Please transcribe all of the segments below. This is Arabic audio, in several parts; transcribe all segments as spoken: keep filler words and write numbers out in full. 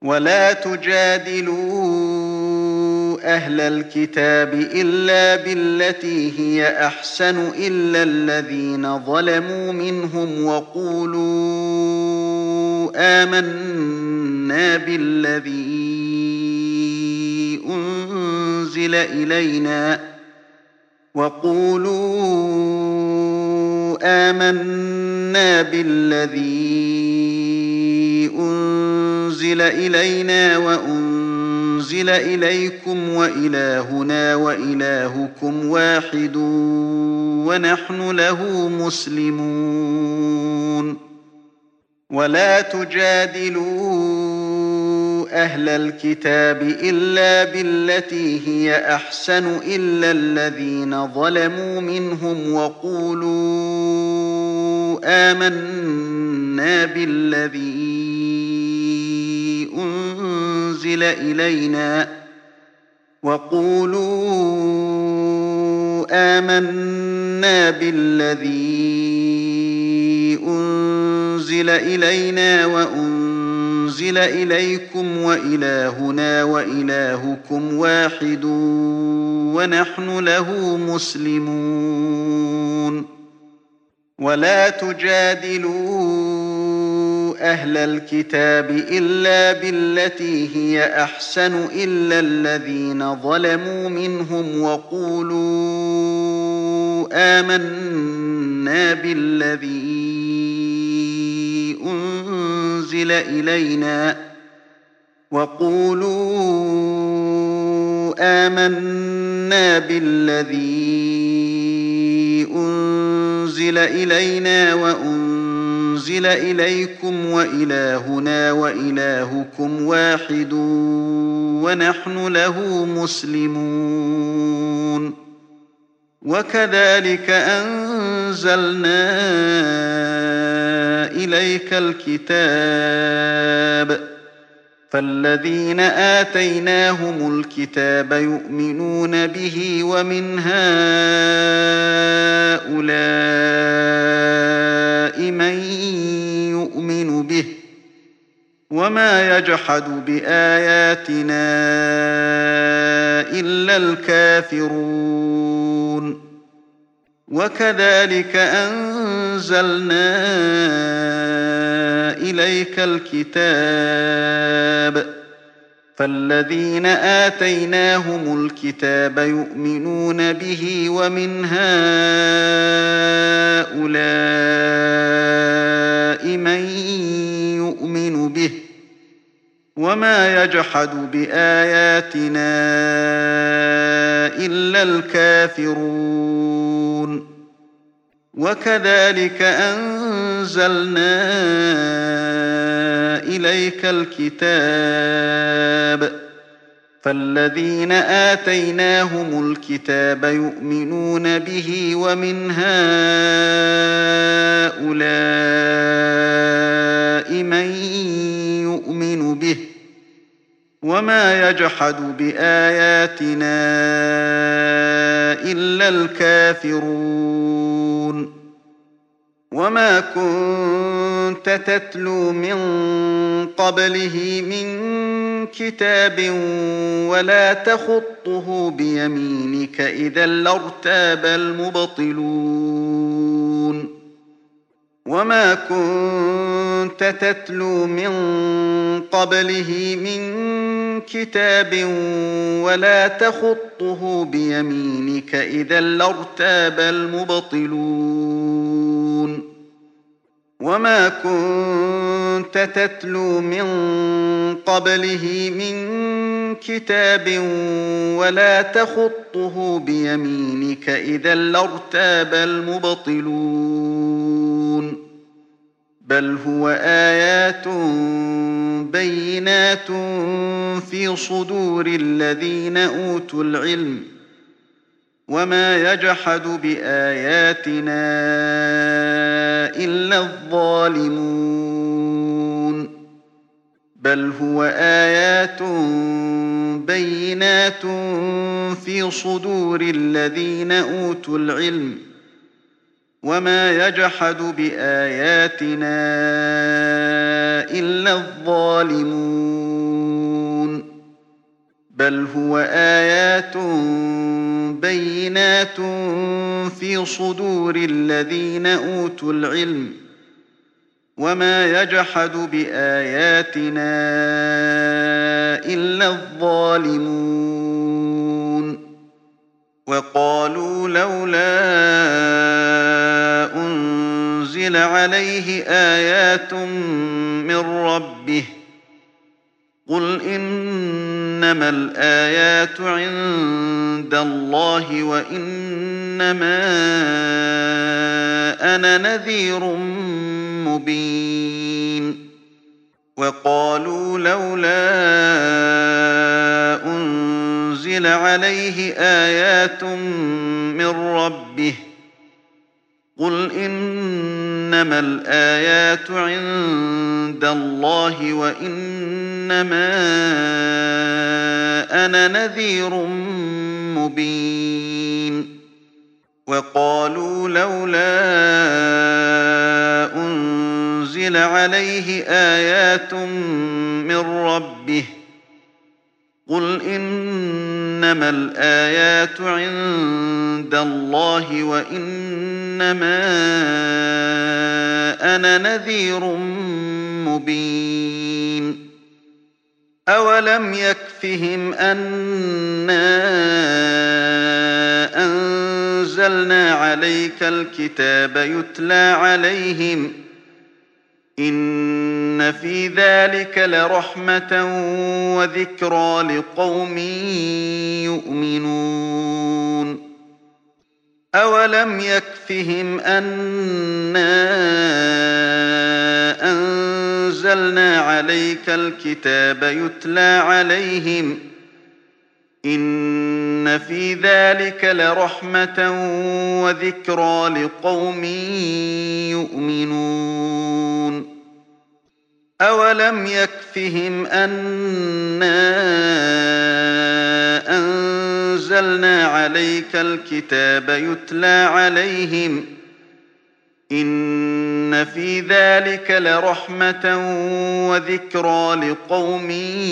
ولا تجادلوا أهل الكتاب إلا بالتي هي أحسن إلا الذين ظلموا منهم وقولوا آمنا بالذي أنزل إلينا وقولوا آمنا بالذي أنزل إلينا وأنزل إليكم وإلهنا وإلهكم واحد ونحن له مسلمون ولا تجادلوا أهل الكتاب إلا بالتي هي أحسن إلا الذين ظلموا منهم وقولوا آمنا بالذي أنزل إلينا وقولوا آمنا بالذي أنزل إلينا وأنزل إليكم وإلهنا وإلهكم واحد ونحن له مسلمون ولا تجادلوا أهل الكتاب إلا بالتي هي أحسن إلا الذين ظلموا منهم وقولوا آمنا بالذي أنزل إلينا وقولوا آمنا بالذي أنزل إلينا وأنزل إليكم وإلهنا وإلهكم واحد ونحن له مسلمون وكذلك أنزلنا إليك الكتاب فالذين آتيناهم الكتاب يؤمنون به ومن هؤلاء من يؤمن به وما يجحد بآياتنا إلا الكافرون وكذلك أنزلنا إليك الكتاب فالذين آتيناهم الكتاب يؤمنون به ومن هؤلاء من يؤمن به وما يجحد بآياتنا إلا الكافرون وكذلك أنزلنا إليك الكتاب فالذين آتيناهم الكتاب يؤمنون به ومن هؤلاء من يؤمن به وما يجحد بآياتنا إلا الكافرون وما كنت تتلو من قبله من كتاب ولا تخطه بيمينك إذا لارتاب المبطلون وما كنت تتلو من قبله من كتاب ولا تخطه بيمينك إذا لارتاب المبطلون وما كنت تتلو من قبله من كتاب ولا تخطه بيمينك إذا لارتاب المبطلون بل هو آيات بينات في صدور الذين أوتوا العلم وما يجحد بآياتنا إلا الظالمون بل هو آيات بينات في صدور الذين أوتوا العلم وما يجحد بآياتنا إلا الظالمون بل هو آيات بينات في صدور الذين أوتوا العلم وما يجحد بآياتنا إلا الظالمون وقالوا لولا أنزل عليه آيات من ربه قل إنما الآيات عند الله وإنما أنا نذير مبين وقالوا لولا أنزل عليه آيات من ربه قل إنما الآيات عند الله وإنما أنا نذير مبين وقالوا لولا أنزل عليه آيات من ربه قل إنما الآيات عند الله وإنما أنا نذير مبين أولم يكفهم أنا أنزلنا عليك الكتاب يتلى عليهم إن في ذلك لرحمة وذكرى لقوم يؤمنون أولم يكفهم أنا أنزلنا عليك الكتاب يتلى عليهم إن في ذلك لرحمة وذكرى لقوم يؤمنون أولم يكفهم أنا أنزلنا عليك الكتاب يتلى عليهم إن في ذلك لرحمة وذكرى لقوم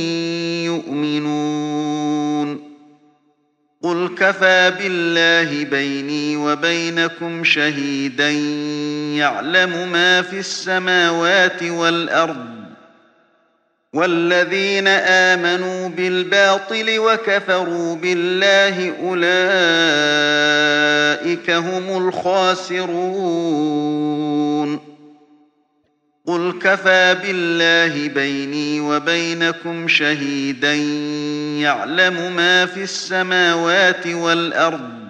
يؤمنون قل كفى بالله بيني وبينكم شهيدا يعلم ما في السماوات والأرض والذين آمنوا بالباطل وكفروا بالله أولئك هم الخاسرون قل كفى بالله بيني وبينكم شهيدا يعلم ما في السماوات والأرض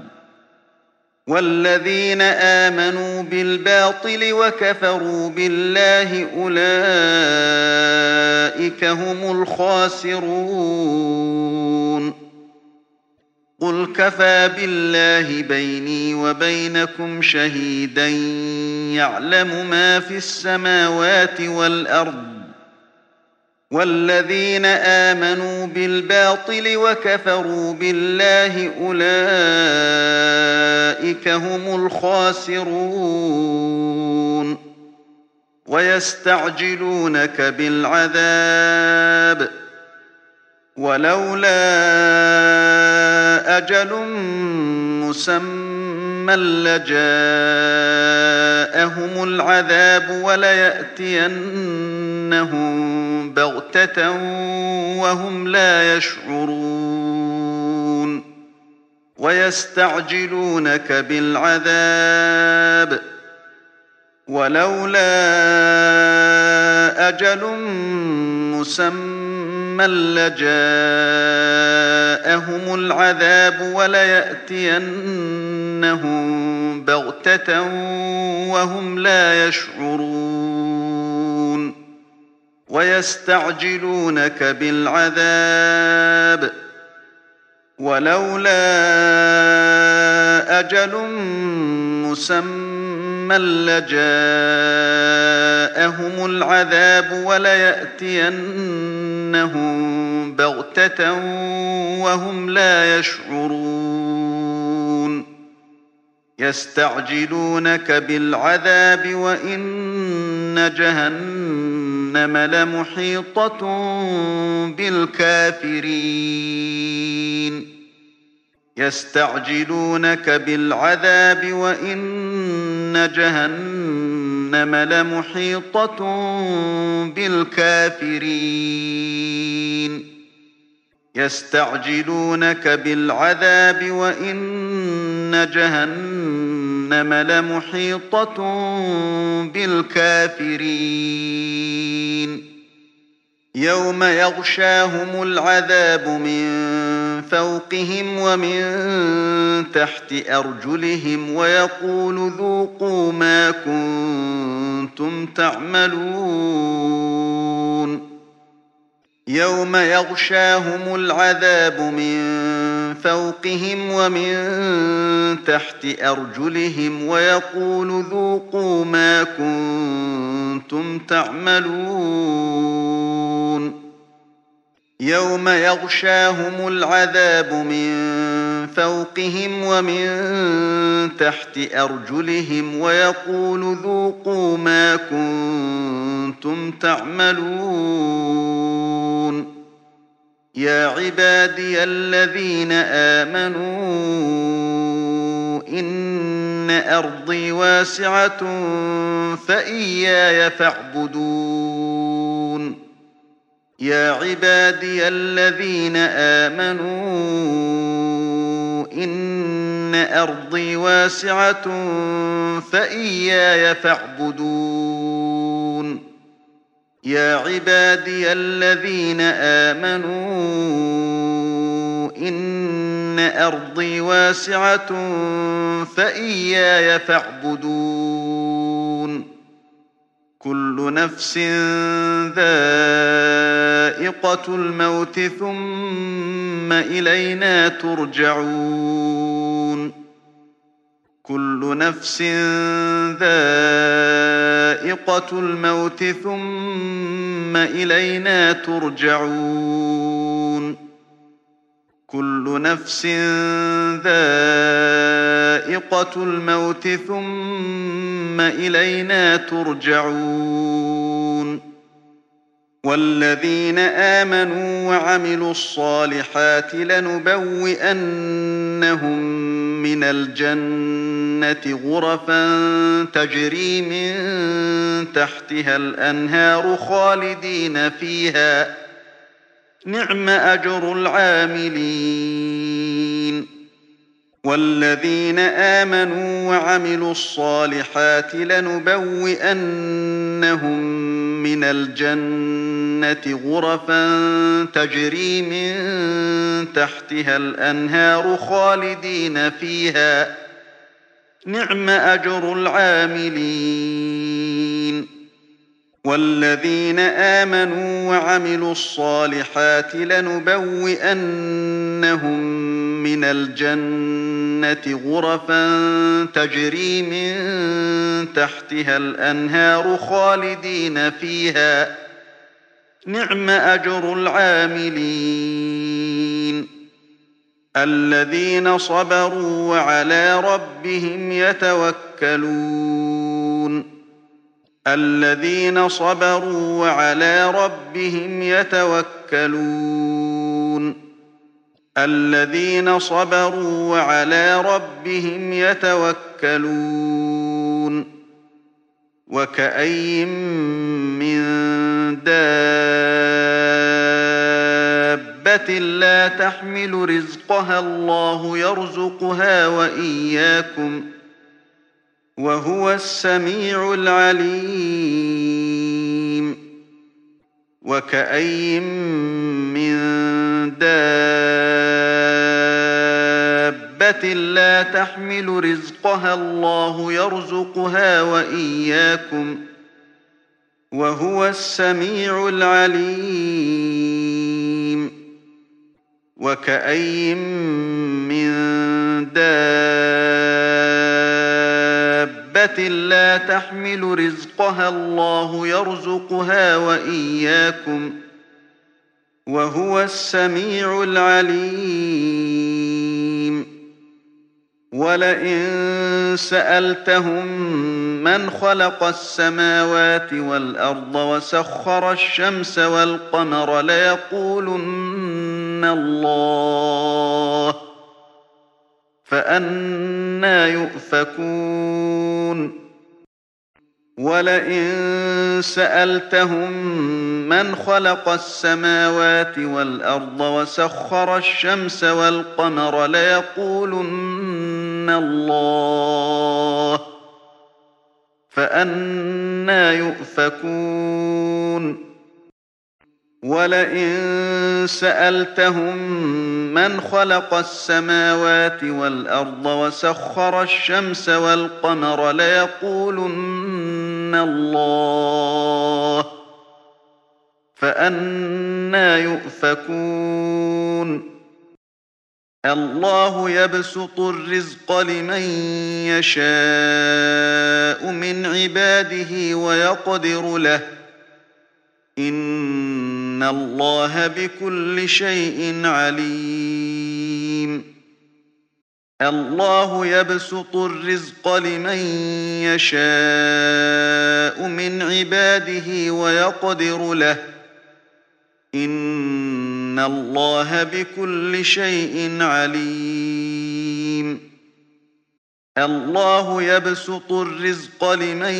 والذين آمنوا بالباطل وكفروا بالله أولئك هم الخاسرون قل كفى بالله بيني وبينكم شهيدا يعلم ما في السماوات والأرض والذين آمنوا بالباطل وكفروا بالله أولئك هم الخاسرون ويستعجلونك بالعذاب ولولا أجل مسمى لجاءهم العذاب وليأتينهم بغتة وهم لا يشعرون ويستعجلونك بالعذاب ولولا أجل مسمى لجاءهم العذاب وليأتينهم بغتة وهم لا يشعرون ويستعجلونك بالعذاب ولولا أجل مسمى لجاءهم العذاب وليأتينهم بغتة وهم لا يشعرون يستعجلونك بالعذاب وإن جهنم لمحيطة بالكافرين يستعجلونك بالعذاب وإن جهنم لمحيطة بالكافرين يستعجلونك بالعذاب وإن جهنم لمحيطة بالكافرين يوم يغشاهم العذاب من فوقهم ومن تحت أرجلهم ويقول ذوقوا ما كنتم تعملون يوم يغشاهم العذاب من فوقهم ومن تحت أرجلهم ويقول ذوقوا ما كنتم تعملون يوم يغشاهم العذاب من فوقهم ومن تحت أرجلهم ويقول ذوقوا ما كنتم تعملون يا عبادي الذين آمنوا إن أرضي واسعة فإياي فاعبدون يا عبادي الذين آمنوا إن أرضي واسعة فإياي فاعبدون يا عبادي الذين آمنوا إن أرضي واسعة فإياي فاعبدون كل نفس ذائقة الموت ثم إلينا ترجعون كل نفس ذائقة الموت ثم إلينا ترجعون كل نفس ذائقة الموت ثم إلينا ترجعون والذين آمنوا وعملوا الصالحات لنبوئنهم من الجنة غرفا تجري من تحتها الأنهار خالدين فيها نعم أجر العاملين والذين آمنوا وعملوا الصالحات لنبوئنهم من الجنة غرفا تجري من تحتها الأنهار خالدين فيها نعم أجر العاملين والذين آمنوا وعملوا الصالحات لنبوئنهم من الجنة غرفا تجري من تحتها الأنهار خالدين فيها نعم أجر العاملين الذين صبروا وعلى ربهم يتوكلون الذين صبروا وعلى ربهم يتوكلون الذين صبروا وعلى ربهم يتوكلون وكأين من دابة لا تحمل رزقها الله يرزقها وإياكم وهو السميع العليم وكأين من دابة لا تحمل رزقها الله يرزقها وإياكم وهو السميع العليم وكأين من دابة لا تحمل رزقها الله يرزقها وإياكم وهو السميع العليم ولئن سألتهم من خلق السماوات والأرض وسخر الشمس والقمر ليقولن الله فأنى يؤفكون ولئن سألتهم من خلق السماوات والأرض وسخر الشمس والقمر ليقولن الله فأنى يؤفكون ولئن سألتهم من خلق السماوات والأرض وسخر الشمس والقمر ليقولن الله فأنى يؤفكون الله يبسط الرزق لمن يشاء من عباده ويقدر له إن الله بكل شيء عليم الله يبسط الرزق لمن يشاء من عباده ويقدر له إن الله بكل شيء عليم الله يبسط الرزق لمن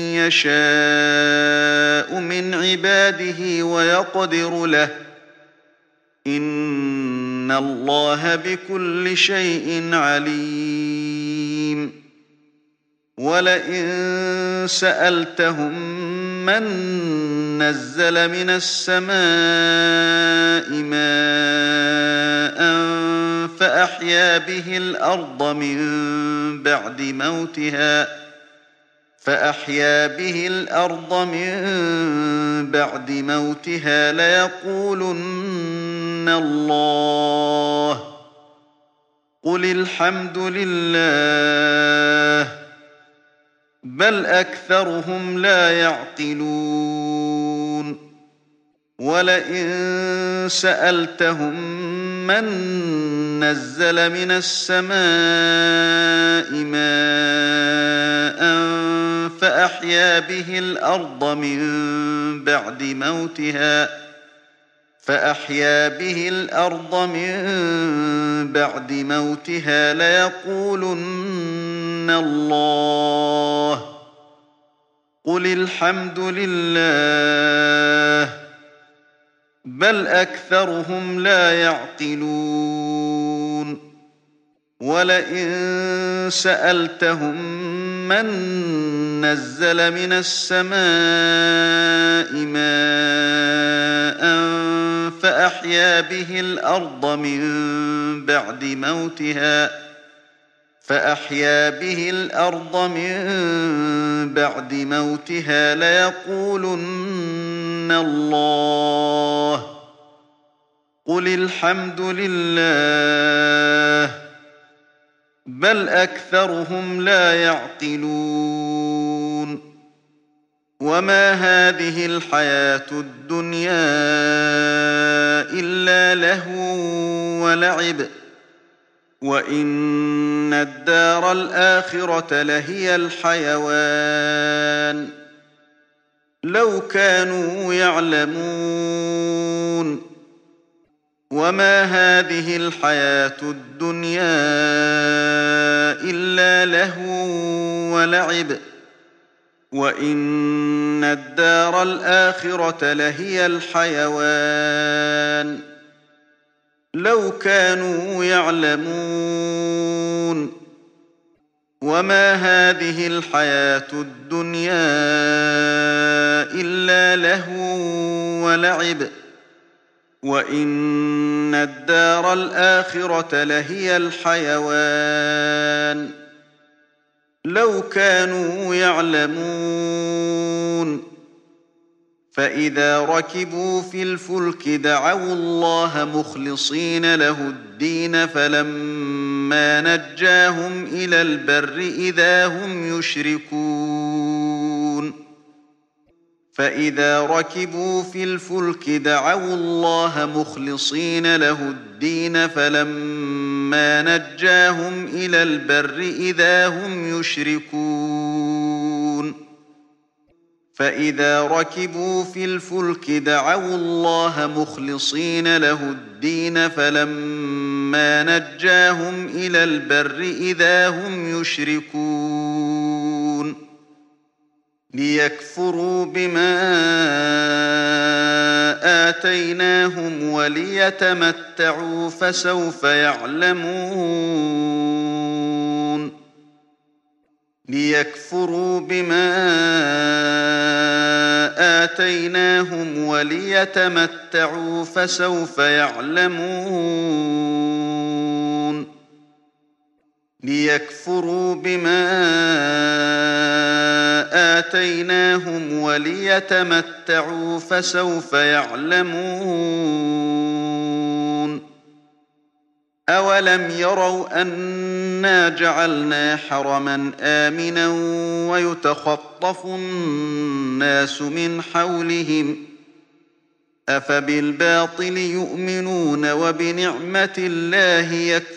يشاء من عباده ويقدر له إن الله بكل شيء عليم ولئن سألتهم من نزل من السماء ماء فأحيا به الأرض من بعد موتها فأحيا به الأرض من بعد موتها ليقولن الله قل الحمد لله بل أكثرهم لا يعقلون ولئن سألتهم من نزل من السماء ماء فأحيا به الأرض من بعد موتها فأحيا به الأرض من بعد موتها ليقولن الله قل الحمد لله بل أكثرهم لا يعقلون ولئن سألتهم من نزل من السماء ماء فأحيا به الأرض من بعد موتها فأحيا به الأرض من بعد موتها ليقولن الله قل الحمد لله بل أكثرهم لا يعقلون وما هذه الحياة الدنيا إلا لهو ولعب وإن الدار الآخرة لهي الحيوان لو كانوا يعلمون وما هذه الحياة الدنيا إلا لهو ولعب وإن الدار الآخرة لهي الحيوان لو كانوا يعلمون وما هذه الحياة الدنيا إلا لهو ولعب وإن الدار الآخرة لهي الحيوان لو كانوا يعلمون فإذا ركبوا في الفلك دعوا الله مخلصين له الدين فلما نجاهم إلى البر إذا هم يشركون فإذا ركبوا في الفلك دعوا الله مخلصين له الدين فلما نجاهم إلى البر إذا هم يشركون فإذا ركبوا في الفلك دعوا الله مخلصين له الدين فلما نجاهم إلى البر إذا هم يشركون ليكفروا بما آتيناهم وليتمتعوا فسوف يعلمون ليكفروا بما آتيناهم وليتمتعوا فسوف يعلمون ليكفروا بما آتيناهم وليتمتعوا فسوف يعلمون أولم يروا أنا جعلنا حرما آمنا ويتخطف الناس من حولهم أفبالباطل يؤمنون وبنعمة الله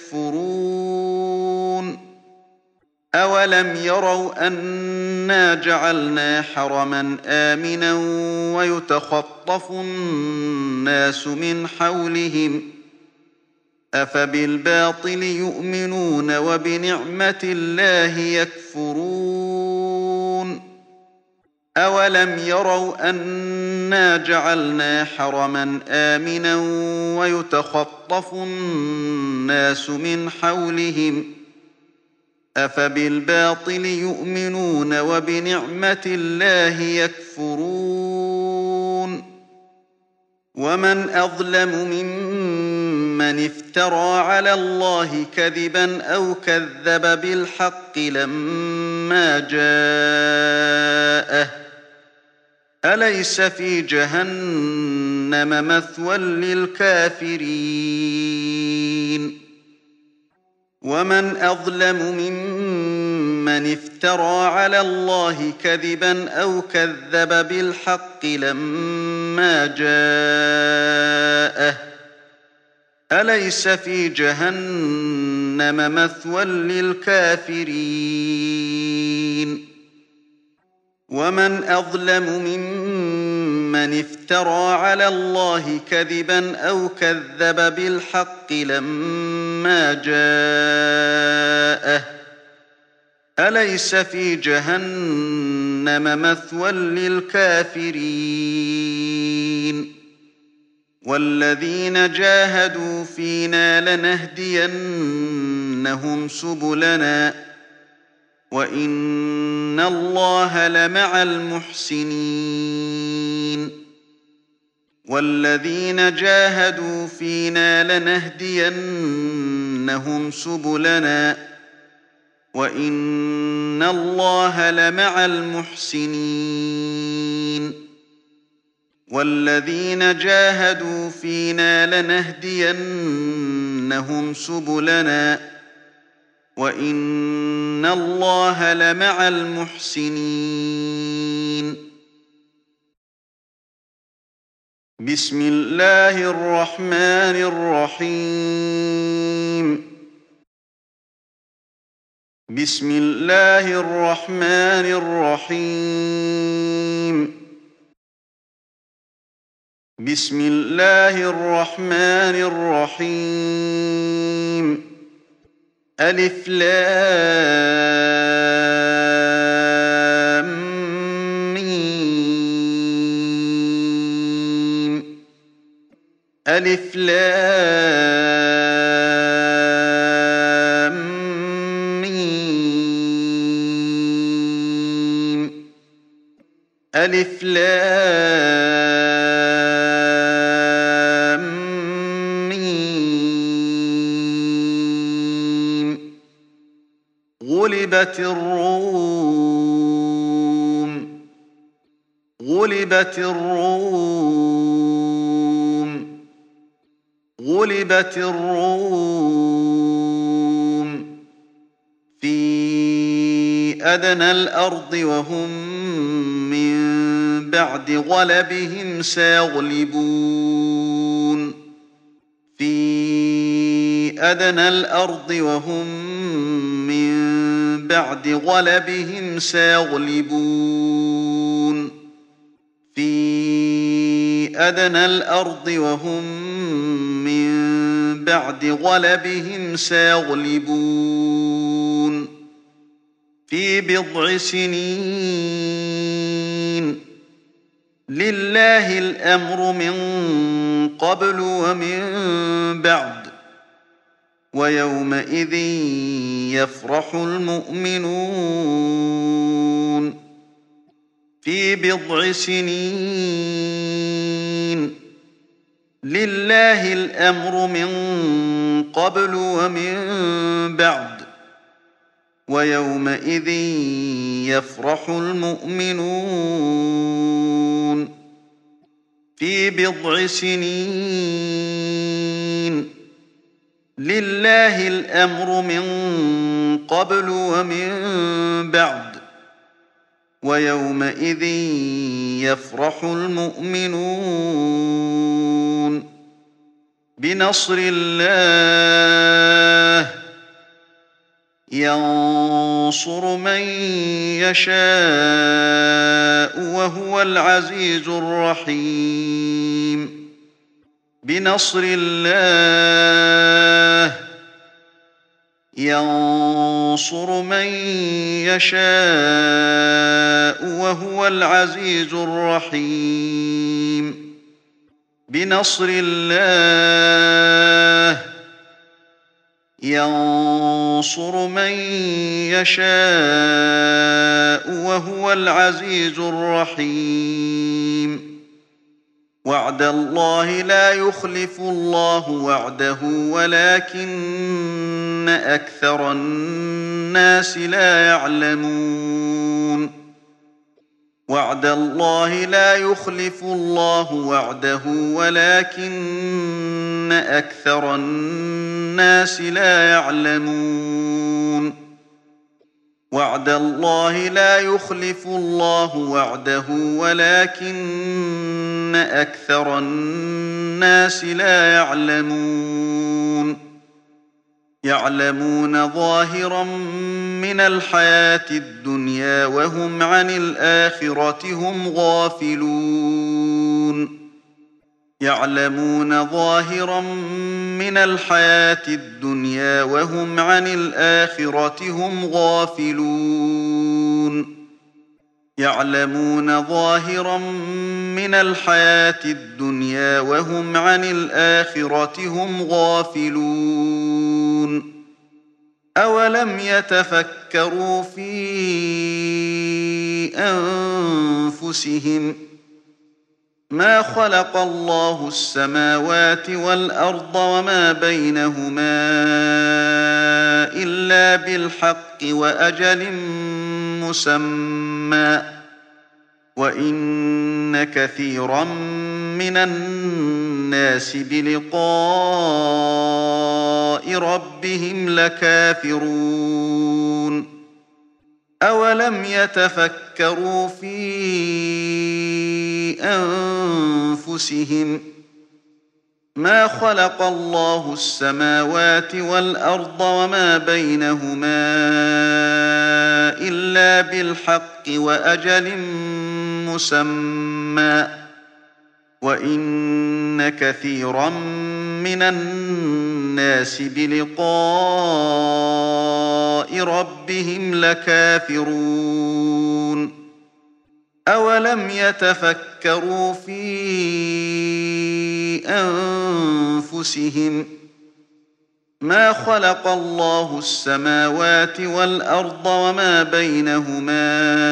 يكفرون أولم يروا أنا جعلنا حرما آمنا ويتخطف الناس من حولهم أفبالباطل يؤمنون وبنعمة الله يكفرون أولم يروا أنا جعلنا حرما آمنا ويتخطف الناس من حولهم أفبالباطل يؤمنون وبنعمة الله يكفرون ومن أظلم ممن افترى على الله كذبا أو كذب بالحق لما جاءه أليس في جهنم مثوى للكافرين ومن أظلم ممن افترى على الله كذبا أو كذب بالحق لما جاءه أليس في جهنم مثوى للكافرين ومن أظلم ممن افترى على الله كذبا أو كذب بالحق لما جاءه أليس في جهنم مثوى للكافرين والذين جاهدوا فينا لنهدينهم سبلنا وإن الله لمع المحسنين والذين جاهدوا فينا لنهدينهم سبلنا وإن الله لمع المحسنين والذين جاهدوا فينا لنهدينهم سبلنا وإن الله لمع المحسنين بسم الله الرحمن الرحيم بسم الله الرحمن الرحيم بسم الله الرحمن الرحيم ألف لام ميم ألف لام ميم ألف لام ميم غلبت الروم غلبت الروم غلبت الروم في أدنى الأرض وهم من بعد غلبهم سيغلبون في أدنى الأرض وهم من بعد غلبهم سيغلبون أَدْنَى الْأَرْضِ وَهُم مِّن بَعْدِ غَلَبِهِمْ سَيَغْلِبُونَ فِي بِضْعِ سِنِينَ لِلَّهِ الْأَمْرُ مِن قَبْلُ وَمِن بَعْدُ وَيَوْمَئِذٍ يَفْرَحُ الْمُؤْمِنُونَ في بضع سنين لله الأمر من قبل ومن بعد ويومئذ يفرح المؤمنون في بضع سنين لله الأمر من قبل ومن بعد ويومئذ يفرح المؤمنون بنصر الله ينصر من يشاء وهو العزيز الرحيم بنصر الله ينصر من يشاء وهو العزيز الرحيم بنصر الله ينصر من يشاء وهو العزيز الرحيم وعد الله لا يخلف الله وعده ولكن أكثر الناس لا يعلمون وعد الله لا يخلف الله وعده ولكن أكثر الناس لا يعلمون وعد الله لا يخلف الله وعده ولكن أكثر الناس لا يعلمون يعلمون ظاهرا من الحياة الدنيا وهم عن الآخرة هم غافلون يعلمون ظاهرا من الحياة الدنيا وهم عن الآخرة هم غافلون يعلمون ظاهرا من الحياة الدنيا وهم عن الآخرة هم غافلون أولم يتفكروا في أنفسهم ما خلق الله السماوات والأرض وما بينهما إلا بالحق وأجل مسمى وإن كثيرا من الناس بلقاء ربهم لكافرون أولم يتفكروا في أنفسهم ما خلق الله السماوات والأرض وما بينهما إلا بالحق وأجل مسمى وإن كثيرا من الناس بلقاء ربهم لكافرون أولم يتفكروا في أنفسهم ما خلق الله السماوات والأرض وما بينهما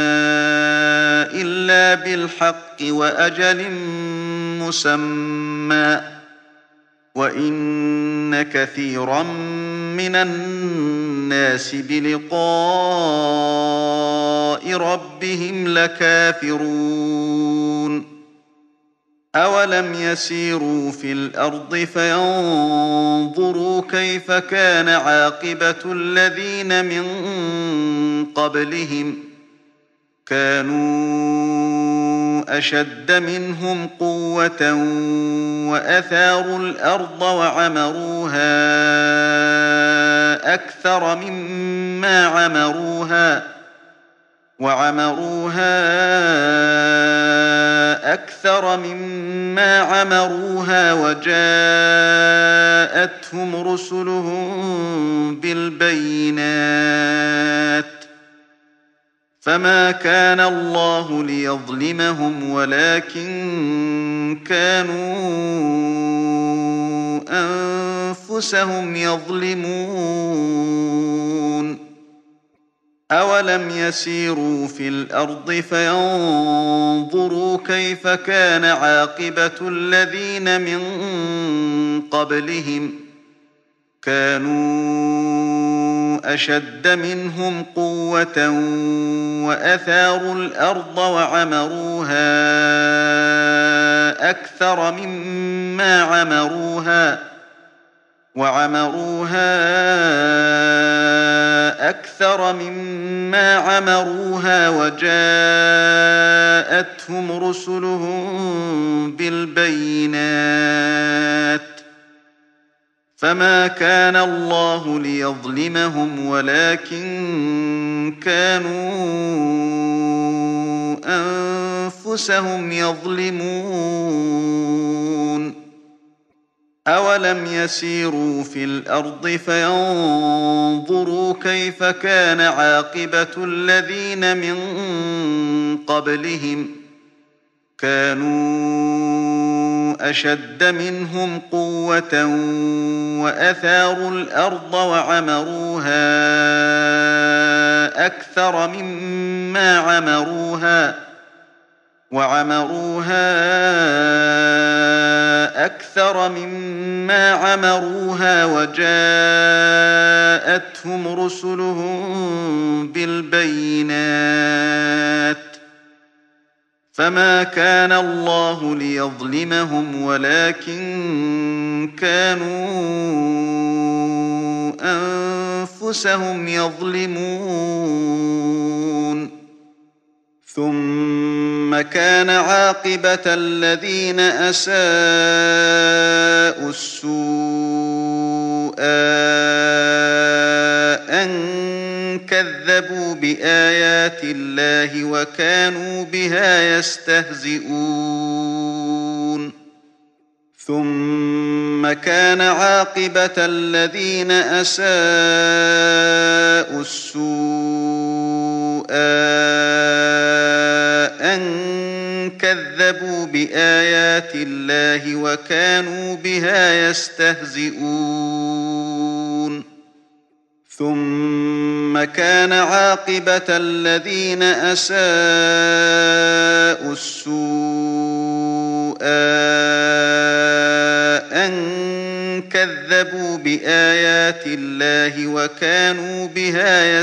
إلا بالحق وأجل مسمى وإن كثيرا من الناس بلقاء ربهم لكافرون أولم يسيروا في الأرض فينظروا كيف كان عاقبة الذين من قبلهم كانوا أشد منهم قوة وأثاروا الأرض وعمروها أكثر مما عمروها وعمروها أكثر مما عمروها وجاءتهم رسلهم بالبينات فما كان الله ليظلمهم ولكن كانوا أنفسهم يظلمون أولم يسيروا في الأرض فينظروا كيف كان عاقبة الذين من قبلهم كانوا أشد منهم قوة وأثاروا الأرض وعمروها أكثر مما عمروها وعمروها أكثر مما عمروها وجاءتهم رسلهم بالبينات فما كان الله ليظلمهم ولكن كانوا أنفسهم يظلمون أولم يسيروا في الأرض فينظروا كيف كان عاقبة الذين من قبلهم كانوا أشد منهم قوة وأثاروا الأرض وعمروها أكثر مما عمروها وعمروها أكثر مما عمروها وجاءتهم رسلهم بالبينات فما كان الله ليظلمهم ولكن كانوا أنفسهم يظلمون ثم كان عاقبة الذين أساءوا السوء أن كذبوا بآيات الله وكانوا بها يستهزئون ثم كان عاقبة الذين أساءوا السوء أن كذبوا بآيات الله وكانوا بها يستهزئون ثم كان عاقبة الذين أساءوا السوء أن كذبوا بآيات الله وكانوا بها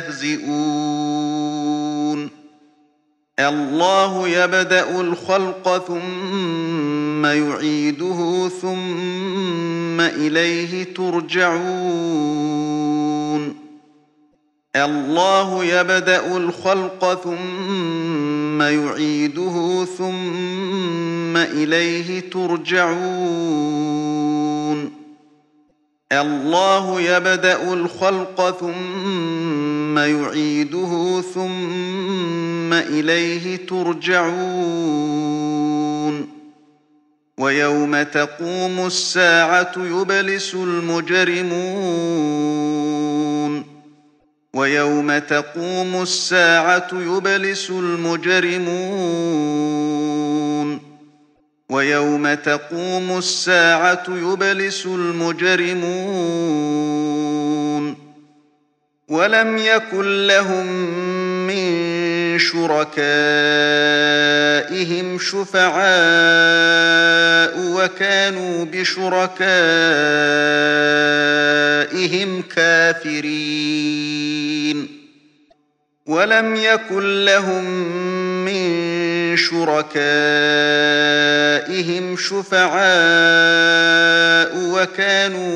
يستهزئون الله يبدأ الخلق ثم يعيده ثم إليه ترجعون الله يبدأ الخلق ثم يعيده ثم إليه ترجعون الله يبدأ الخلق ثم يعيده ثم إليه ترجعون ويوم تقوم الساعة يبلس المجرمون ويوم تقوم الساعة يبلس المجرمون ويوم تقوم الساعة يبلس المجرمون ولم يكن لهم من شركائهم شفعاء وكانوا بشركائهم كافرين ولم يكن لهم من شركائهم شفعاء وكانوا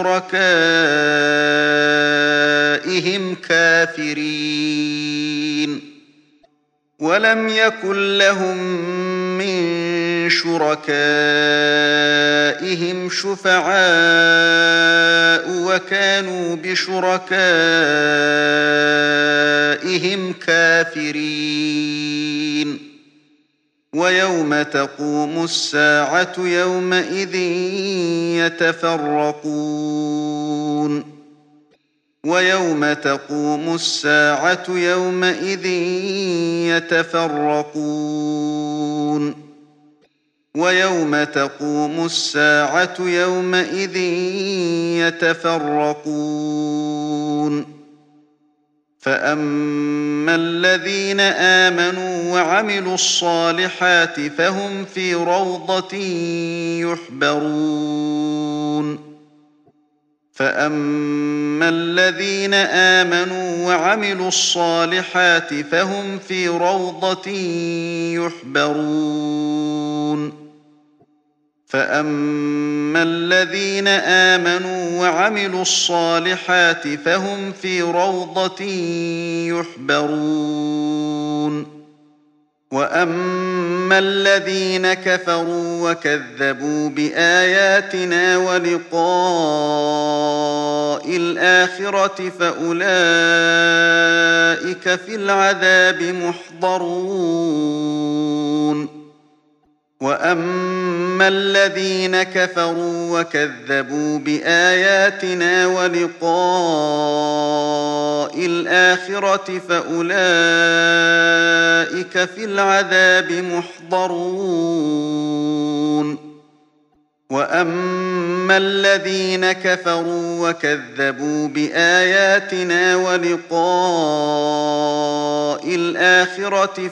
بشركائهم كافرين ولم يكن لهم من شركائهم شفعاء وكانوا بشركائهم كافرين ويوم تقوم الساعة يومئذ يتفرقون ويوم تقوم الساعة يومئذ يتفرقون ويوم تقوم الساعة يومئذ يتفرقون فأما الذين آمنوا وعملوا الصالحات فهم في روضة يحبرون فأما الذين آمنوا وعملوا الصالحات فهم في روضة يحبرون فأما الذين آمنوا وعملوا الصالحات فهم في روضة يحبرون وأما الذين كفروا وكذبوا بآياتنا ولقاء الآخرة فأولئك في العذاب محضرون وأما الذين كفروا وكذبوا بآياتنا ولقاء الآخرة فأولئك في العذاب محضرون وأما الذين كفروا وكذبوا بآياتنا ولقاء الآخرة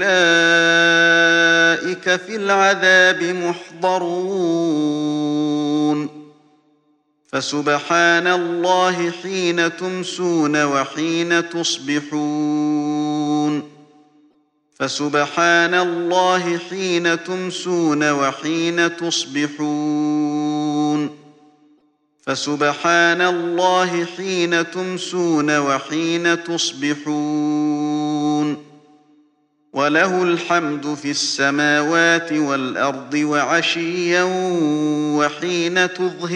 فأولئك في العذاب محضرون فسبحان الله حين تمسون وحين تصبحون فسبحان الله حين تمسون وحين تصبحون فسبحان الله حين تمسون وحين تصبحون وله الحمد في السماوات والأرض وعشيا وحين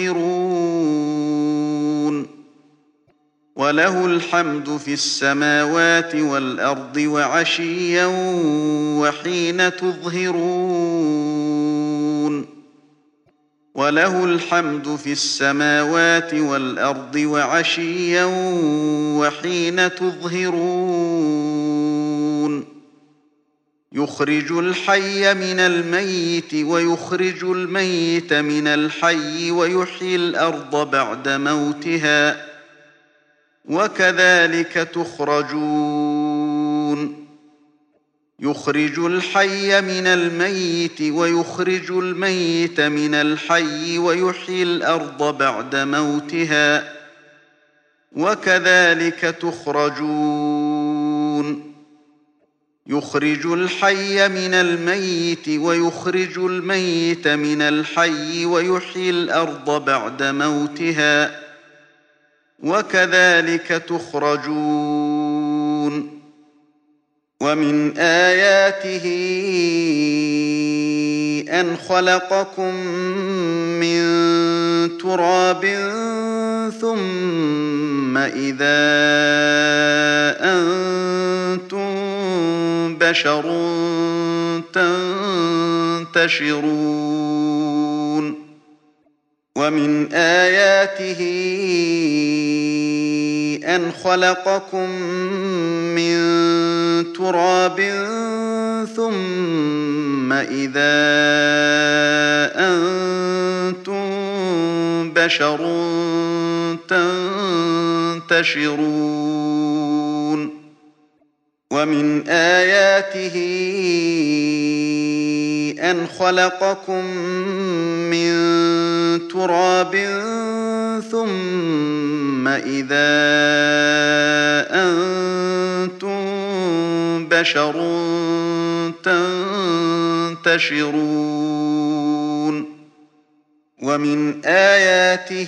تظهرون وله الحمد في السماوات والأرض وعشيا وحين تظهرون وله الحمد في السماوات والأرض وعشيا وحين تظهرون يخرج الحي من الميت ويخرج الميت من الحي ويحيي الأرض بعد موتها وكذلك تخرجون يخرج الحي من الميت ويخرج الميت من الحي ويحيي الأرض بعد موتها وكذلك تخرجون يخرج الحي من الميت ويخرج الميت من الحي ويحيي الأرض بعد موتها وكذلك تخرجون ومن آياته أن خلقكم من تراب ثم إذا أنتم بشر تنتشرون ومن آياته أن خلقكم من تراب ثم إذا أنتم بشر تنتشرون ومن آياته أن خلقكم من تراب ثم إذا أنتم بشر تنتشرون ومن آياته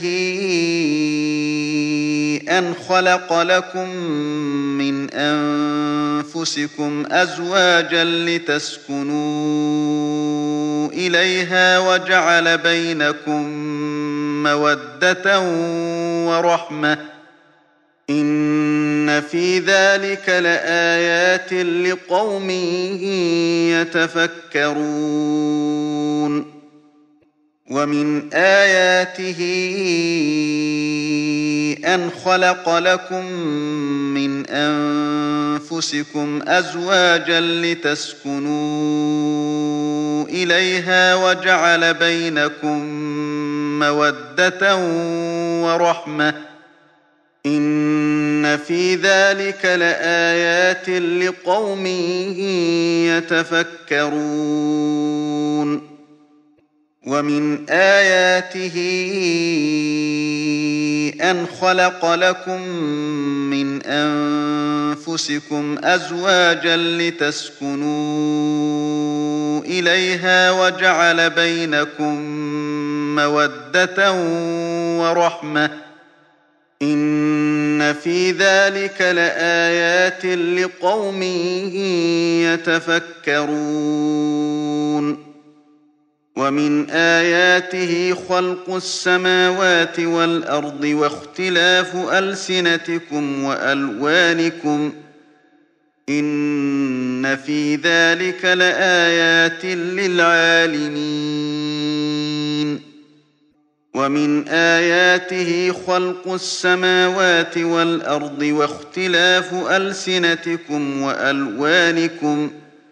أن خلق لكم من أنفسكم أزواجا لتسكنوا إليها وجعل بينكم مودة ورحمة إن في ذلك لآيات لقوم يتفكرون ومن آياته أن خلق لكم من أنفسكم أزواجا لتسكنوا إليها وجعل بينكم مودة ورحمة إن في ذلك لآيات لقوم يتفكرون ومن آياته أن خلق لكم من أنفسكم أزواجا لتسكنوا إليها وجعل بينكم مودة ورحمة إن في ذلك لآيات لقوم يتفكرون ومن آياته خلق السماوات والأرض واختلاف ألسنتكم وألوانكم إن في ذلك لآيات للعالمين ومن آياته خلق السماوات والأرض واختلاف ألسنتكم وألوانكم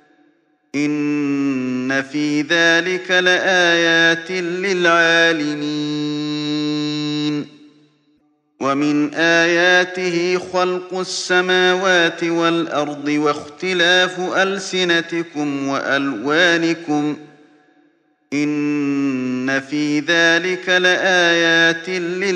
إن في ذلك لآيات للعالمين ومن آياته خلق السماوات والأرض واختلاف ألسنتكم وألوانكم إن في ذلك لآيات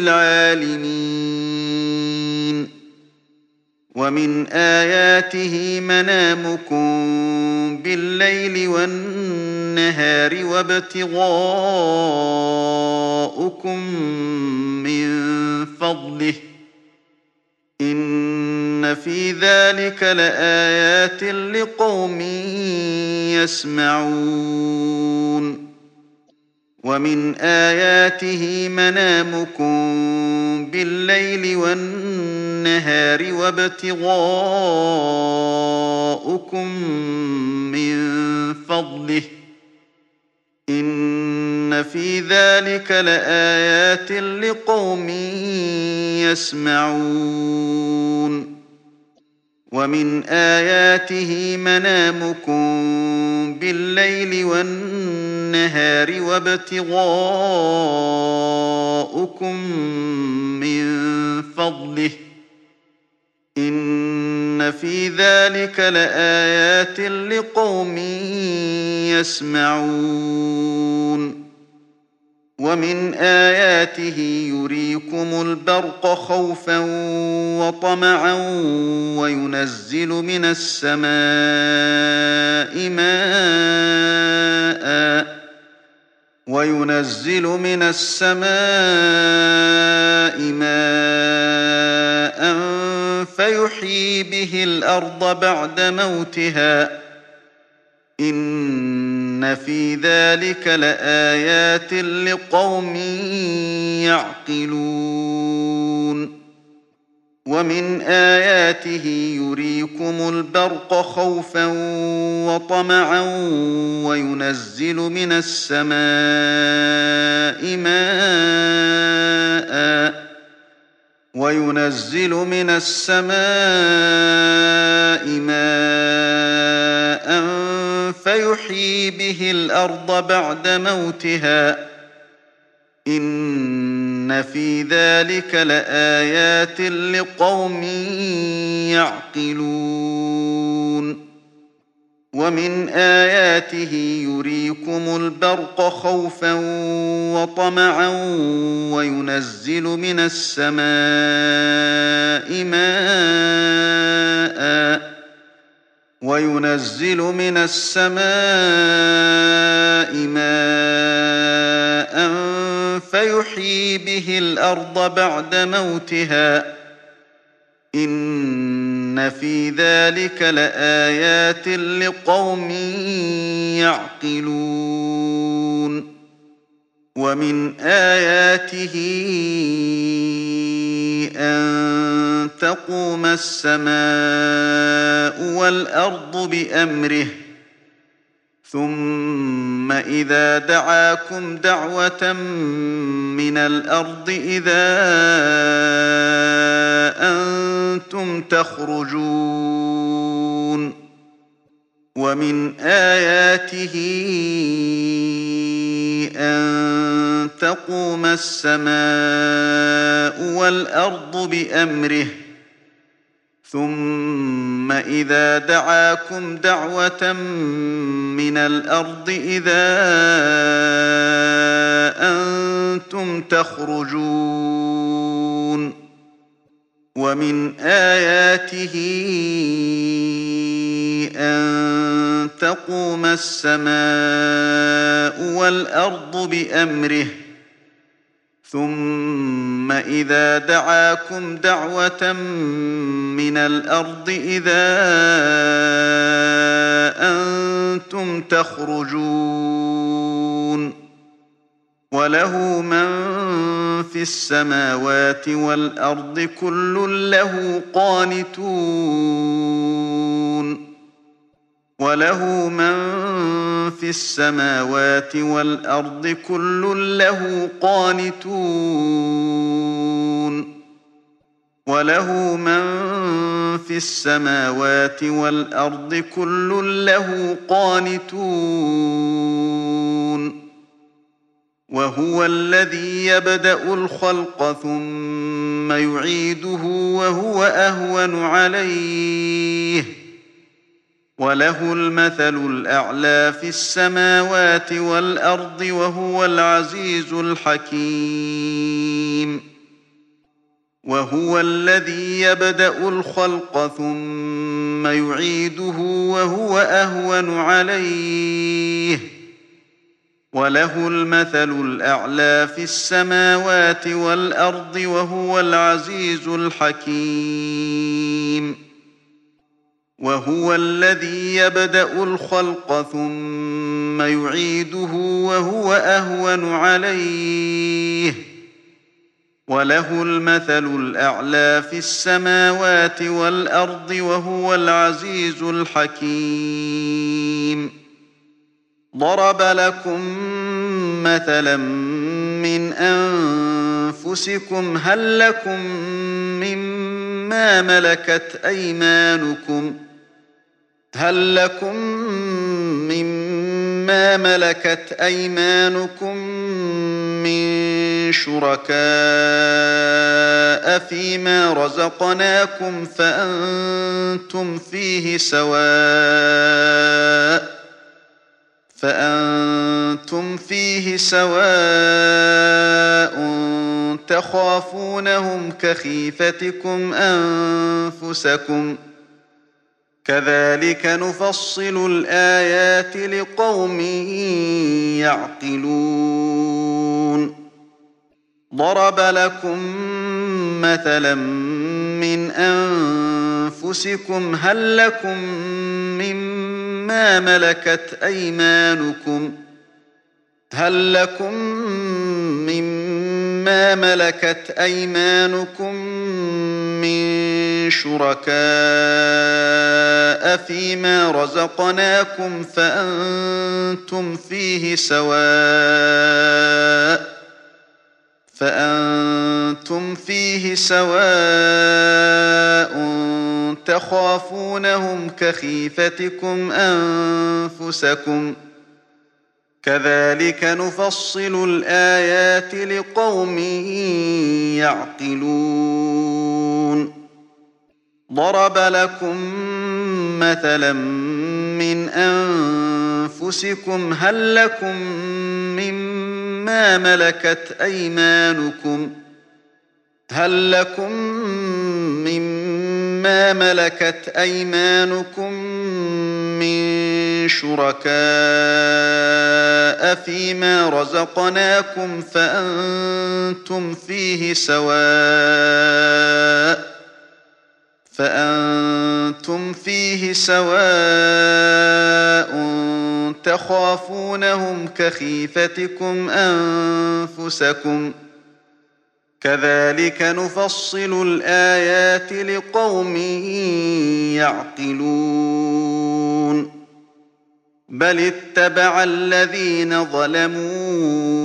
للعالمين ومن آياته منامكم بالليل والنهار وابتغاؤكم من فضله إن في ذلك لآيات لقوم يسمعون ومن آياته منامكم بالليل والنهار وابتغاؤكم من فضله إن في ذلك لآيات لقوم يسمعون ومن آياته منامكم بالليل والنهار وابتغاؤكم من فضله إن في ذلك لآيات لقوم يسمعون ومن آياته يريكم البرق خوفا وطمعا وينزل من السماء ماء وينزل من السماء ماء فيحيي به الأرض بعد موتها إن في ذلك لآيات لقوم يعقلون ومن آياته يريكم البرق خوفا وطمعا وينزل من السماء ماء وينزل من السماء ماء فيحيي به الأرض بعد موتها إن في ذلك لآيات لقوم يعقلون ومن آياته يريكم البرق خوفا وطمعا وينزل من السماء ماء وينزل من السماء ماء فيحيي به الأرض بعد موتها إن في ذلك لآيات لقوم يعقلون ومن آياته أن تقوم السماء والأرض بأمره ثم إذا دعاكم دعوة من الأرض إذا أنتم تخرجون ومن آياته أن تقوم السماء والأرض بأمره ثم إذا دعاكم دعوة من الأرض إذا أنتم تخرجون ومن آياته أن تقوم السماء والأرض بأمره ثم إذا دعاكم دعوة من الأرض إذا أنتم تخرجون وله من في السماوات والأرض كل له قانتون وله من في السماوات والأرض كل له قانتون وله من في السماوات والأرض كل له قانتون وهو الذي يبدأ الخلق ثم يعيده وهو أهون عليه وله المثل الأعلى في السماوات والأرض وهو العزيز الحكيم وهو الذي يبدأ الخلق ثم يعيده وهو أهون عليه وله المثل الأعلى في السماوات والأرض وهو العزيز الحكيم وهو الذي يبدأ الخلق ثم يعيده وهو أهون عليه وله المثل الأعلى في السماوات والأرض وهو العزيز الحكيم ضرب لكم مثلا من أنفسكم هل لكم مما ملكت أيمانكم هل لكم مما ملكت أيمانكم من شركاء فيما رزقناكم فأنتم فيه سواء فأنتم فيه سواء تخافونهم كخيفتكم أنفسكم كذلك نفصل الآيات لقوم يعقلون ضرب لكم مثلا من أنفسكم هل لكم مما ملكت أيمانكم هل لكم مما ملكت أيمانكم من شركاء فيما رزقناكم فأنتم فيه سواء فأنتم فيه سواء تخافونهم كخيفتكم أنفسكم كذلك نفصل الآيات لقوم يعقلون ضرب لكم مثلا من أنفسكم هل لكم مما ملكت أيمانكم هل لكم مما ملكت أيمانكم من شركاء فيما رزقناكم فأنتم فيه سواء فأنتم فيه سواء تخافونهم كخيفتكم أنفسكم كذلك نفصل الآيات لقوم يعقلون بل اتبع الذين ظلموا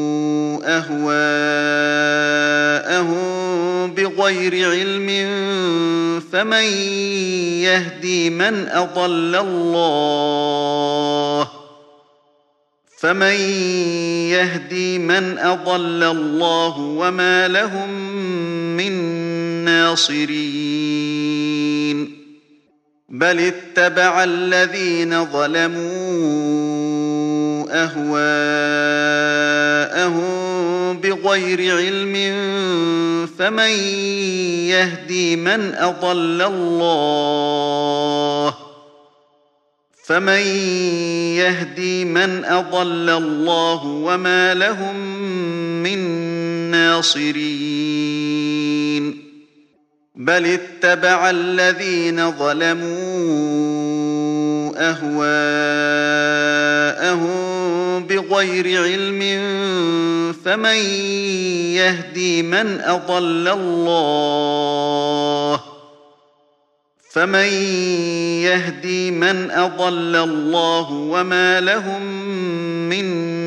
أهواءهم بغير علم فمن يهدي من أضل الله فمن يهدي من أضل الله وما لهم من ناصرين بل اتبع الذين ظلموا أهواءهم بغير علم فمن يهدي من أضل الله فمن يهدي من أضل الله وما لهم من ناصرين بل اتبع الذين ظلموا أهواءهم بغير علم فمن يهدي من أضل الله فمن يهدي من أضل الله وما لهم من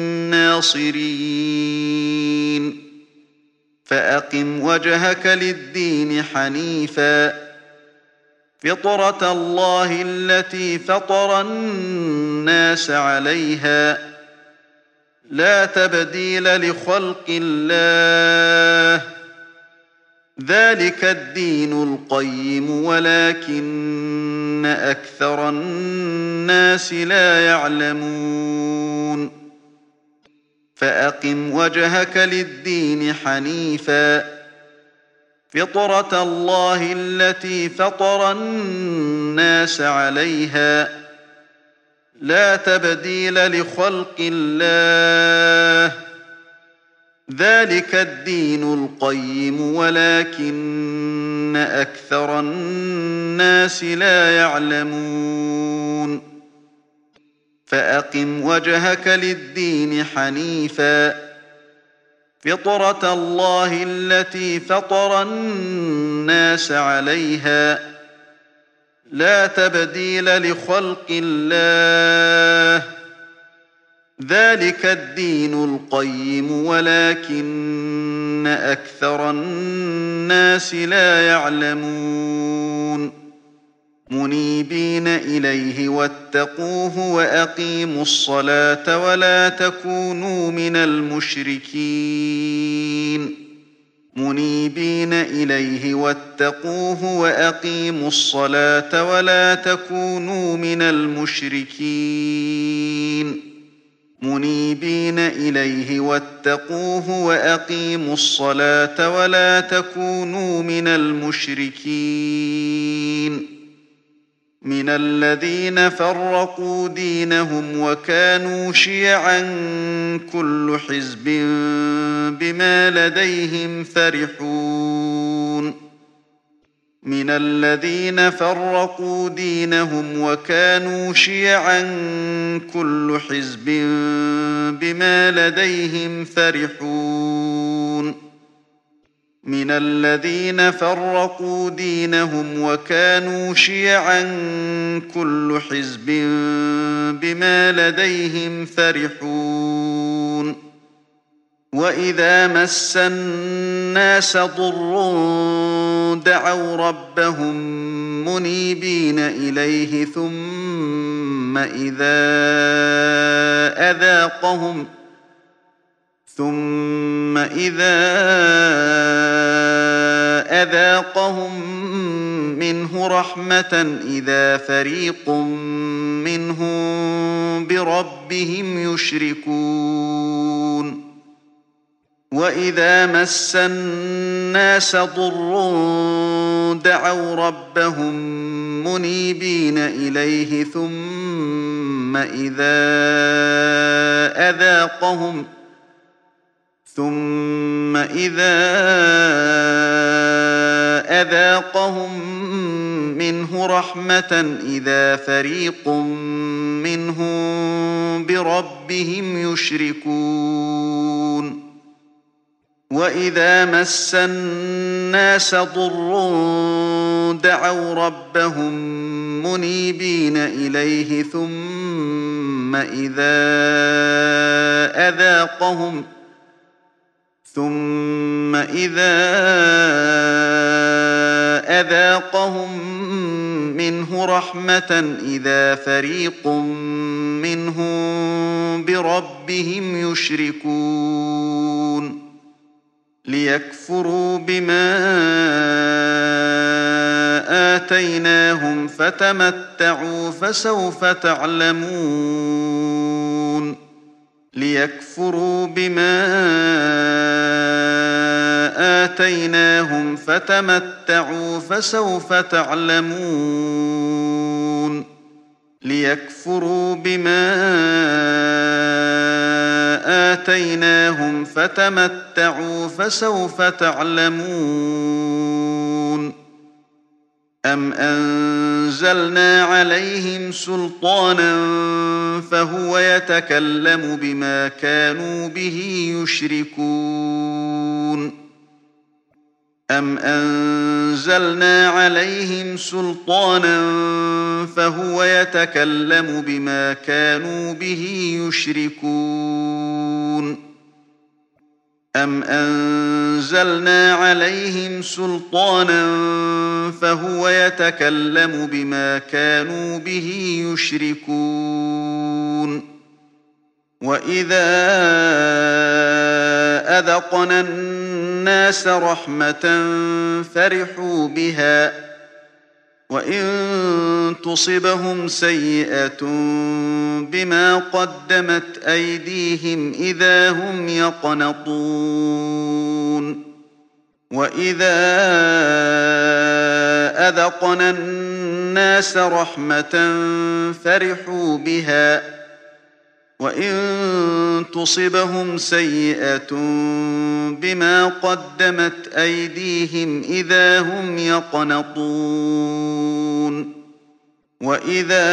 ناصرين فأقم وجهك للدين حنيفا فطرة الله التي فطر الناس عليها لا تبديل لخلق الله ذلك الدين القيم ولكن أكثر الناس لا يعلمون فأقم وجهك للدين حنيفا فطرة الله التي فطر الناس عليها لا تبديل لخلق الله ذلك الدين القيم ولكن أكثر الناس لا يعلمون فأقم وجهك للدين حنيفا فطرة الله التي فطر الناس عليها لا تبديل لخلق الله ذلك الدين القيم ولكن أكثر الناس لا يعلمون منيبين إليه واتقوه وأقيموا الصلاة ولا تكونوا من المشركين منيبين إليه واتقوه وأقيموا الصلاة ولا تكونوا من المشركين منيبين إليه واتقوه وأقيموا الصلاة ولا تكونوا من المشركين من الذين فرقوا دينهم وكانوا شيعا كل حزب بما لديهم فرحون من الذين فرقوا دينهم وكانوا شيعا كل حزب بما لديهم فرحون من الذين فرقوا دينهم وكانوا شيعا كل حزب بما لديهم فرحون وإذا مس الناس ضر دعوا ربهم منيبين إليه ثم إذا أذاقهم ثم إذا أذاقهم منه رحمة إذا فريق منهم بربهم يشركون وإذا مس الناس ضر دعوا ربهم منيبين إليه ثم إذا أذاقهم ثم إذا أذاقهم منه رحمة إذا فريق منهم بربهم يشركون وإذا مس الناس ضر دعوا ربهم منيبين إليه ثم إذا أذاقهم ثم إذا أذاقهم منه رحمة إذا فريق منهم بربهم يشركون ليكفروا بما آتيناهم فتمتعوا فسوف تعلمون ليكفروا بما آتيناهم فتمتعوا فسوف تعلمون ليكفروا بما آتيناهم فتمتعوا فسوف تعلمون أم أنزلنا عليهم سلطانا فهو يتكلم بما كانوا به يشركون أم أنزلنا عليهم سلطانا فهو يتكلم بما كانوا به يشركون أم أنزلنا عليهم سلطانا فهو يتكلم بما كانوا به يشركون وإذا أذقنا الناس رحمة فرحوا بها وإن تصبهم سيئة بما قدمت أيديهم إذا هم يقنطون وإذا أذقنا الناس رحمة فرحوا بها وإن تصبهم سيئة بما قدمت أيديهم إذا هم يقنطون وإذا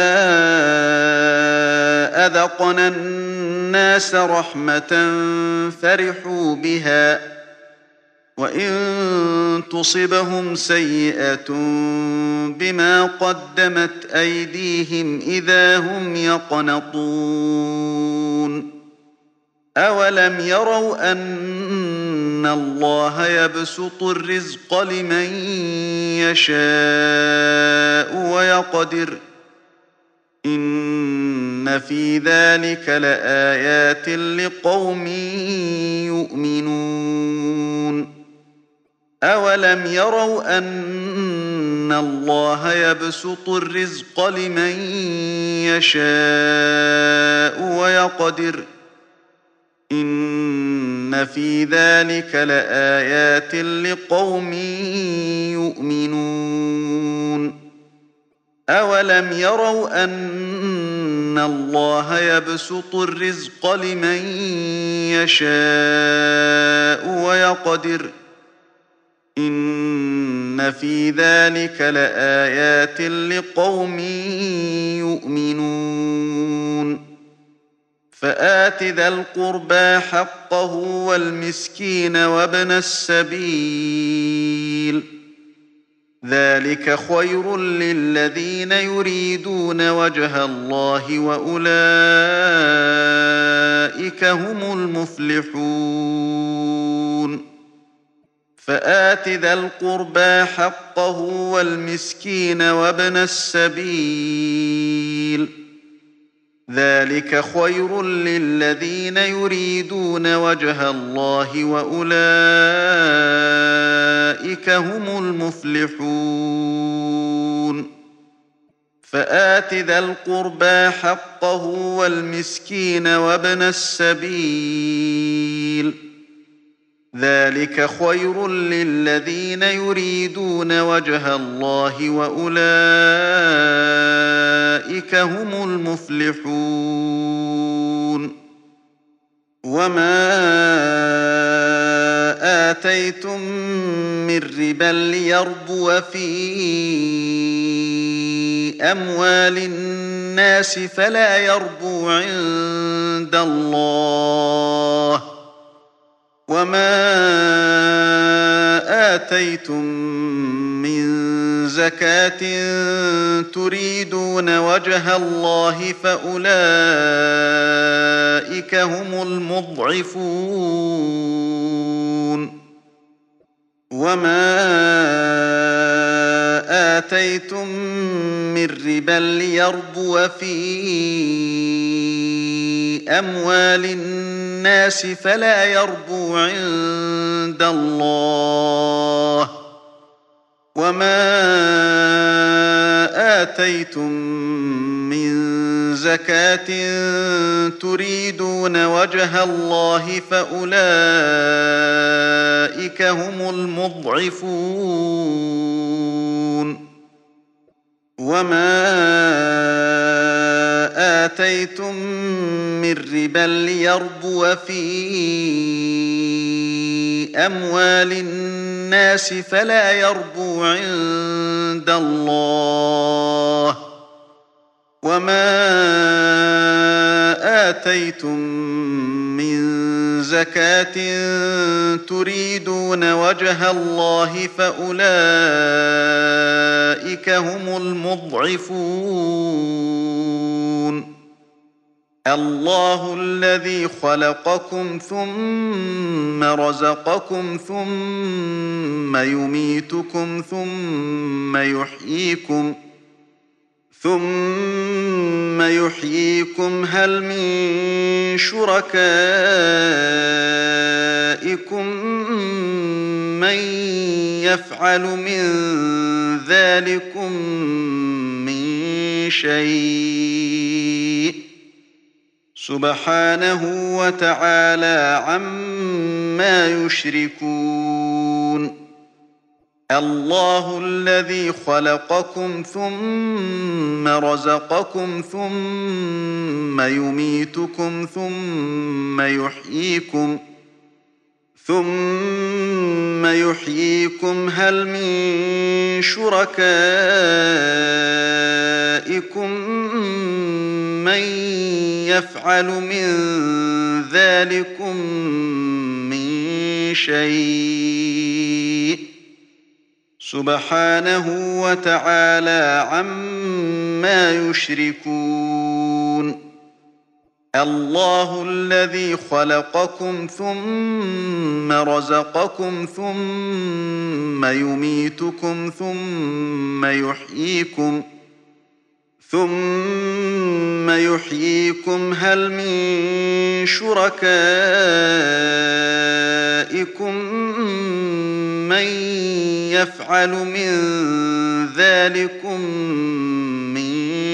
أذقنا الناس رحمة فرحوا بها وإن تصبهم سيئة بما قدمت أيديهم إذا هم يقنطون أولم يروا أن الله يبسط الرزق لمن يشاء ويقدر إن في ذلك لآيات لقوم يؤمنون أولم يروا أن الله يبسط الرزق لمن يشاء ويقدر إن في ذلك لآيات لقوم يؤمنون أولم يروا أن الله يبسط الرزق لمن يشاء ويقدر إن في ذلك لآيات لقوم يؤمنون فآت ذا القربى حقه والمسكين وابن السبيل ذلك خير للذين يريدون وجه الله وأولئك هم المفلحون فآت ذا القربى حقه والمسكين وابن السبيل ذلك خير للذين يريدون وجه الله وأولئك هم المفلحون فآت ذا القربى حقه والمسكين وابن السبيل ذلك خير للذين يريدون وجه الله وأولئك هم المفلحون وما آتيتم من ربا ليربو في أموال الناس فلا يربو عند الله. وما آتيتم من زكاة تريدون وجه الله فأولئك هم المضعفون. وما آتيتم من ربا ليربو في أموال الناس فلا يربو عند الله. وما آتيتم من زكاة تريدون وجه الله فأولئك هم المضعفون. وما آتيتم من ربا ليربو في أموال الناس فلا يربو عند الله. وما آتيتم من زكاة تريدون وجه الله فأولئك هم المضعفون. الله الذي خلقكم ثم رزقكم ثم يميتكم ثم يحييكم ثم يحييكم هل من شركائكم من يفعل من ذلكم من شيء سبحانه وتعالى عما يشركون. الله الذي خلقكم ثم رزقكم ثم يميتكم ثم يحييكم ثم يحييكم هل من شركائكم من يفعل من ذلكم من شيء سبحانه وتعالى عما يشركون. الله الذي خلقكم ثم رزقكم ثم يميتكم ثم يحييكم ثم يحييكم هل من شركائكم من يفعل من ذلكم من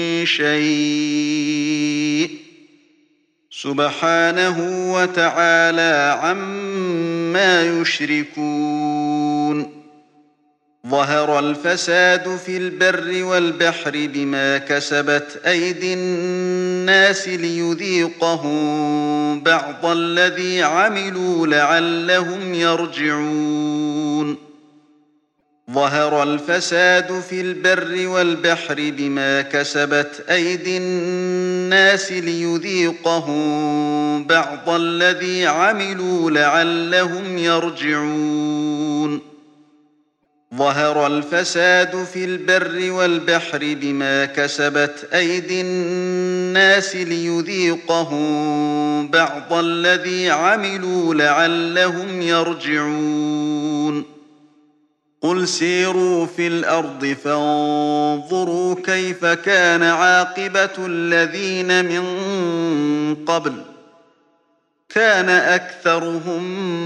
شيء سبحانه وتعالى عما يشركون. ظهر الفساد في البر والبحر بما كسبت أيدي الناس ليذيقهم بعض الذي عملوا لعلهم يرجعون. ظهر الفساد في البر والبحر بما كسبت أيدي الناس ليذيقهم بعض الذي عملوا لعلهم يرجعون. ظهر الفساد في البر والبحر بما كسبت أيدي الناس ليذيقهم بعض الذي عملوا لعلهم يرجعون. قل سيروا في الأرض فانظروا كيف كان عاقبة الذين من قبل كان أكثرهم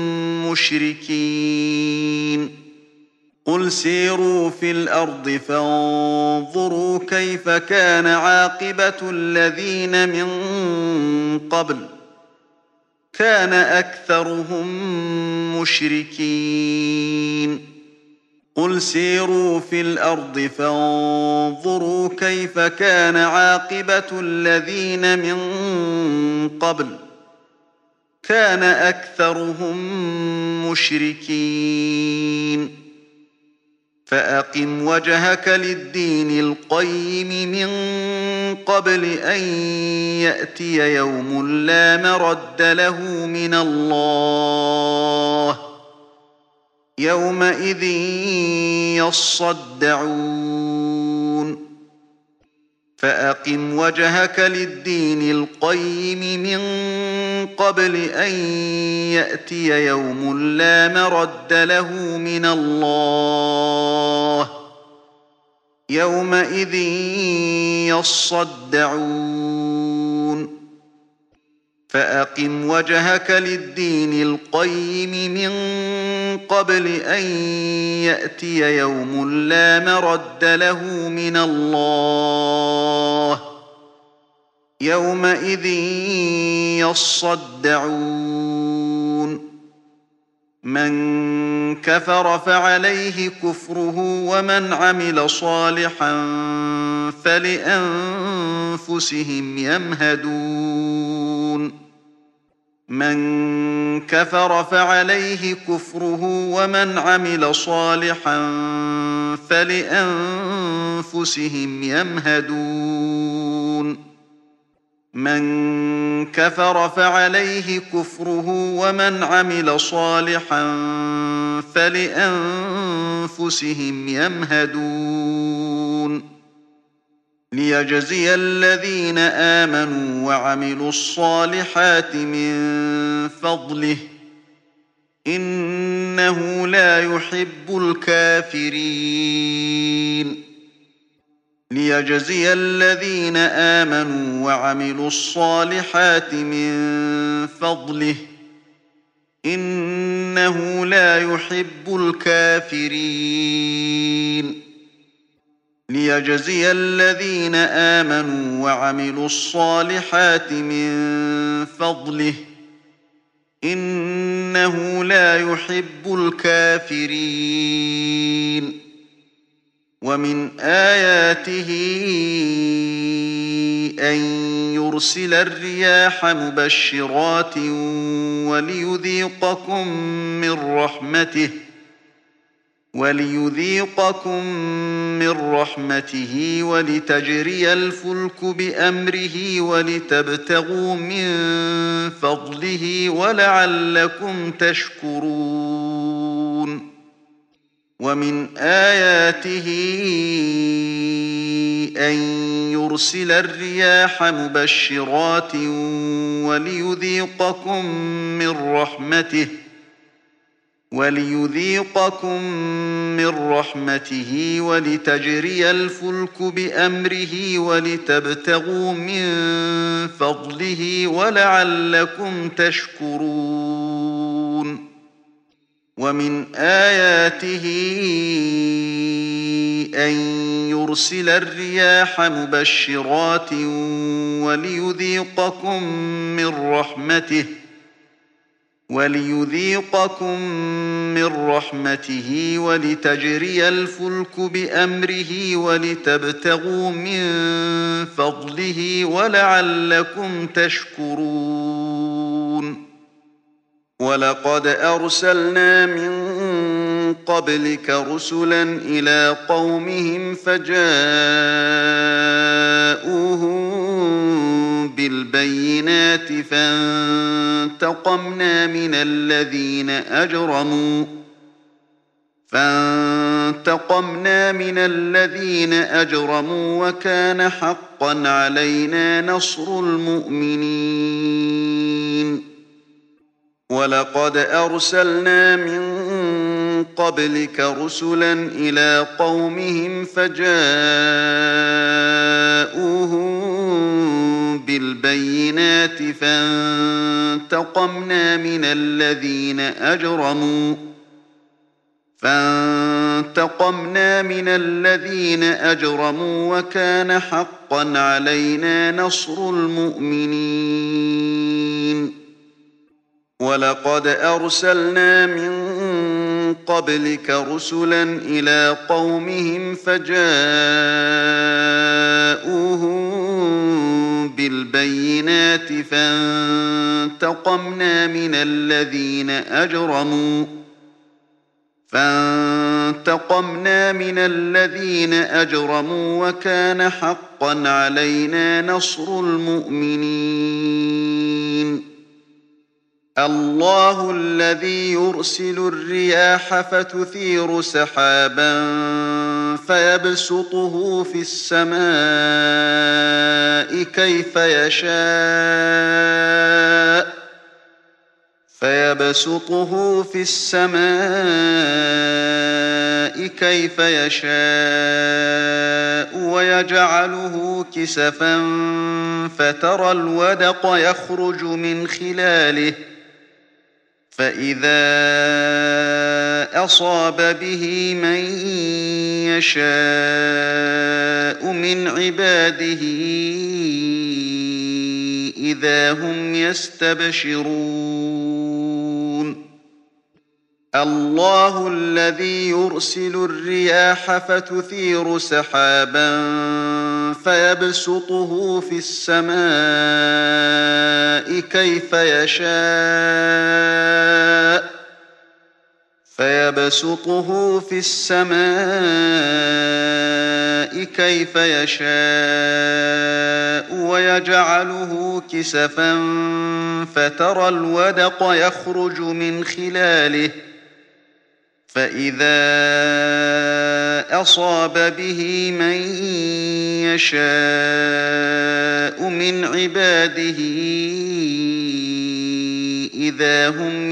مشركين. قل سيروا في الأرض فانظروا كيف كان عاقبة الذين من قبل كان أكثرهم مشركين. قل سيروا في الأرض فانظروا كيف كان عاقبة الذين من قبل كان أكثرهم مشركين. فأقم وجهك للدين القيم من قبل أن يأتي يوم لا مرد له من الله يومئذ يصدعون فأقم وجهك للدين القيم من قبل أن يأتي يوم لا مرد له من الله يومئذ يصدعون فأقم وجهك للدين القيم من قبل أن يأتي يوم لا مرد له من الله يومئذ يصدعون من كفر فعليه كفره ومن عمل صالحا فلأنفسهم يمهدون من كفر فعليه كفره ومن عمل صالحا فلأنفسهم يمهدون من كفر فعليه كفره ومن عمل صالحا فلأنفسهم يمهدون ليجزي الذين آمنوا وعملوا الصالحات من فضله إنه لا يحب الكافرين ليجزي الذين آمنوا وعملوا الصالحات من فضله إنه لا يحب الكافرين ليجزي الذين آمنوا وعملوا الصالحات من فضله إنه لا يحب الكافرين ومن آياته أن يرسل الرياح مبشرات وليذيقكم من رحمته وليذيقكم من رحمته ولتجري الفلك بأمره ولتبتغوا من فضله ولعلكم تشكرون ومن آياته أن يرسل الرياح مبشرات وليذيقكم من رحمته وليذيقكم من رحمته ولتجري الفلك بأمره ولتبتغوا من فضله ولعلكم تشكرون ومن آياته أن يرسل الرياح مبشرات وليذيقكم من رحمته وليذيقكم من رحمته ولتجري الفلك بأمره ولتبتغوا من فضله ولعلكم تشكرون ولقد أرسلنا من قبلك رسلا إلى قومهم فجاءوهم بالبينات فانتقمنا من الذين أجرموا فانتقمنا من الذين أجرموا وكان حقا علينا نصر المؤمنين ولقد أرسلنا من قبلك رسلا إلى قومهم فجاءوهم بالبينات فانتقمنا من الذين أجرموا فانتقمنا من الذين أجرموا وكان حقا علينا نصر المؤمنين ولقد أرسلنا من قبلك رسلا إلى قومهم فجاءوهم بالبينات فانتقمنا من الذين أجرموا فانتقمنا فانتقمنا من الذين أجرموا وكان حقا علينا نصر المؤمنين الله الذي يرسل الرياح فتثير سحابا فيبسطه في السماء كيف يشاء فيبسطه في السماء كيف يشاء ويجعله كسفا فترى الودق يخرج من خلاله فإذا أصاب به من يشاء من عباده إذا هم يستبشرون الله الذي يرسل الرياح فتثير سحابا فيبسطه في السماء كيف يشاء فيبسطه في السماء كيف يشاء ويجعله كسفا فترى الودق يخرج من خلاله فإذا أصاب به من يشاء من عباده إذا هم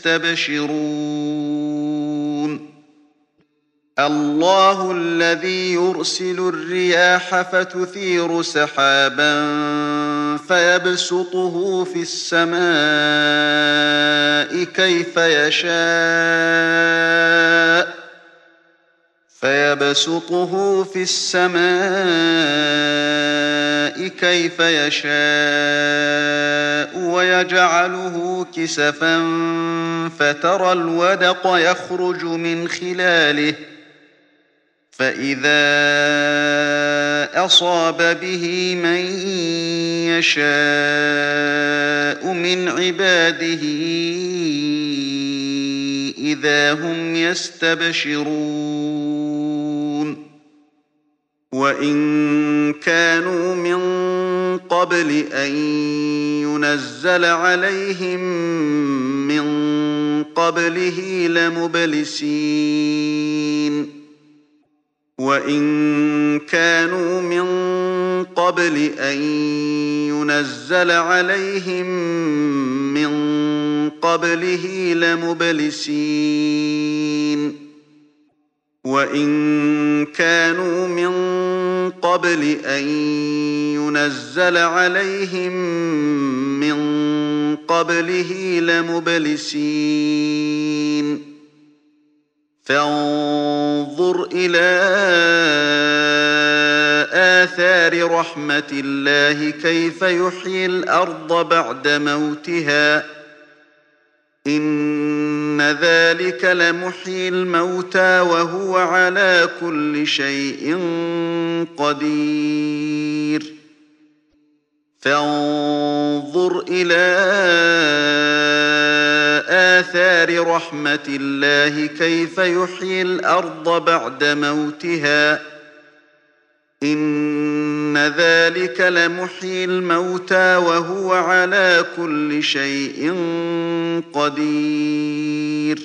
يستبشرون الله الذي يرسل الرياح فتثير سحابا فيبسطه في السماء كيف يشاء فيبسطه في السماء كيف يشاء ويجعله كسفا فترى الودق يخرج من خلاله فإذا أصاب به من يشاء من عباده إذا هم يستبشرون وإن كانوا من قبل أن ينزل عليهم من قبله لمبلسين وإن كانوا من قبل أن ينزل عليهم من قبله لمبلسين وإن كانوا من قبل أن ينزل عليهم من قبله لمبلسين فانظر إلى آثار رحمة الله كيف يحيي الأرض بعد موتها إن ذلك لمحيي الموتى وهو على كل شيء قدير فانظر إلى آثار رحمة الله كيف يحيي الأرض بعد موتها إن ذلك لمحيي الموتى وهو على كل شيء قدير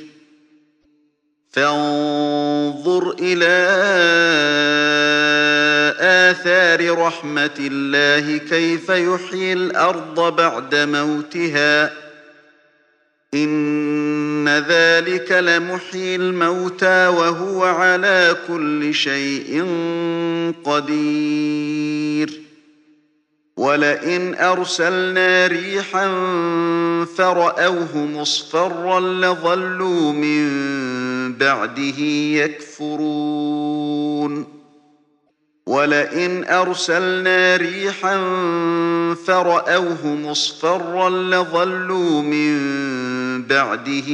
فانظر إلى آثار رحمة الله كيف يحيي الأرض بعد موتها إن ذلك لمحيي الموتى وهو على كل شيء قدير ولئن أرسلنا ريحا فرأوه مصفرا لظلوا من بعده يكفرون ولئن أرسلنا ريحا فرأوه مصفرا لظلوا من بعده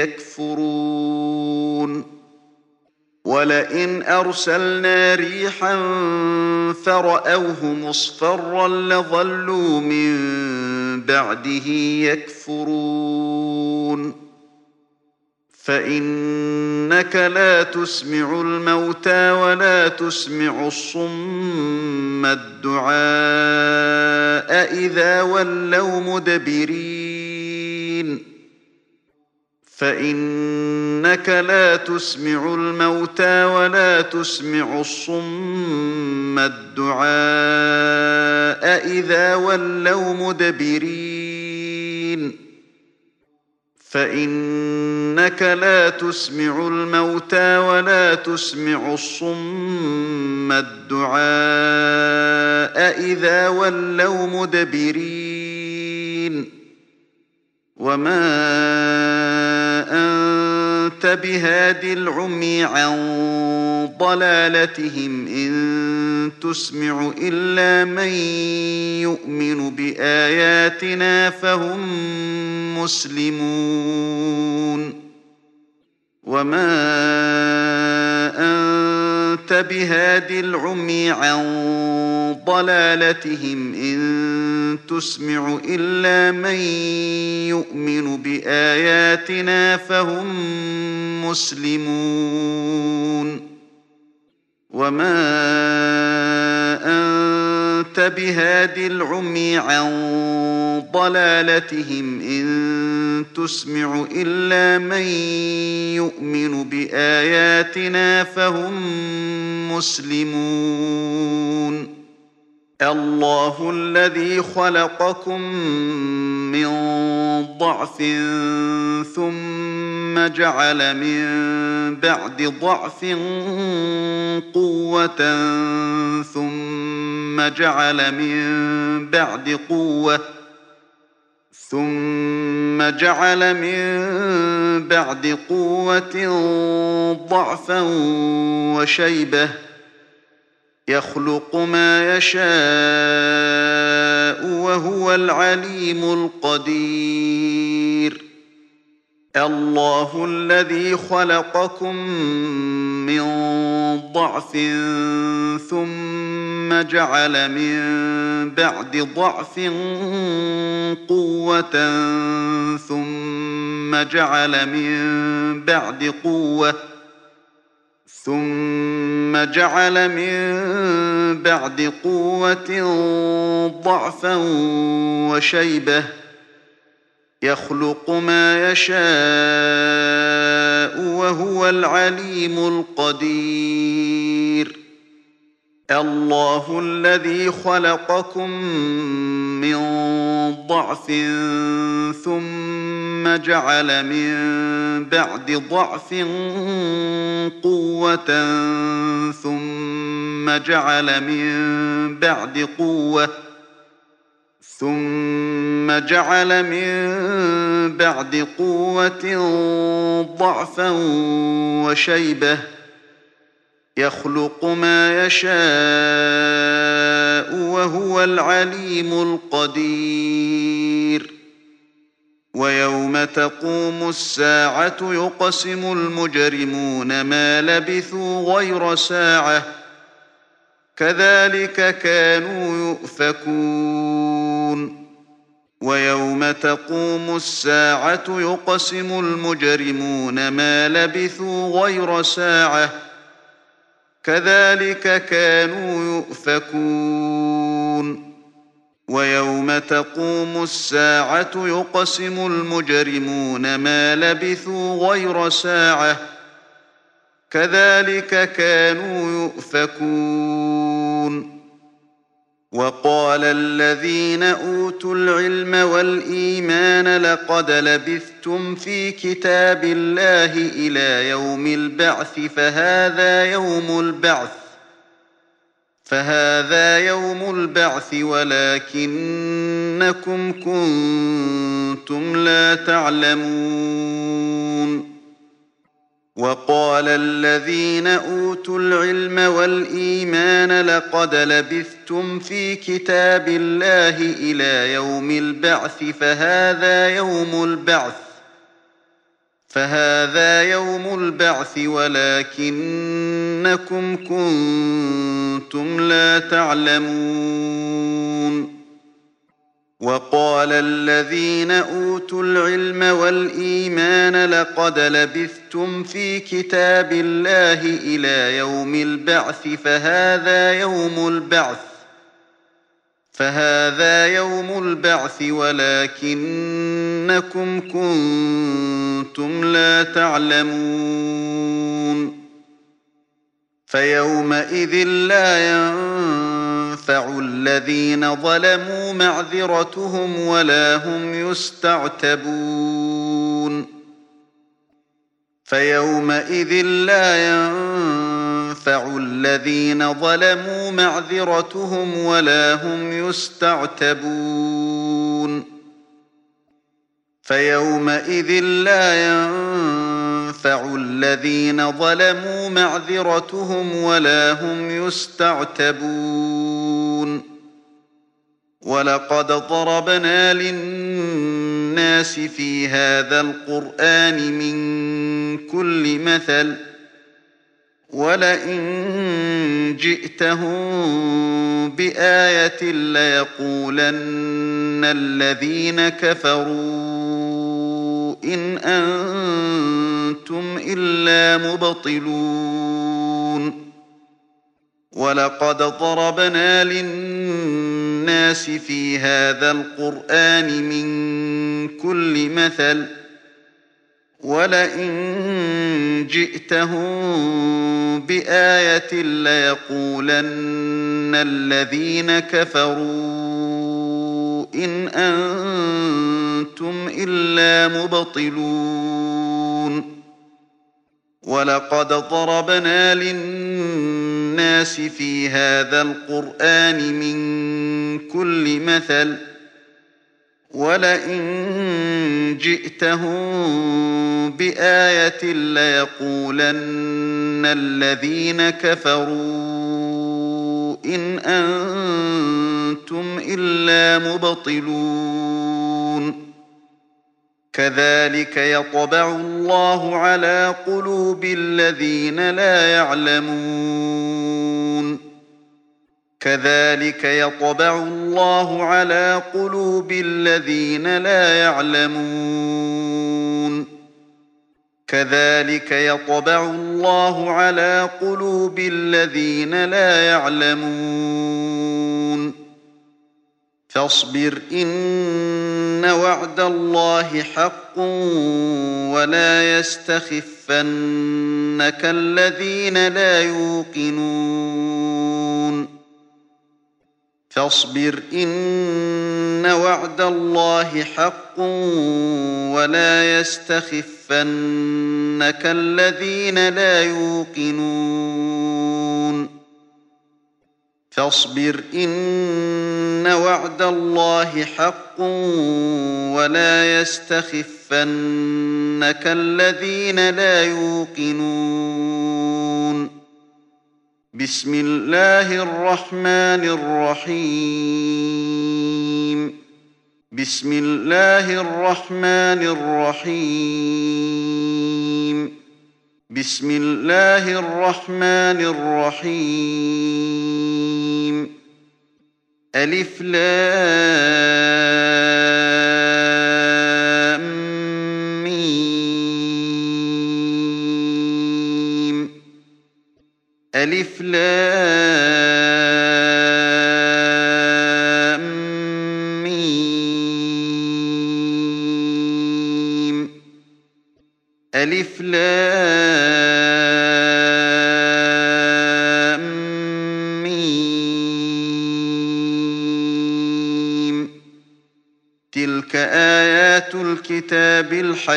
يكفرون ولئن أرسلنا ريحا فرأوه مصفرا لظلوا من بعده يكفرون فإنك لا تسمع الموتى ولا تسمع الصم الدعاء إذا ولوا مدبرين فإنك لا تسمع الموتى ولا تسمع الصم الدعاء إذا ولوا مدبرين فإنك لا تسمع الموتى ولا تسمع الصم الدعاء إذا ولوا مدبرين وما أنت بهاد العمي عن ضلالتهم إن تسمع إلا من يؤمن بآياتنا فهم مسلمون وما أنت بهاد العمي عن ضلالتهم إن تسمع إلا من يؤمن بآياتنا فهم مسلمون وما أنت بهاد العمي عن ضلالتهم إن تسمع إلا من يؤمن بآياتنا فهم مسلمون الله الذي خلقكم من ضعف ثم جعل من بعد ضعف قوة ثم جعل من بعد قوة ثم جعل من بعد قوة ضعفا وشيبة يخلق ما يشاء وهو العليم القدير الله الذي خلقكم من ضعف ثم جعل من بعد ضعف قوة ثم جعل من بعد قوة ثم جعل من بعد قوة ضعفا وشيبة يخلق ما يشاء وهو العليم القدير الله الذي خلقكم من ضعف ثم جعل من بعد ضعف قوة ثم جعل من بعد قوة ثم جعل من بعد قوة ضعفا وشيبة يخلق ما يشاء وهو العليم القدير ويوم تقوم الساعة يقسم المجرمون ما لبثوا غير ساعة كذلك كانوا يؤفكون ويوم تقوم الساعة يقسم المجرمون ما لبثوا غير ساعة كذلك كانوا يؤفكون ويوم تقوم الساعة يقسم المجرمون ما لبثوا غير ساعة كذلك كانوا يؤفكون وقال الذين أوتوا العلم والإيمان لقد لبثتم في كتاب الله إلى يوم البعث فهذا يوم البعث فهذا يوم البعث ولكنكم كنتم لا تعلمون وقال الذين أوتوا العلم والإيمان لقد لبثتم في كتاب الله إلى يوم البعث فهذا يوم البعث فهذا يوم البعث ولكنكم كنتم لا تعلمون وقال الذين أوتوا العلم والإيمان لقد لبثتم في كتاب الله إلى يوم البعث فهذا يوم البعث فهذا يوم البعث ولكنكم كنتم لا تعلمون فيومئذ لا ينفع الذين ظلموا معذرتهم ولا هم يستعتبون فيومئذ لا ينفع الذين ظلموا معذرتهم ولا هم يستعتبون فيومئذ لا ينفع الذين ظلموا معذرتهم ولا هم يستعتبون ولقد ضربنا للناس في هذا القرآن من كل مثل ولئن جئتهم بآية ليقولن الذين كفروا إن أنتم إلا مبطلون ولقد ضربنا للناس في هذا القرآن من كل مثل ولئن جئتهم بآية ليقولن الذين كفروا إن أنتم إلا مبطلون ولقد ضربنا للناس في هذا القرآن من كل مثل ولئن جئتهم بآية ليقولن الذين كفروا إن أنتم إلا مبطلون كذلك يطبع الله على قلوب الذين لا يعلمون كذلك يطبع الله على قلوب الذين لا يعلمون كذلك يطبع الله على قلوب الذين لا يعلمون فاصبر إن وعد الله حق ولا يستخفنك الذين لا يوقنون فاصبر إن وعد الله حق ولا يستخفنك الذين لا يوقنون فاصبر إن وعد الله حق ولا يستخفنك الذين لا يوقنون بسم الله الرحمن الرحيم بسم الله الرحمن الرحيم بسم الله الرحمن الرحيم ألف لام ميم ألف لام ميم ألف لام ميم تلك آيات الكتاب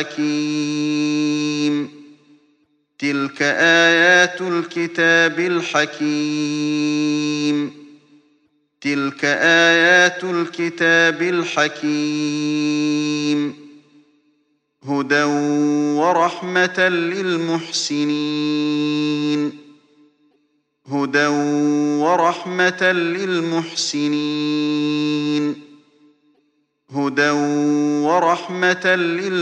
الحكيم تلك آيات الكتاب الحكيم تلك آيات الكتاب الحكيم هدى ورحمة للمحسنين هدى ورحمة للمحسنين هدى ورحمة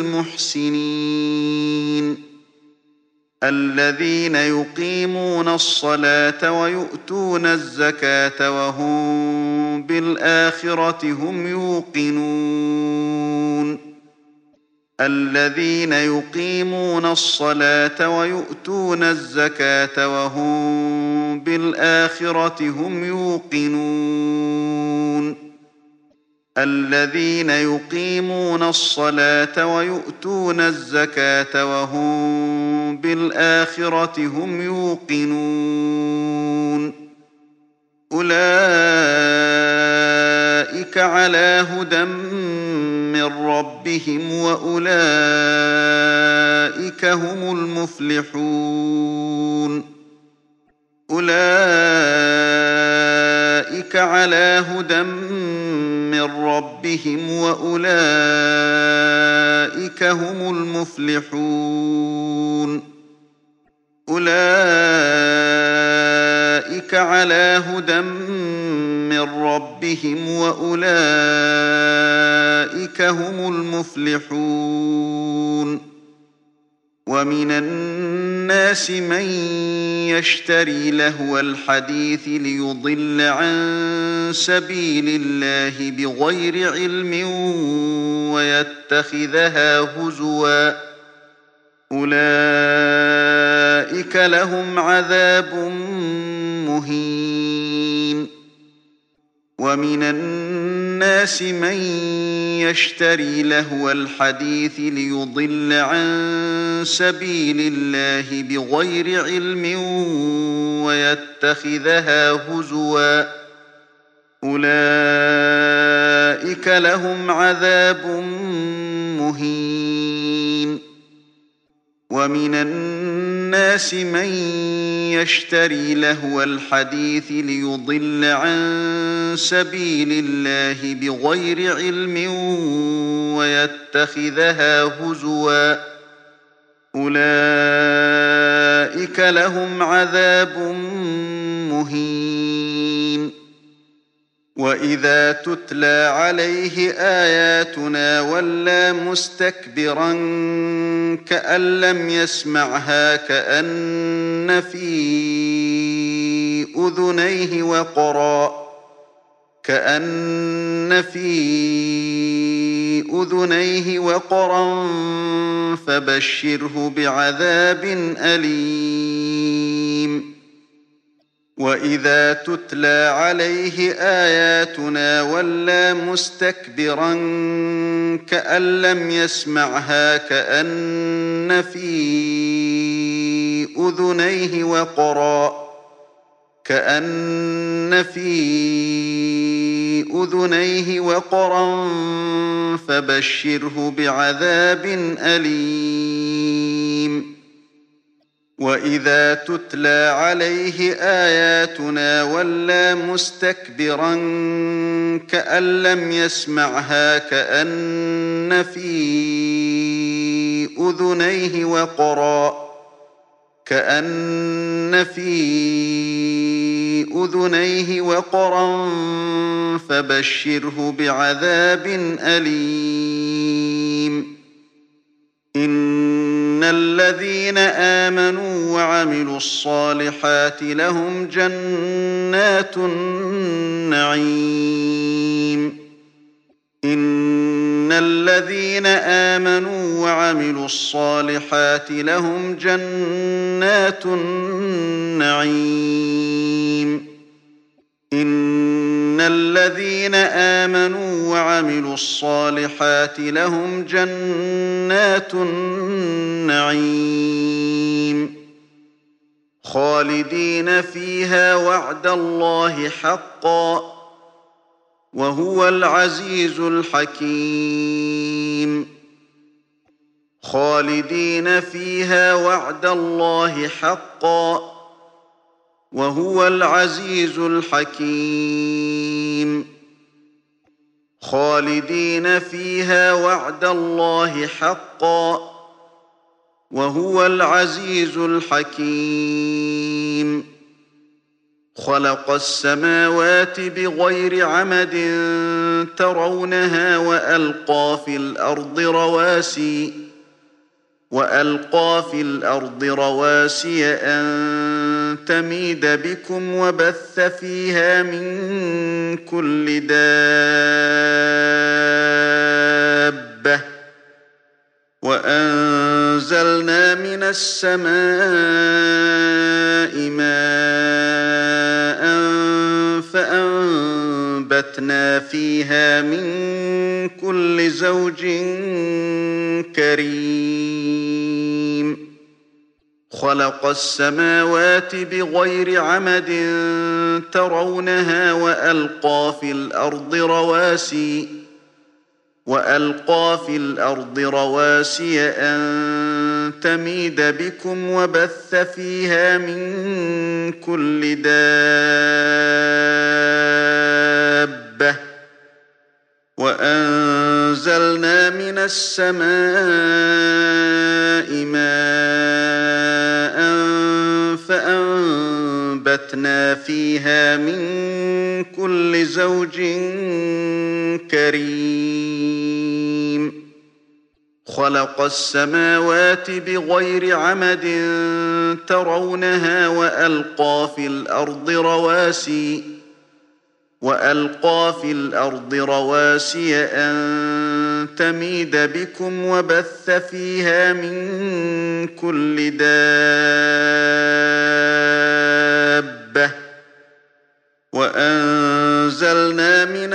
للمحسنين الذين يقيمون الصلاة ويؤتون الزكاة وهم بالآخرة هم يوقنون الذين يقيمون الصلاة ويؤتون الزكاة وهم بالآخرة هم يوقنون الذين يقيمون الصلاة ويؤتون الزكاة وهم بالآخرة هم يوقنون أولئك على هدى من ربهم وأولئك هم المفلحون أولئك على هدى من ربهم وأولئك هم المفلحون أولئك على هدى من ربهم وأولئك هم المفلحون ومن الناس من يشتري لهو الحديث ليضل عن سبيل الله بغير علم ويتخذها هزوا أولئك لهم عذاب مهين ومن الناس من يشتري لهو الحديث ليضل عن سبيل الله بغير علم ويتخذها هزوا أولئك لهم عذاب مهين ومن الناس من يشتري لهو الحديث ليضل عن سبيل الله بغير علم ويتخذها هزوا أولئك لهم عذاب مهين وإذا تتلى عليه آياتنا ولى مستكبرا كأن لم يسمعها كأن في أذنيه وقرا كأن في أذنيه وقرا فبشره بعذاب أليم وإذا تتلى عليه آياتنا ولى مستكبرا كأن لم يسمعها كأن في أذنيه وقرا كأن في أذنيه وقرا فبشره بعذاب أليم وإذا تتلى عليه آياتنا ولى مستكبرا كأن لم يسمعها كأن في أذنيه وقرا كأن في أذنيه وقرا فبشره بعذاب أليم إن الذين آمنوا وعملوا الصالحات لهم جنات النعيم إن الذين آمنوا وعملوا الصالحات لهم جنات النعيم إن الذين آمنوا وعملوا الصالحات لهم جنات النعيم خالدين فيها وعد الله حقا وهو العزيز الحكيم خالدين فيها وعد الله حقا وهو العزيز الحكيم خالدين فيها وعد الله حقا وهو العزيز الحكيم خلق السماوات بغير عمد ترونها وألقى في الأرض رواسي وألقى في الأرض رواسي أن تميد بكم وبث فيها من كل دابة وأنزلنا من السماء ماء فأنبتنا فيها من كل زوج كريم خلق السماوات بغير عمد ترونها وألقى في الأرض رواسي وألقى في الأرض رواسي أن تميد بكم وبث فيها من كل دابة وأنزلنا من السماء ماء فأنبتنا فيها من كل زوج كريم خلق السماوات بغير عمد ترونها وألقى في الأرض رواسي وألقى في الأرض رواسي أن تميد بكم وبث فيها من كل دابة وأنزلنا من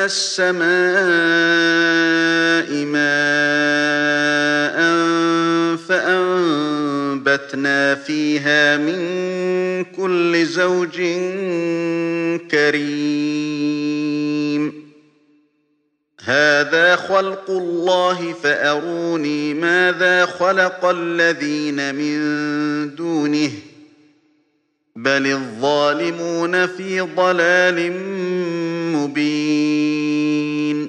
السماء ماء فأنبتنا فيها من كل زوج كريم هذا خلق الله فأروني ماذا خلق الذين من دونه بل الظالمون في ضلال مبين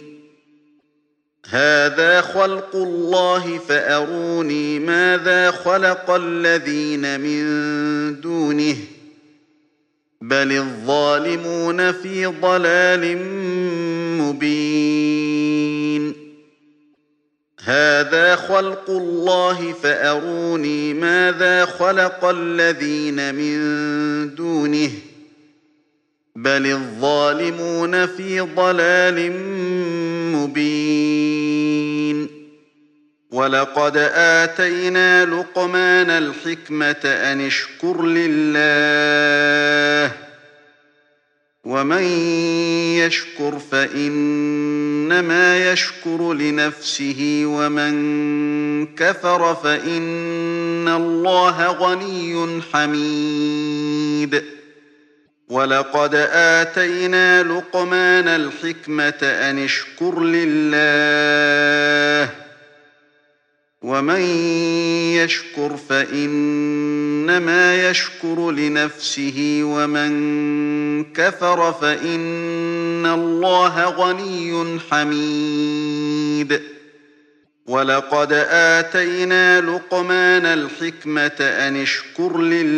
هذا خلق الله فأروني ماذا خلق الذين من دونه بل الظالمون في ضلال مبين هذا خلق الله فأروني ماذا خلق الذين من دونه بل الظالمون في ضلال مبين ولقد آتينا لقمان الحكمة أن اشكر لله ومن يشكر فإنما يشكر لنفسه ومن كفر فإن الله غني حميد ولقد آتينا لقمان الحكمة أن اشكر لله ومن يشكر فإنما يشكر لنفسه ومن كفر فإن الله غني حميد ولقد آتينا لقمان الحكمة أن اشكر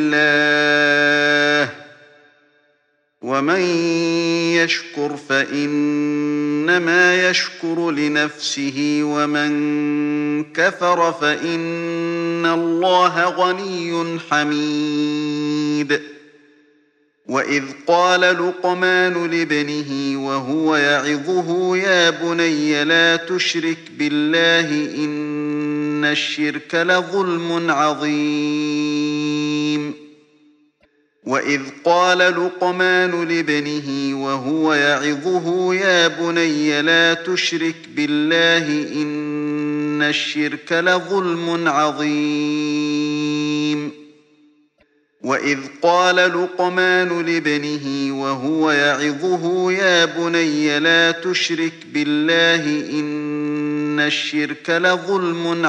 لله ومن يشكر فإنما يشكر لنفسه ومن كفر فإن الله غني حميد وإذ قال لقمان لابنه وهو يعظه يا بني لا تشرك بالله إن الشرك لظلم عظيم وإذ قال لقمان لابنه وهو يعظه يا بني لا تشرك بالله إن الشرك لظلم عظيم وإذ قال لقمان لابنه وهو يعظه يا بني لا تشرك بالله إن الشرك لظلم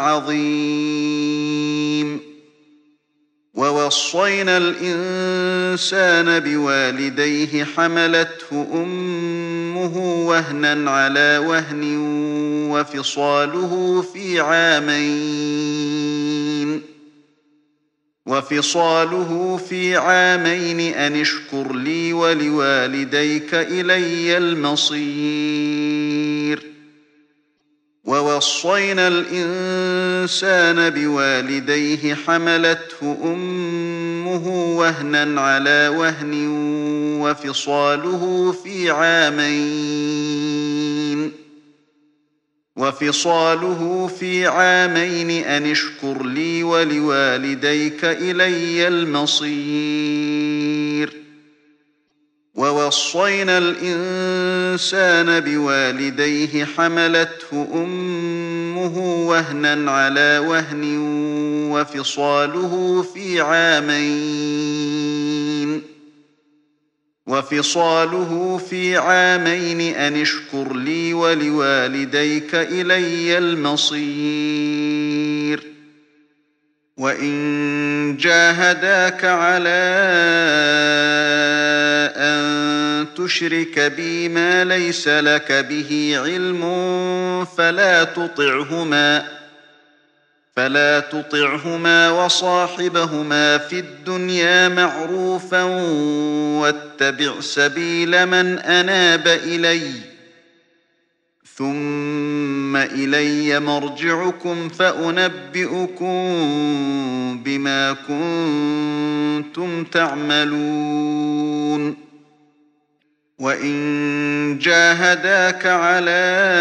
عظيم ووصينا الإنسان بوالديه حملته أمه وهنا على وهن وفصاله في عامين وفصاله في عامين أن اشكر لي ولوالديك إلي المصير ووصينا الإنسان بوالديه حملته أمه وهنا على وهن وفصاله في عامين وفصاله في عامين أن اشكر لي ولوالديك إلي المصير ووصينا الإنسان بوالديه حملته أمه وهنا على وهن وفصاله في عامين وفصاله في عامين أن اشكر لي ولوالديك إلي المصير وإن جاهداك على أن تشرك بي ما ليس لك به علم فلا تطعهما فلا تطعهما وصاحبهما في الدنيا معروفا واتبع سبيل من أناب إلي ثم إلي مرجعكم فأنبئكم بما كنتم تعملون وإن جاهداك على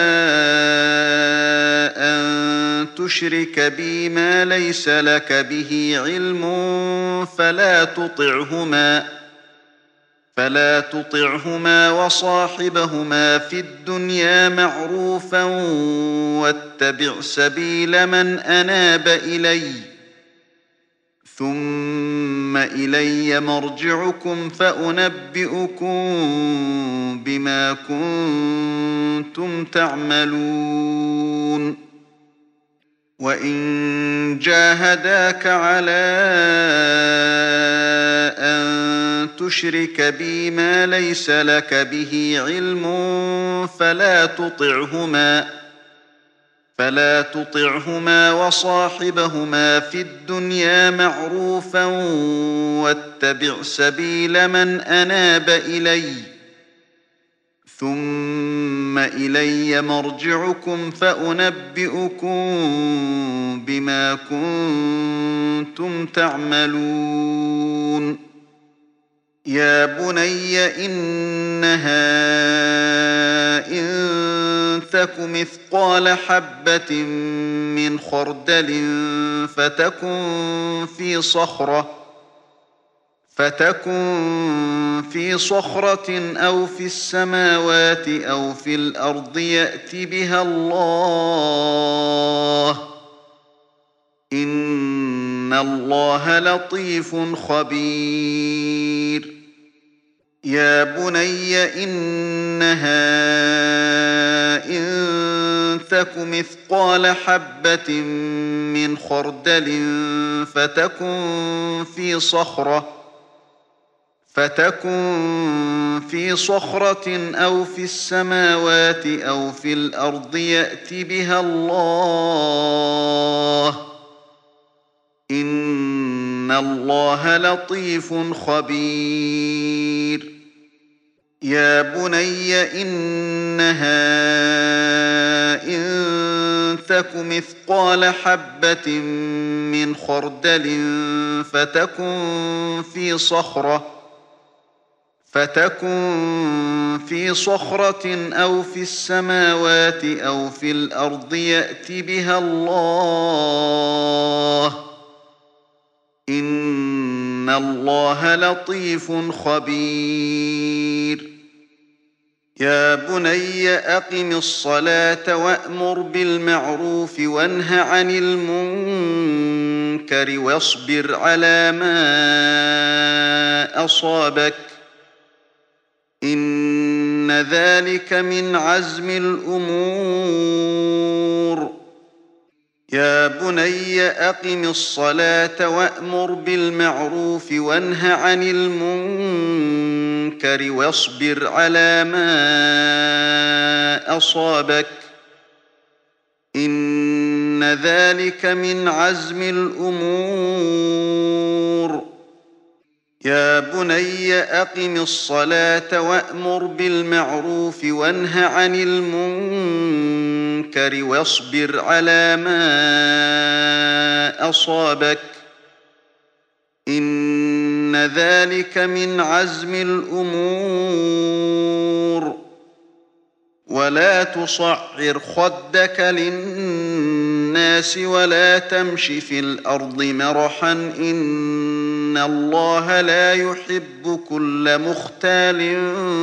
أن تشرك بي ما ليس لك به علم فلا تطعهما فلا تطعهما وصاحبهما في الدنيا معروفا واتبع سبيل من أناب إلي ثم إلي مرجعكم فأنبئكم بما كنتم تعملون وإن جاهداك على أن تشرك بي ما ليس لك به علم فلا تطعهما فلا تطعهما وصاحبهما في الدنيا معروفا واتبع سبيل من أناب إلي ثم إلي مرجعكم فأنبئكم بما كنتم تعملون يا بني إنها إن تك مثقال حبة من خردل فتكن في صخرة فتكن في صخرة أو في السماوات أو في الأرض يأت بها الله إن الله لطيف خبير يا بني إنها إن تك مثقال حبة من خردل فتكن في صخرة فتكن في صخرة أو في السماوات أو في الأرض يأت بها الله إن الله لطيف خبير يا بني إنها إن تك مثقال حبة من خردل فتكن في صخرة فتكن في صخرة أو في السماوات أو في الأرض يأت بها الله إن الله لطيف خبير يا بني أقم الصلاة وأمر بالمعروف وانه عن المنكر واصبر على ما أصابك إن ذلك من عزم الأمور يا بني أقم الصلاة وأمر بالمعروف وانه عن المنكر واصبر على ما أصابك إن ذلك من عزم الأمور يا بني أقم الصلاة وأمر بالمعروف وانه عن المنكر المنكر واصبر على ما أصابك إن ذلك من عزم الأمور ولا تصعر خدك للناس ولا تمش في الأرض مرحا إن الله لا يحب كل مختال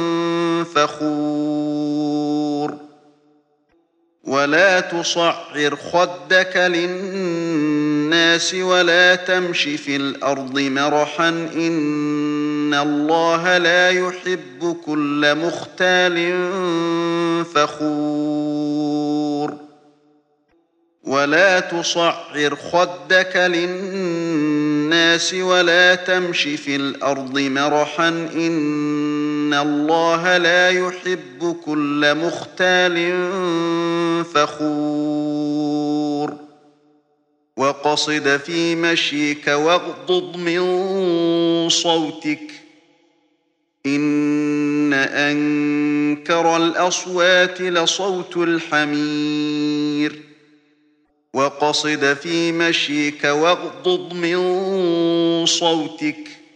فخور ولا تصعر خدك للناس ولا تمش في الأرض مرحا إن الله لا يحب كل مختال فخور ولا تصعر خدك للناس ولا تمش في الأرض مرحا إن الله لا يحب كل مختال فخور وقصد في مشيك واغضض من صوتك إن أنكر الأصوات لصوت الحمير وقصد في مشيك واغضض من صوتك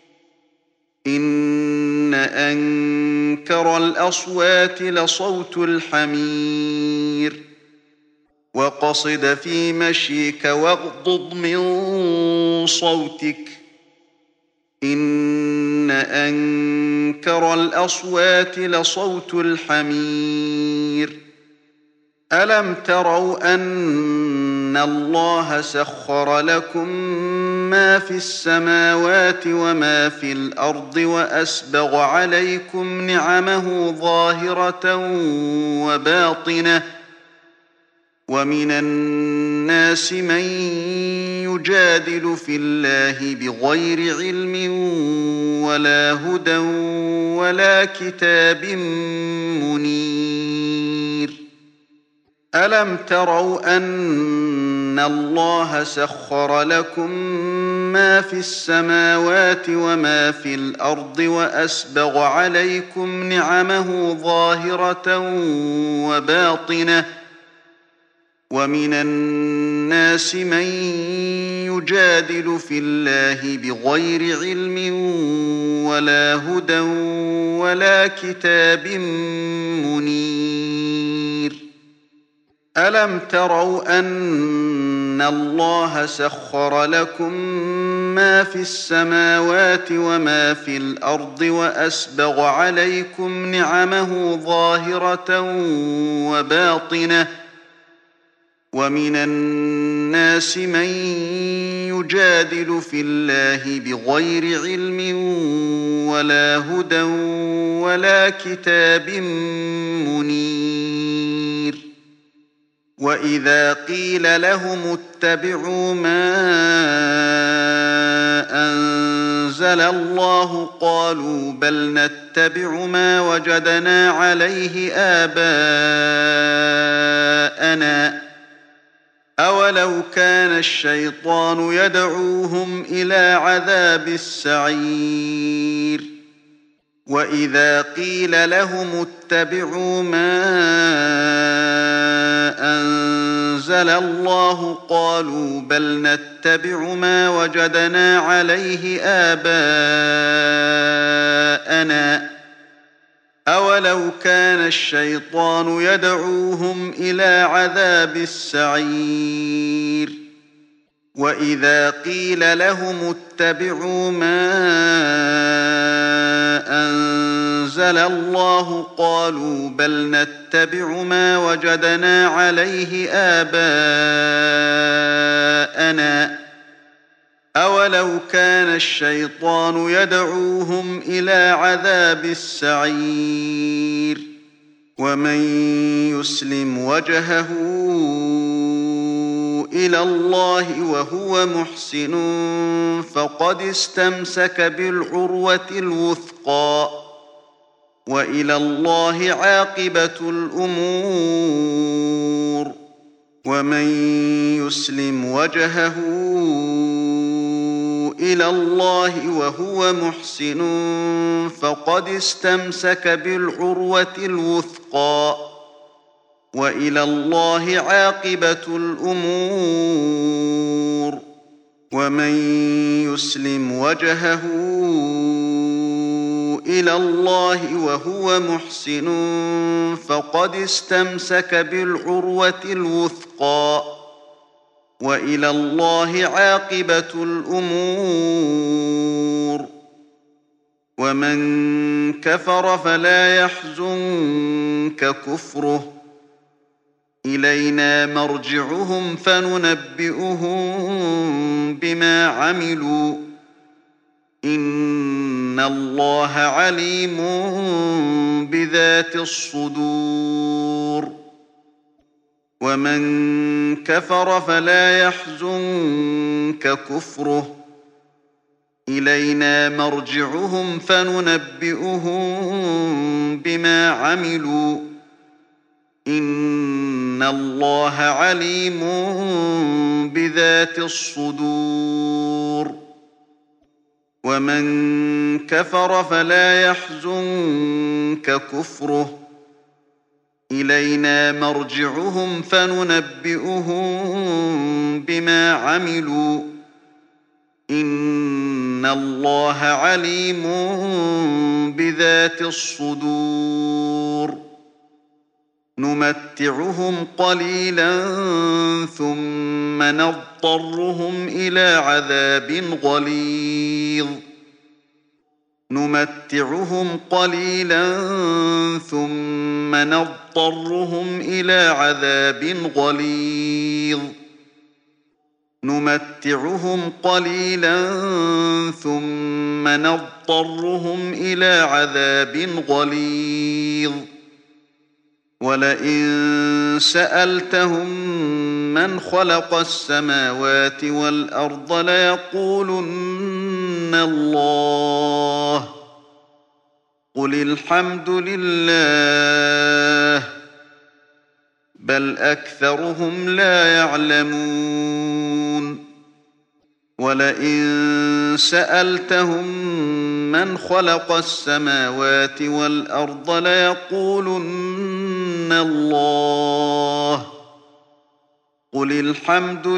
إن أنكر الأصوات لصوت الحمير وقصد في مشيك واغضض من صوتك إن أنكر الأصوات لصوت الحمير ألم تروا أن الله سخر لكم ما في السماوات وما في الأرض وأسبغ عليكم نعمه ظاهرة وباطنة ومن الناس من يجادل في الله بغير علم ولا هدى ولا كتاب منير ألم تروا أن الله سخر لكم ما في السماوات وما في الأرض وأسبغ عليكم نعمه ظاهرة وباطنة ومن الناس من يجادل في الله بغير علم ولا هدى ولا كتاب منير ألم تروا أن الله سخر لكم ما في السماوات وما في الأرض وأسبغ عليكم نعمه ظاهرة وباطنة ومن الناس من يجادل في الله بغير علم ولا هدى ولا كتاب منير وإذا قيل لهم اتبعوا ما أنزل الله قالوا بل نتبع ما وجدنا عليه آباءنا أولو كان الشيطان يدعوهم إلى عذاب السعير وإذا قيل لهم اتبعوا ما أنزل الله قالوا بل نتبع ما وجدنا عليه آباءنا أولو كان الشيطان يدعوهم إلى عذاب السعير وإذا قيل لهم اتبعوا ما أنزل الله قالوا بل نتبع ما وجدنا عليه آباءنا أولو كان الشيطان يدعوهم إلى عذاب السعير ومن يسلم وجهه إلى الله وهو محسن فقد استمسك بالعروة الوثقى وإلى الله عاقبة الأمور ومن يسلم وجهه إلى الله وهو محسن فقد استمسك بالعروة الوثقى وإلى الله عاقبة الأمور ومن يسلم وجهه إلى الله وهو محسن فقد استمسك بالعروة الوثقى وإلى الله عاقبة الأمور ومن كفر فلا يحزنك كفره إلينا مرجعهم فننبئهم بما عملوا إن الله عليم بذات الصدور ومن كفر فلا يحزنك كفره إلينا مرجعهم فننبئهم بما عملوا إن الله عليم بذات الصدور ومن كفر فلا يحزنك كفره إلينا مرجعهم فننبئهم بما عملوا إن الله عليم بذات الصدور نمتعهم قليلا ثم نضطرهم إلى عذاب غليظ نمتعهم قليلا ثم نضطرهم إلى عذاب غليظ نمتعهم قليلا ثم نضطرهم إلى عذاب غليظ ولئن سألتهم من خلق السماوات والأرض ليقولن الله قل الحمد لله بل أكثرهم لا يعلمون ولئن سألتهم من خلق السماوات والأرض ليقولن الله قل الحمد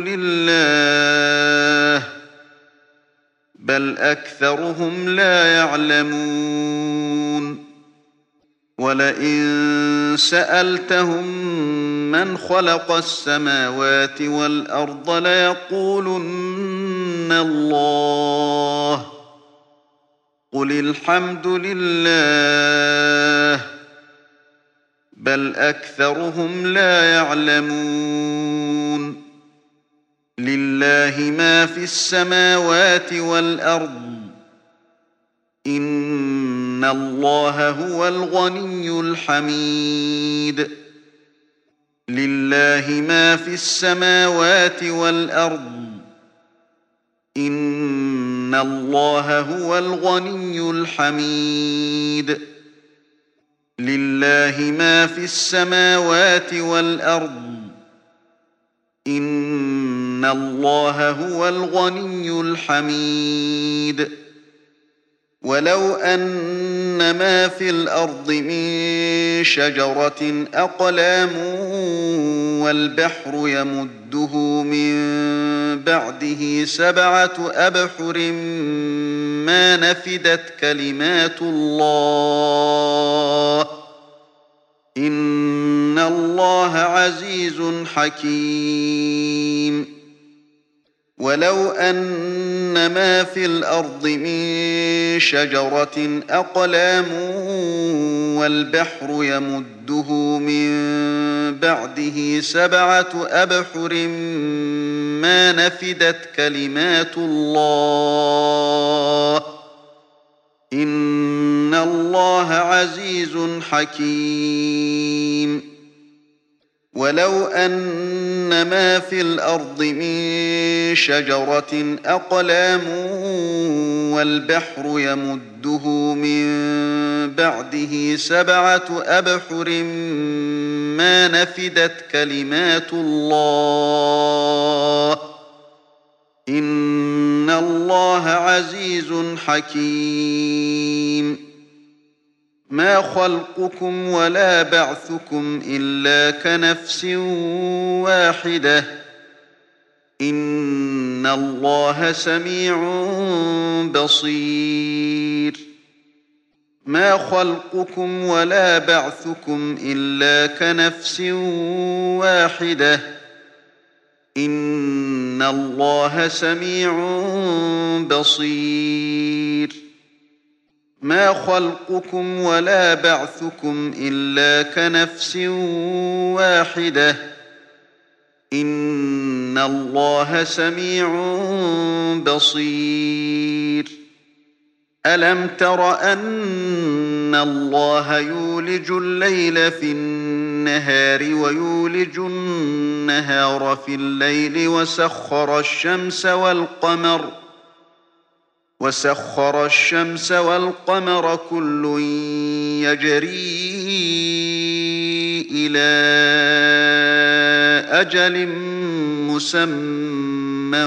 لله بل أكثرهم لا يعلمون ولئن سألتهم من خلق السماوات والأرض ليقولن الله قل الحمد لله بل أكثرهم لا يعلمون لله ما في السماوات والأرض إن الله هو الغني الحميد لله ما في السماوات والأرض إن الله هو الغني الحميد لله ما في السماوات والأرض إن الله هو الغني الحميد ولو أن ما في الأرض من شجرة أقلام والبحر يمده من بعده سبعة أبحر ما نفدت كلمات الله إن الله عزيز حكيم ولو أن ما في الأرض من شجرة أقلام والبحر يمده من بعده سبعة أبحر ما نفدت كلمات الله إن الله عزيز حكيم ولو أن ما في الأرض من شجرة أقلام والبحر يمده من بعده سبعة أبحر ما نفدت كلمات الله إن الله عزيز حكيم ما ما خلقكم ولا بعثكم إلا كنفس واحدة إن الله سميع بصير ما خلقكم ولا بعثكم إلا كنفس واحدة إن الله سميع بصير ما خلقكم ولا بعثكم إلا كنفس واحدة إن الله سميع بصير ألم تر أن الله يولج الليل في النهار ويولج النهار في الليل وسخر الشمس والقمر وسخر الشمس والقمر كل يجري إلى أجل مسمى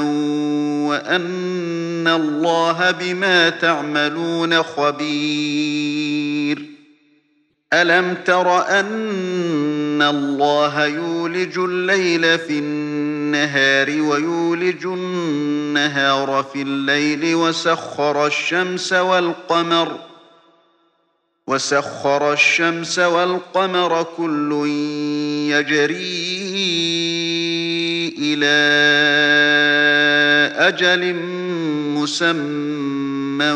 وأن الله بما تعملون خبير ألم تر أن الله يولج الليل في النهار ويولج النهار في الليل وسخر الشمس والقمر وسخر الشمس والقمر كل يجري إلى أجل مسمى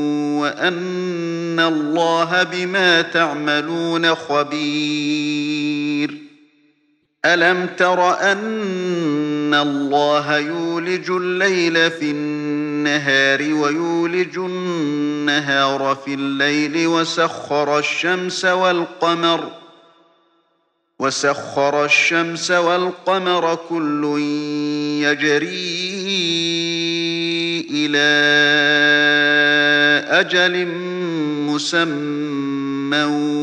وأن الله بما تعملون خبير ألم تر أن الله يولج الليل في النهار ويولج النهار في الليل وسخر الشمس والقمر وسخر الشمس والقمر كل يجري إلى أجل مسمى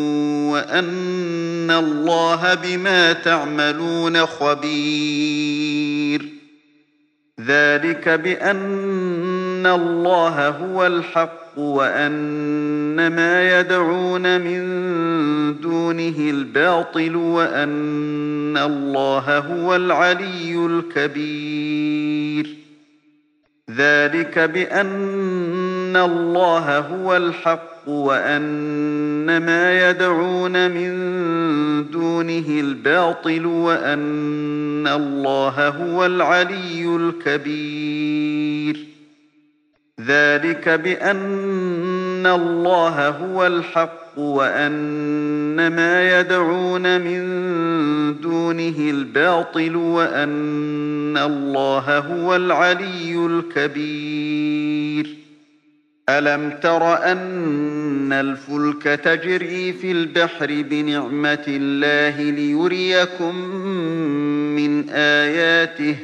وأن الله بما تعملون خبير ذلك بأن الله هو الحق وأن ما يدعون من دونه الباطل وأن الله هو العلي الكبير ذلك بأن الله هو الحق وأن ما يدعون من دونه الباطل وأن الله هو العلي الكبير ذلك بأن الله هو الحق وأن ما يدعون من دونه الباطل وأن الله هو العلي الكبير ألم تر أن الفلك تجري في البحر بنعمة الله ليريكم من آياته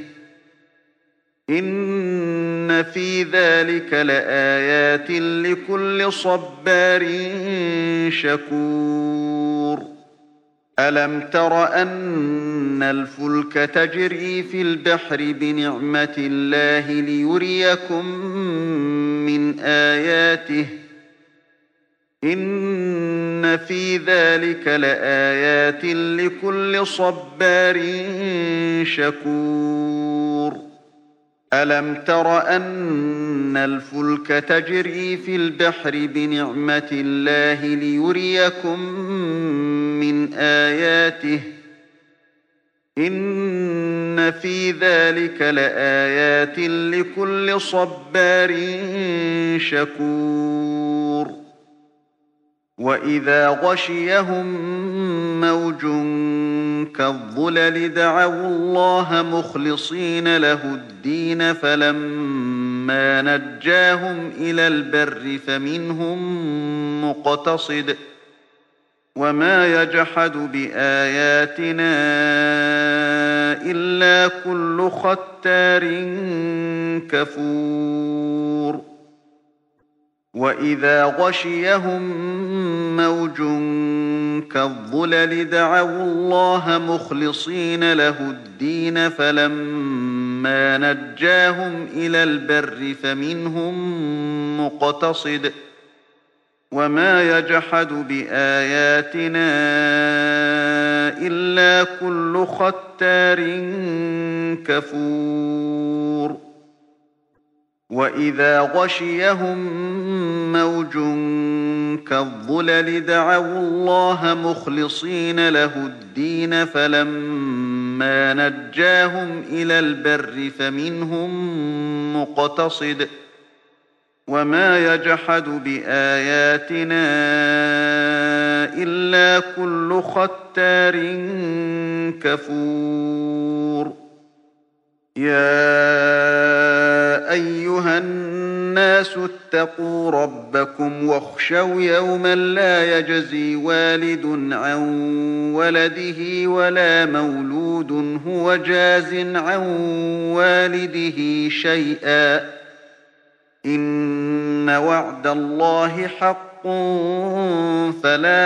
إن في ذلك لآيات لكل صبار شكور ألم تر أن الفلك تجري في البحر بنعمة الله ليريكم من آياته إن في ذلك لآيات لكل صبار شكور ألم تر أن الفلك تجري في البحر بنعمة الله ليريكم من آياته إن في ذلك لآيات لكل صبار شكور وإذا غشيهم موج كالظلل دعوا الله مخلصين له الدين فلما نجاهم إلى البر فمنهم مقتصد وما يجحد بآياتنا إلا كل ختار كفور وإذا غشيهم موج كالظلل دعوا الله مخلصين له الدين فلما نجاهم إلى البر فمنهم مقتصد وما يجحد بآياتنا إلا كل ختار كفور وإذا غشيهم موج كالظلل دعوا الله مخلصين له الدين فلما نجاهم إلى البر فمنهم مقتصد وما يجحد بآياتنا إلا كل ختار كفور يا أيها الناس اتقوا ربكم واخشوا يوما لا يجزي والد عن ولده ولا مولود هو جاز عن والده شيئا إن وعد الله حق فلا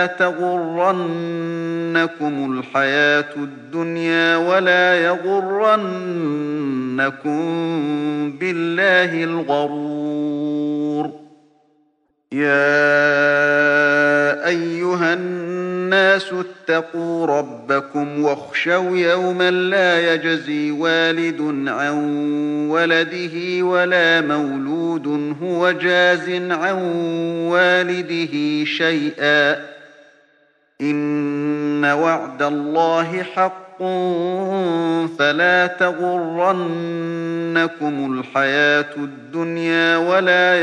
تغرنكم الحياة الدنيا ولا يغرنكم بالله الغرور يا أيها الناس اتقوا ربكم واخشوا يوما لا يجزي والد عن ولده ولا مولود هو جاز عن والده شيئا إن وعد الله حق فلا تغرنكم الحياة الدنيا ولا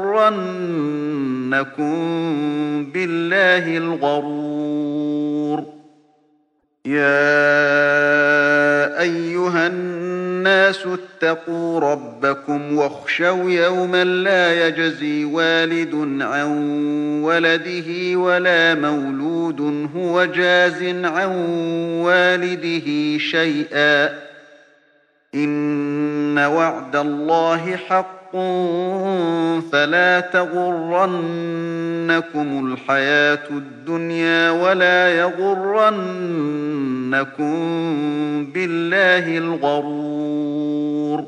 يغرنكم بالله الغرور يا أيها الناس اتقوا ربكم واخشوا يوما لا يجزي والد عن ولده ولا مولود هو جاز عن والده شيئا إن وعد الله حق فلا تغرنكم الحياة الدنيا ولا يغرنكم بالله الغرور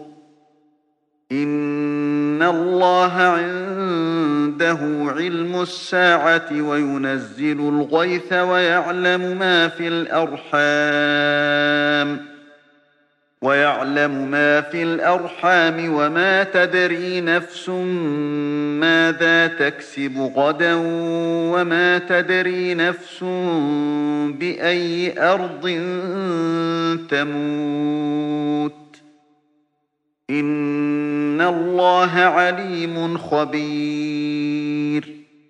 إن الله عنده علم الساعة وينزل الغيث ويعلم ما في الأرحام ويعلم ما في الأرحام وما تدري نفس ماذا تكسب غدا وما تدري نفس بأي أرض تموت إن الله عليم خبير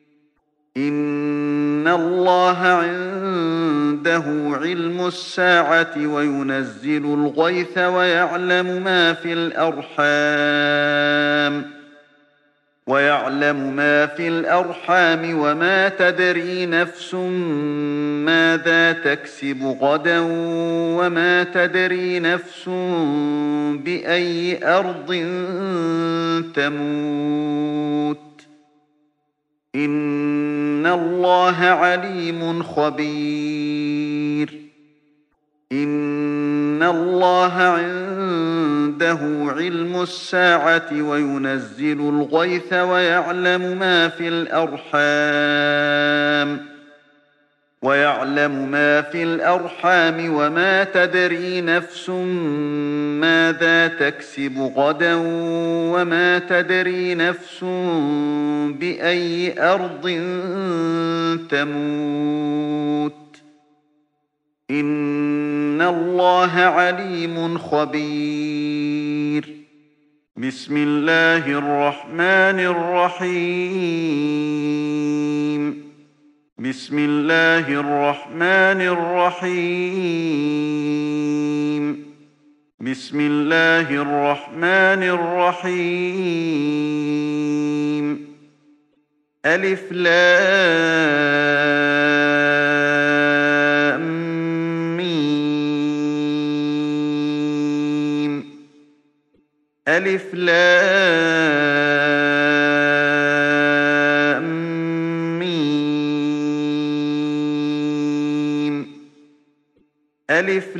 إن الله عنده علم الساعة وينزل الغيث ويعلم ما في الأرحام ويعلم ما في الأرحام وما تدري نفس ماذا تكسب غدا وما تدري نفس بأي أرض تموت إن الله عليم خبير إن الله عنده علم الساعة وينزل الغيث ويعلم ما في الأرحام ويعلم ما في الأرحام وما تدري نفس ماذا تكسب غدا وما تدري نفس بأي أرض تموت إن الله عليم خبير بسم الله الرحمن الرحيم بسم الله الرحمن الرحيم بسم الله الرحمن الرحيم ألف لام ميم ألف لام ميم ألف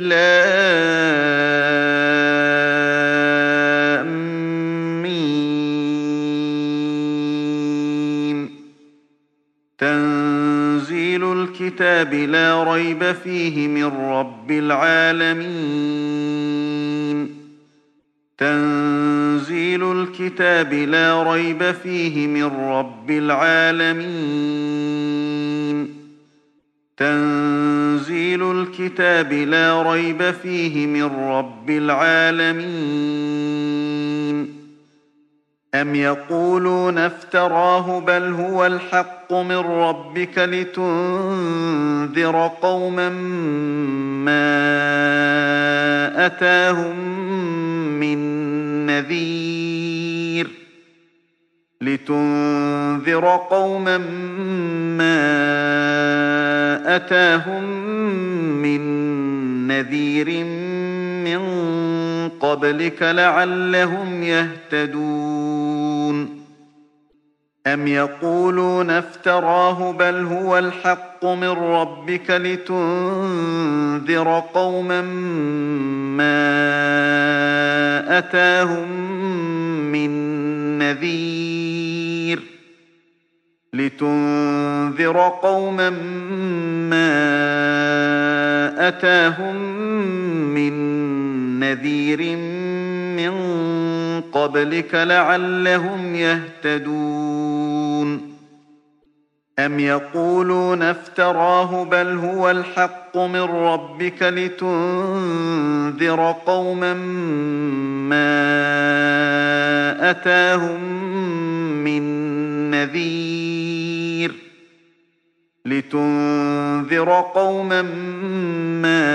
لام ميم الكتاب لا ريب فيه من رب العالمين تنزيل الكتاب لا ريب فيه من رب العالمين تنزيل الكتاب لا ريب فيه من رب العالمين أم يقولون افتراه بل هو الحق من ربك لتنذر قوما ما أتاهم من نذير لتنذر قوما ما أتاهم من نذير من قبلك لعلهم يهتدون أم يقولون افتراه بل هو الحق من ربك لتنذر قوما ما أتاهم من نذير لتنذر قوما ما أتاهم من نذير من قبلك لعلهم يهتدون أم يقولون افتراه بل هو الحق من ربك لتنذر قوما ما أتاهم من نذير لتنذر قوما ما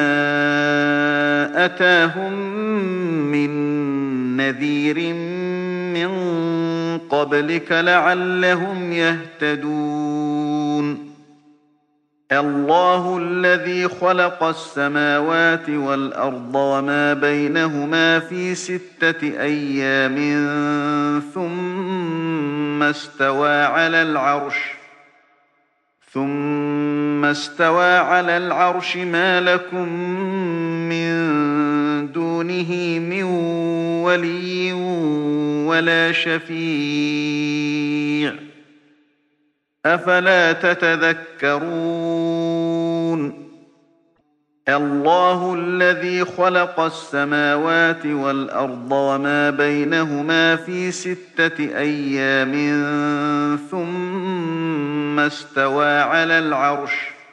أتاهم من نذير من قبلك لعلهم يهتدون الله الذي خلق السماوات والأرض وما بينهما في ستة أيام ثم استوى على العرش ثم استوى على العرش ما لكم من دونه من ولي ولا شفيع أفلا تتذكرون الله الذي خلق السماوات والأرض وما بينهما في ستة أيام ثم استوى على العرش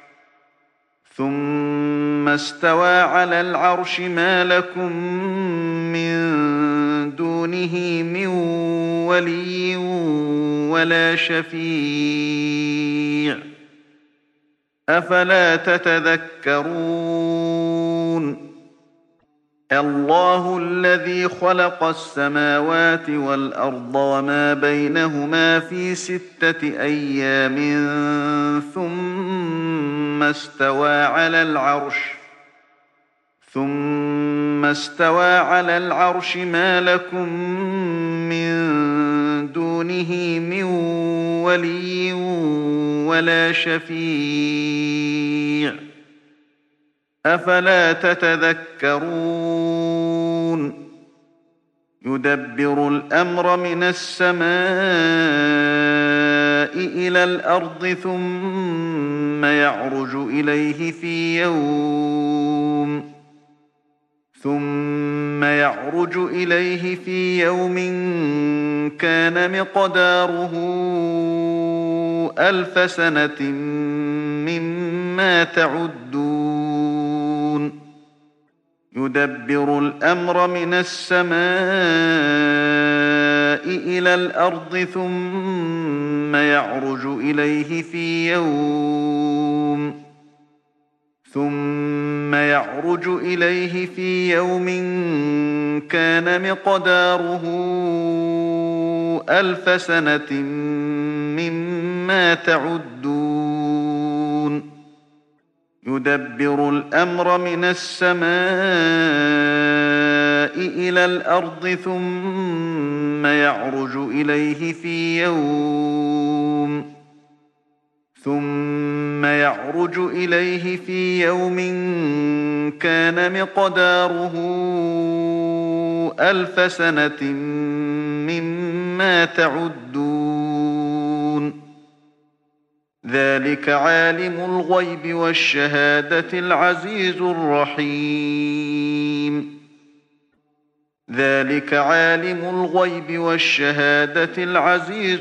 ثم استوى على العرش ما لكم من دونه من ولي ولا شفيع أفلا تتذكرون الله الذي خلق السماوات والأرض وما بينهما في ستة أيام ثم استوى على العرش ثم استوى على العرش ما لكم من دونه من ولي ولا شفيع أفلا تتذكرون يدبر الأمر من السماء إلى الأرض ثم يعرج إليه في يوم ثم يعرج إليه في يوم كان مقداره ألف سنة مما تعدون يدبر الأمر من السماء إلى الأرض ثم يعرج إليه في يوم ثم يعرج إليه في يوم كان مقداره ألف سنة مما تعدون يدبر الأمر من السماء إلى الأرض ثم يعرج إليه في يوم ثم يعرج إليه في يوم كان مقداره ألف سنة مما تعدون ذلك عالم الغيب والشهادة العزيز الرحيم ذلك عالم الغيب والشهادة العزيز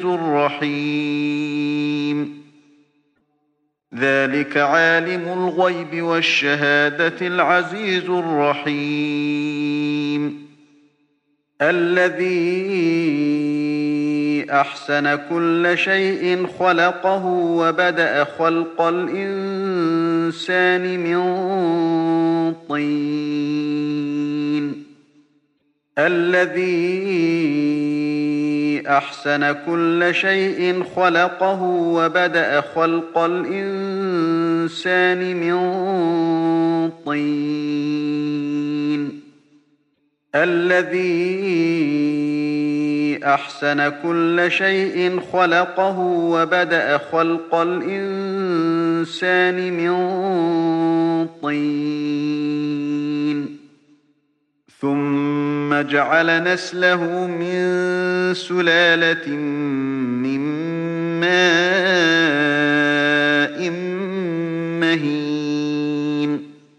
الرحيم ذلك عالم الغيب والشهادة العزيز الرحيم الذي أحسن كل شيء خلقه وبدأ خلق الإنسان من طين الذي أحسن كل شيء خلقه وبدأ خلق الإنسان من طين الذي أحسن كل شيء خلقه وبدأ خلق الإنسان من طين ثم جعل نسله من سلالة من ماء مهين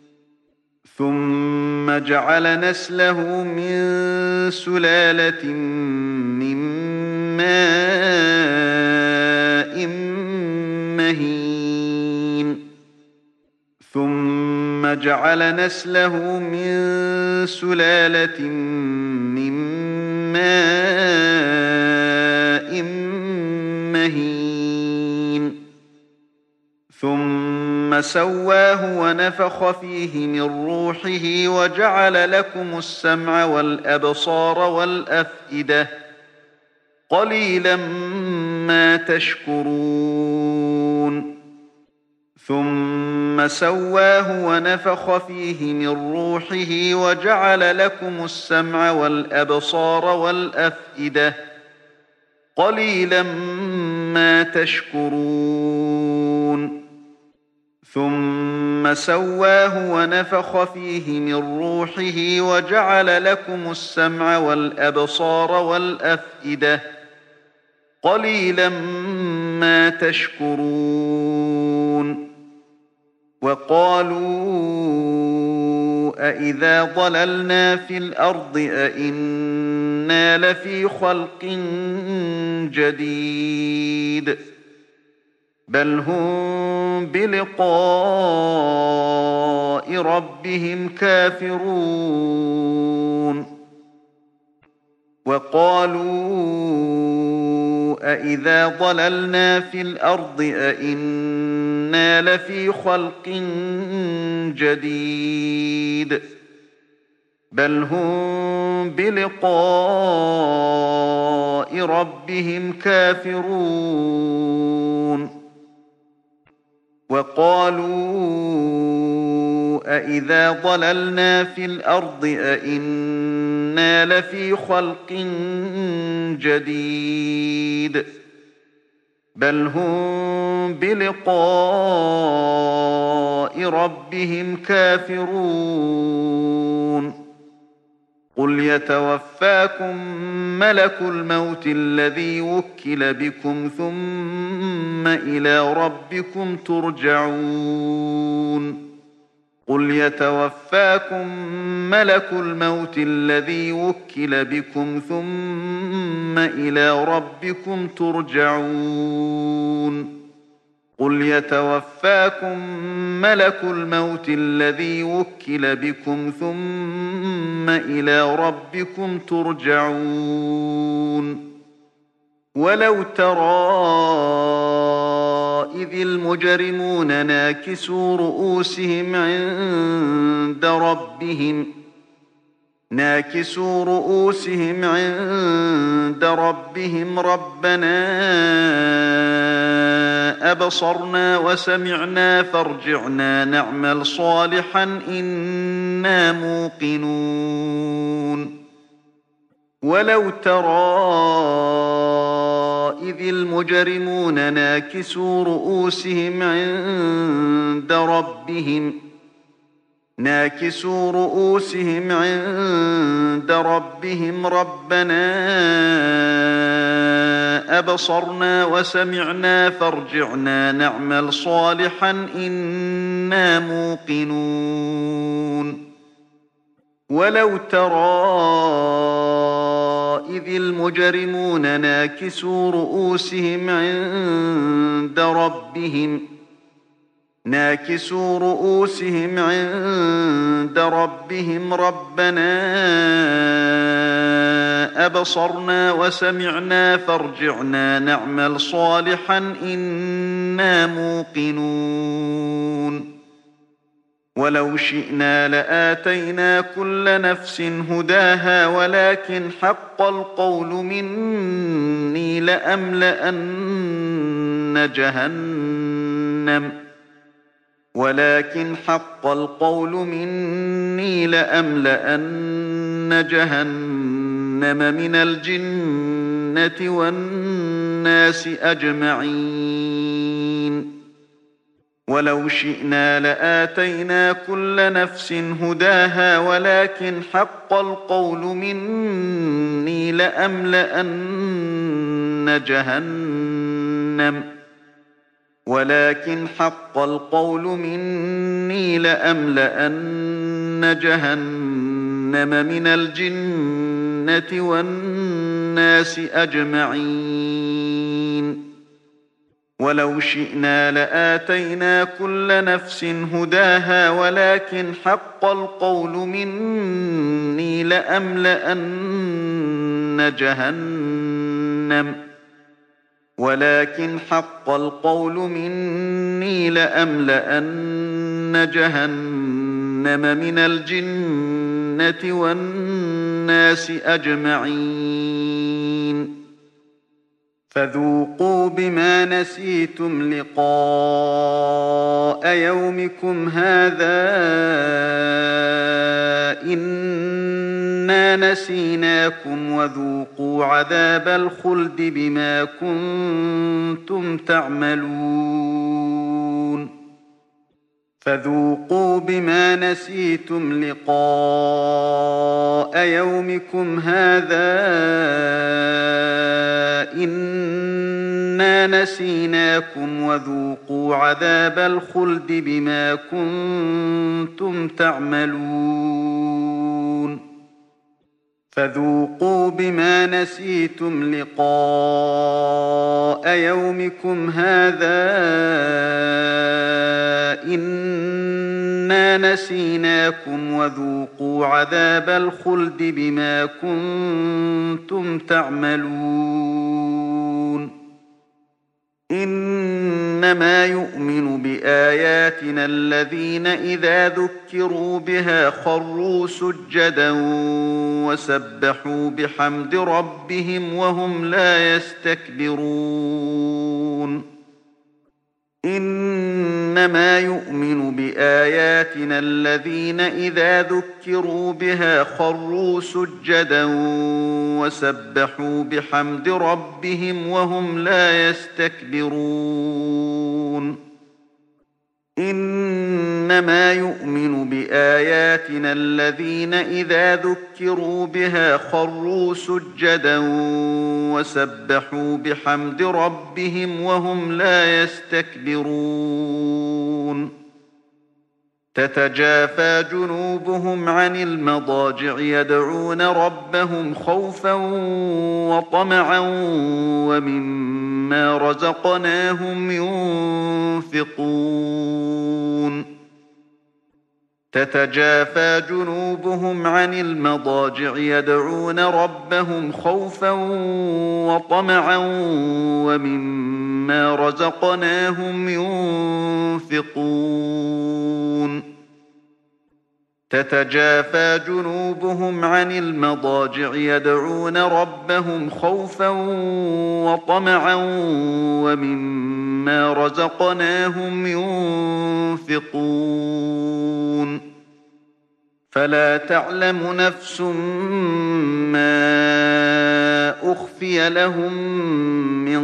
ثم جعل نسله من سلالة من ماء مهين ثم جعل نسله من سلالة من ماء مهين ثم سواه ونفخ فيه من روحه وجعل لكم السمع والأبصار والأفئدة قليلا ما تشكرون ثم سواه ونفخ فيه من روحه وجعل لكم السمع والأبصار والأفئدة قليلا ما تشكرون ثم سواه ونفخ فيه من روحه وجعل لكم السمع والأبصار والأفئدة قليلا ما تشكرون وقالوا أإذا ضللنا في الأرض أإنا لفي خلق جديد بل هم بلقاء ربهم كافرون وقالوا أإذا ضللنا في الأرض أإنا لفي خلق جديد بل هم بلقاء ربهم كافرون وقالوا أإذا ضللنا في الأرض أإنا لفي خلق جديد بل هم بلقاء ربهم كافرون قل يتوفاكم ملك الموت الذي وكل بكم ثم إلى ربكم ترجعون قل يتوفاكم ملك الموت الذي وكل بكم ثم إلى ربكم ترجعون قل يتوفاكم ملك الموت الذي وكل بكم ثم إلى ربكم ترجعون ولو ترى إذ المجرمون ناكسوا رؤوسهم عند ربهم ناكسوا رؤوسهم عند ربهم ربنا أبصرنا وسمعنا فارجعنا نعمل صالحا إنا موقنون ولو ترى إذ المجرمون ناكسوا رؤوسهم عند ربهم ناكسوا رؤوسهم عند ربهم ربنا أبصرنا وسمعنا فارجعنا نعمل صالحا إنا موقنون ولو ترى إذ المجرمون ناكسوا رؤوسهم عند ربهم ناكسوا رؤوسهم عند ربهم ربنا أبصرنا وسمعنا فارجعنا نعمل صالحا إنا موقنون ولو شئنا لآتينا كل نفس هداها ولكن حق القول مني لأملأن جهنم ولكن حق القول مني لأملأن جهنم من الجنة والناس أجمعين ولو شئنا لآتينا كل نفس هداها ولكن حق القول مني لأملأن جهنم ولكن حق القول مني لأملأن جهنم من الجنة والناس أجمعين ولو شئنا لآتينا كل نفس هداها ولكن حق القول مني لأملأن جهنم ولكن حق القول مني لأملأن جهنم من الجنة والناس أجمعين فذوقوا بما نسيتم لقاء يومكم هذا إنا نسيناكم وذوقوا عذاب الخلد بما كنتم تعملون فذوقوا بما نسيتم لقاء يومكم هذا إنا نسيناكم وذوقوا عذاب الخلد بما كنتم تعملون فذوقوا بما نسيتم لقاء يومكم هذا إنا نسيناكم وذوقوا عذاب الخلد بما كنتم تعملون إنما يؤمن بآياتنا الذين إذا ذكروا بها خروا سجدا وسبحوا بحمد ربهم وهم لا يستكبرون إنما يؤمن بآياتنا الذين إذا ذكروا بها خروا سجدا وسبحوا بحمد ربهم وهم لا يستكبرون إنما يؤمن بآياتنا الذين إذا ذكروا بها خروا سجدا وسبحوا بحمد ربهم وهم لا يستكبرون تتجافى جنوبهم عن المضاجع يدعون ربهم خوفا وطمعا ومما رزقناهم ينفقون تتجافى جنوبهم عن المضاجع يدعون ربهم خوفا وطمعا ومما رزقناهم ينفقون تتجافى جنوبهم عن المضاجع يدعون ربهم خوفا وطمعا ومما رزقناهم ينفقون فلا تعلم نفس ما أخفي لهم من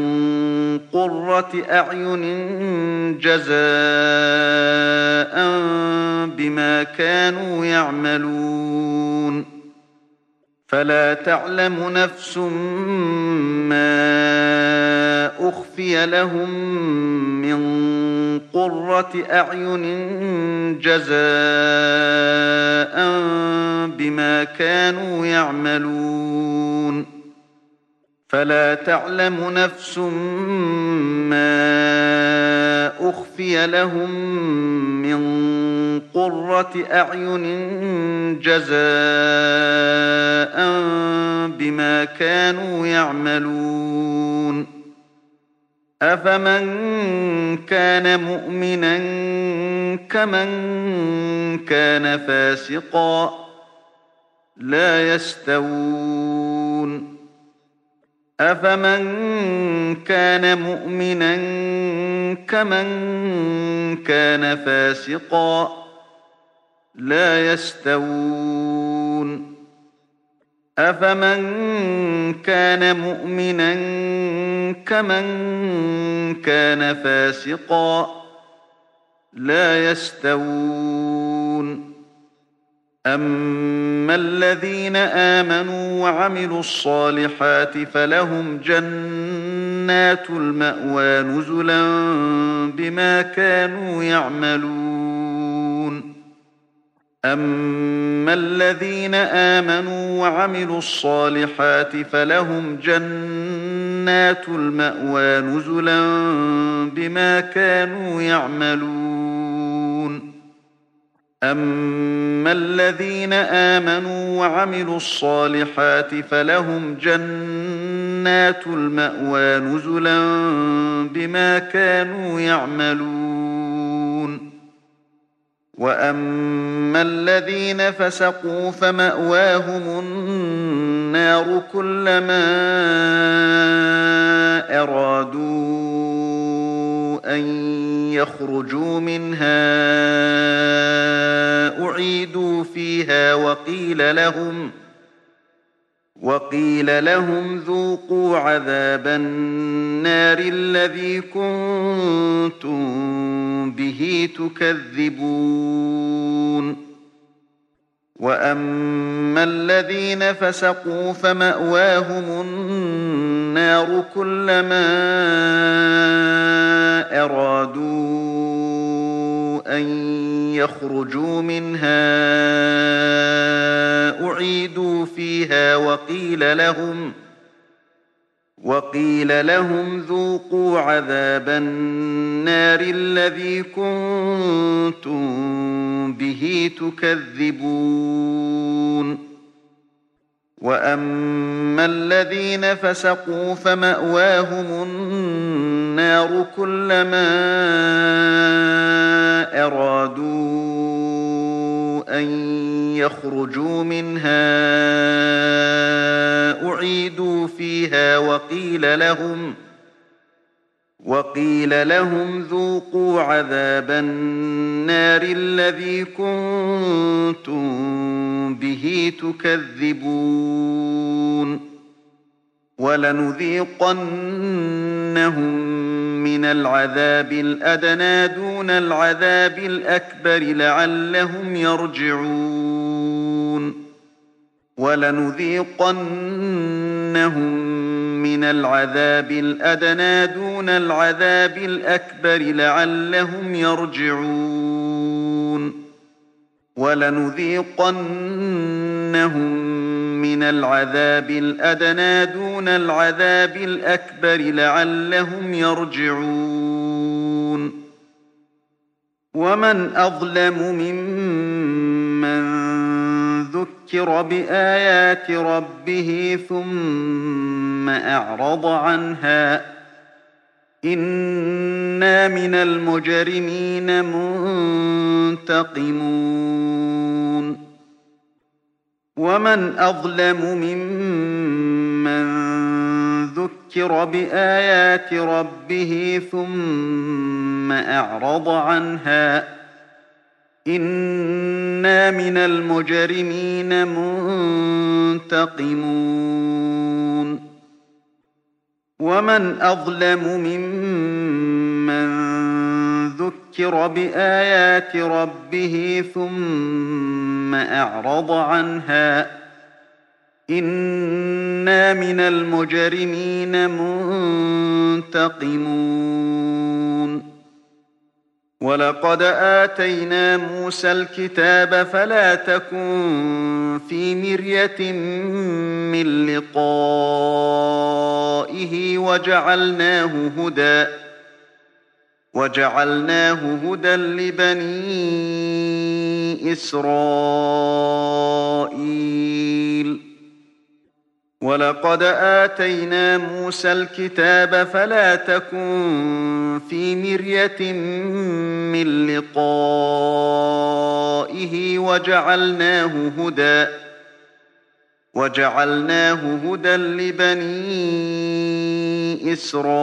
قرة أعين جزاء بما كانوا يعملون فلا تعلم نفس ما أخفي لهم من قرة أعين جزاء بما كانوا يعملون فلا تعلم نفس ما أخفي لهم من قرة أعين جزاء بما كانوا يعملون أفمن كان مؤمنا كمن كان فاسقا لا يستوون أفمن كان مؤمنا كمن كان فاسقا لا يستوون أفمن كان مؤمنا كمن كان فاسقا لا يستوون أما الذين آمنوا وعملوا الصالحات فلهم جنات المأوى نزلا بما كانوا يعملون أما الذين آمنوا وعملوا الصالحات فلهم جنات المأوى نزلا بما كانوا يعملون أما الذين آمنوا وعملوا الصالحات فلهم جنات المأوى نزلا بما كانوا يعملون وأما الذين فسقوا فمأواهم النار كلما أرادوا أن يخرجوا منها أعيدوا فيها وقيل لهم وقيل لهم ذوقوا عذاب النار الذي كنتم به تكذبون وأما الذين فسقوا فمأواهم النار كلما أرادوا أن يخرجوا منها أعيدوا فيها وقيل لهم وقيل لهم ذوقوا عذاب النار الذي كنتم به تكذبون وأما الذين فسقوا فمأواهم النار كلما أرادوا أن يخرجوا منها أعيدوا فيها وقيل لهم وقيل لهم ذوقوا عذاب النار الذي كنتم به تكذبون ولنذيقنهم من العذاب الأدنى دون العذاب الأكبر لعلهم يرجعون ولنذيقنهم من العذاب الأدنى دون العذاب الأكبر لعلهم يرجعون ولنذيقنهم من العذاب الأدنى دون العذاب الأكبر لعلهم يرجعون ومن أظلم ممن ذكر بآيات ربه ثم أعرض عنها إنا من المجرمين منتقمون ومن أظلم ممن ذكر بآيات ربه ثم أعرض عنها إنا من المجرمين منتقمون ومن أظلم ممن ذكر بآيات ربه ثم أعرض عنها إنا من المجرمين منتقمون ولقد آتينا موسى الكتاب فلا تكن في مرية من لقائه وجعلناه هدى وجعلناه هدى لبني إسرائيل ولقد آتينا موسى الكتاب فلا تكن في مرية من لقائه وجعلناه هدى وجعلناه هدى لبني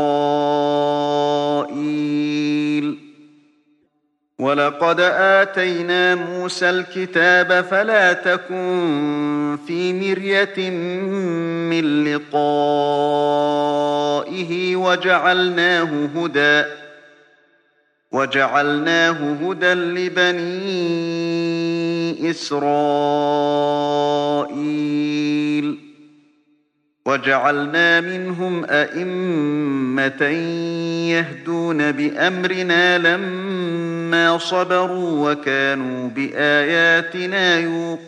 إسرائيل ولقد آتينا موسى الكتاب فلا تكن في مرية من لقائه وجعلناه هدى وجعلناه هدى لبني إسرائيل وجعلنا منهم أئمة يهدون بأمرنا لما صبروا وكانوا بآياتنا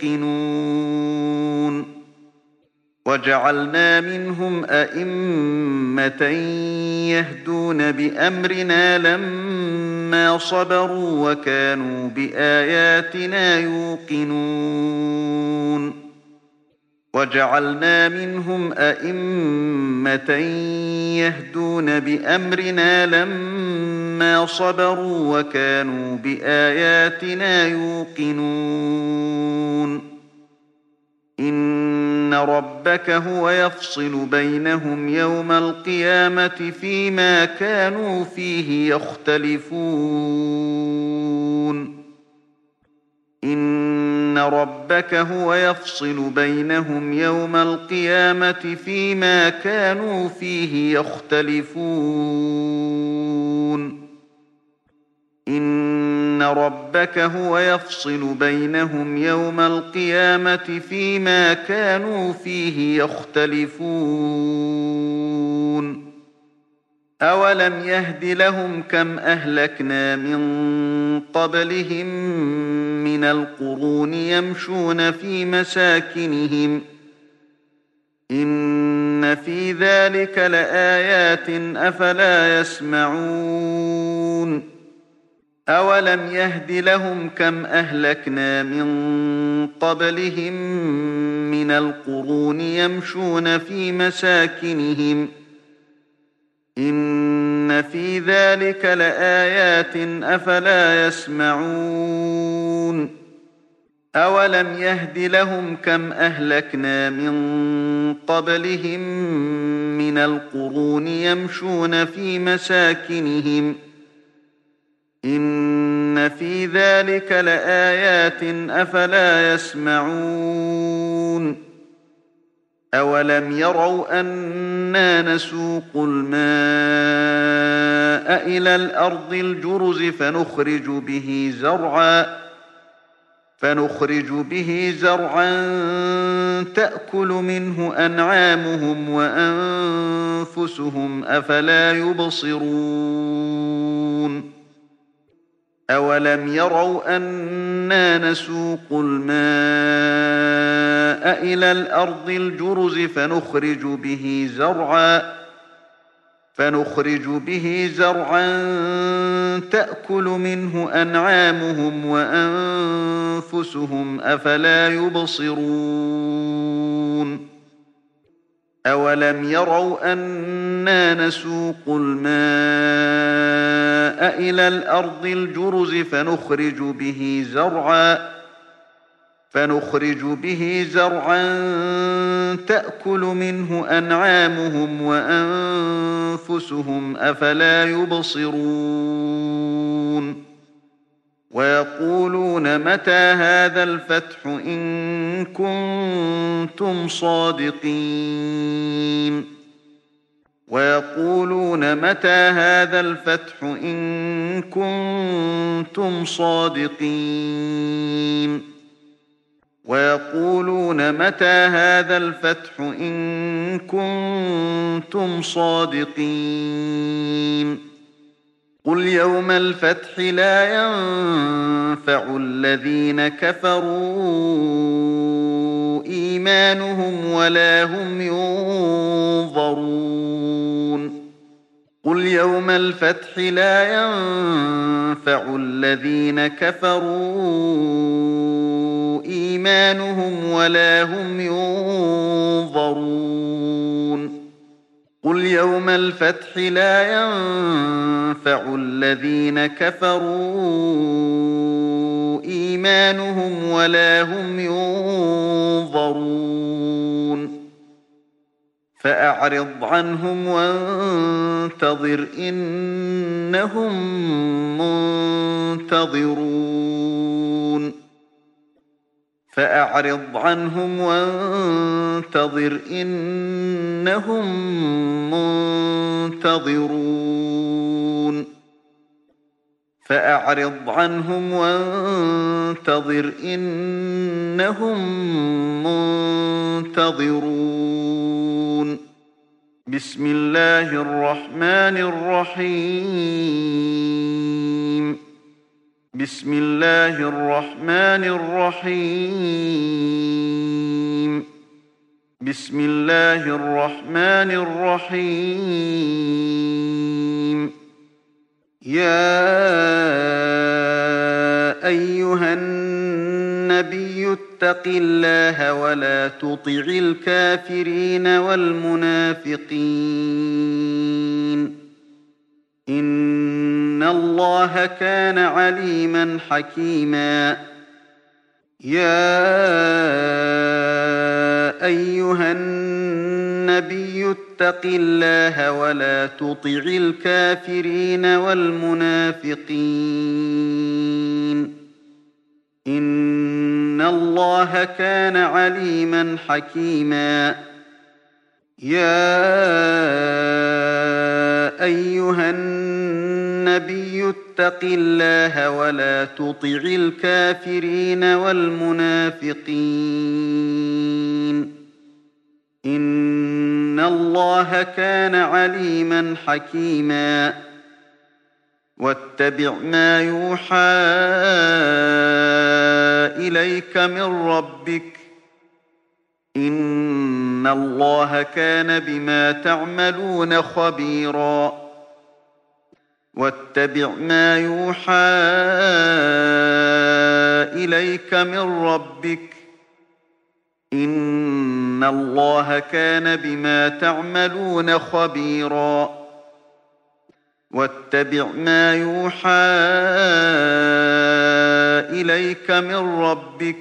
يوقنون وجعلنا منهم أئمة يهدون بأمرنا لما صبروا وكانوا بآياتنا يوقنون وجعلنا منهم أئمة يهدون بأمرنا لما صبروا وكانوا بآياتنا يوقنون إن ربك هو يفصل بينهم يوم القيامة فيما كانوا فيه يختلفون إن ربك هو يفصل بينهم يوم القيامة فيما كانوا فيه يختلفون إن ربك هو يفصل بينهم يوم القيامة فيما كانوا فيه يختلفون أولم يهد لهم كم أهلكنا من قبلهم من القرون يمشون في مساكنهم إن في ذلك لآيات أفلا يسمعون أولم يهد لهم كم أهلكنا من قبلهم من القرون يمشون في مساكنهم إن في ذلك لآيات أفلا يسمعون أولم يهد لهم كم أهلكنا من قبلهم من القرون يمشون في مساكنهم إن في ذلك لآيات أفلا يسمعون أولم يروا أنا نسوق الماء إلى الأرض الجرز فنخرج به زرعا فنخرج به زرعا تأكل منه أنعامهم وأنفسهم أفلا يبصرون أولم يروا أنا نسوق الماء إلى الأرض الجرز فنخرج به زرعا فنخرج به زرعا تأكل منه أنعامهم وأنفسهم أفلا يبصرون أولم يروا أنا نسوق الماء إلى الأرض الجرز فنخرج به زرعا فنخرج به زرعا تأكل منه أنعامهم وأنفسهم أفلا يبصرون ويقولون متى هذا الفتح إن كنتم صادقين ويقولون متى هذا الفتح إن كنتم صادقين ويقولون متى هذا الفتح إن كنتم صادقين قل يوم الفتح لا ينفع الذين كفروا إيمانهم ولا هم ينظرون قل يوم الفتح لا ينفع الذين كفروا إيمانهم ولا هم ينظرون قل يوم الفتح لا ينفع الذين كفروا إيمانهم ولا هم ينظرون فأعرض عنهم وانتظر إنهم منتظرون فأعرض عنهم وانتظر إنهم منتظرون فأعرض عنهم وانتظر إنهم منتظرون بسم الله الرحمن الرحيم بسم الله الرحمن الرحيم بسم الله الرحمن الرحيم يا أيها النبي اتق الله ولا تطع الكافرين والمنافقين إن الله كان عليما حكيما يا أيها النبي اتق الله ولا تطع الكافرين والمنافقين إن الله كان عليما حكيما يا أيها النبي اتق الله ولا تطع الكافرين والمنافقين إن الله كان عليما حكيما واتبع ما يوحى إليك من ربك إن الله كان بما تعملون خبيرا واتبع ما يوحى إليك من ربك إن الله كان بما تعملون خبيرا واتبع ما يوحى إليك من ربك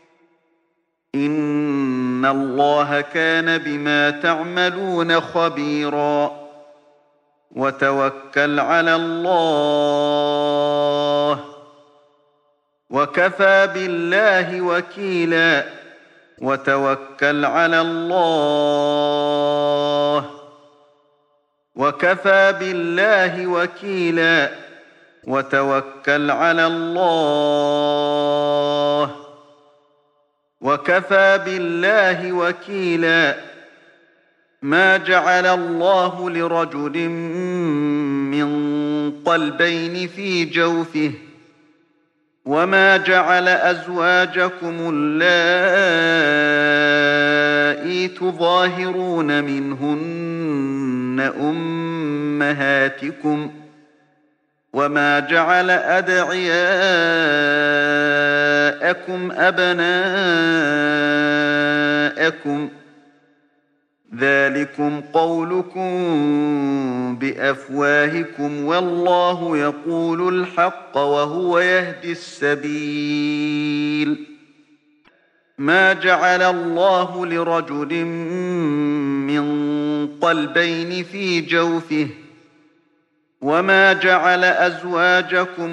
إن الله كان بما تعملون خبيرا وتوكل على الله وكفى بالله وكيلا وتوكل على الله وكفى بالله وكيلا وتوكل على الله وكفى بالله وكيلا ما جعل الله لرجل من قلبين في جوفه وما جعل أزواجكم اللائي تظاهرون منهن أمهاتكم وما جعل أدعياءكم أبناءكم ذلكم قولكم بأفواهكم والله يقول الحق وهو يهدي السبيل ما جعل الله لرجل من قلبين في جوفه وما جعل أزواجكم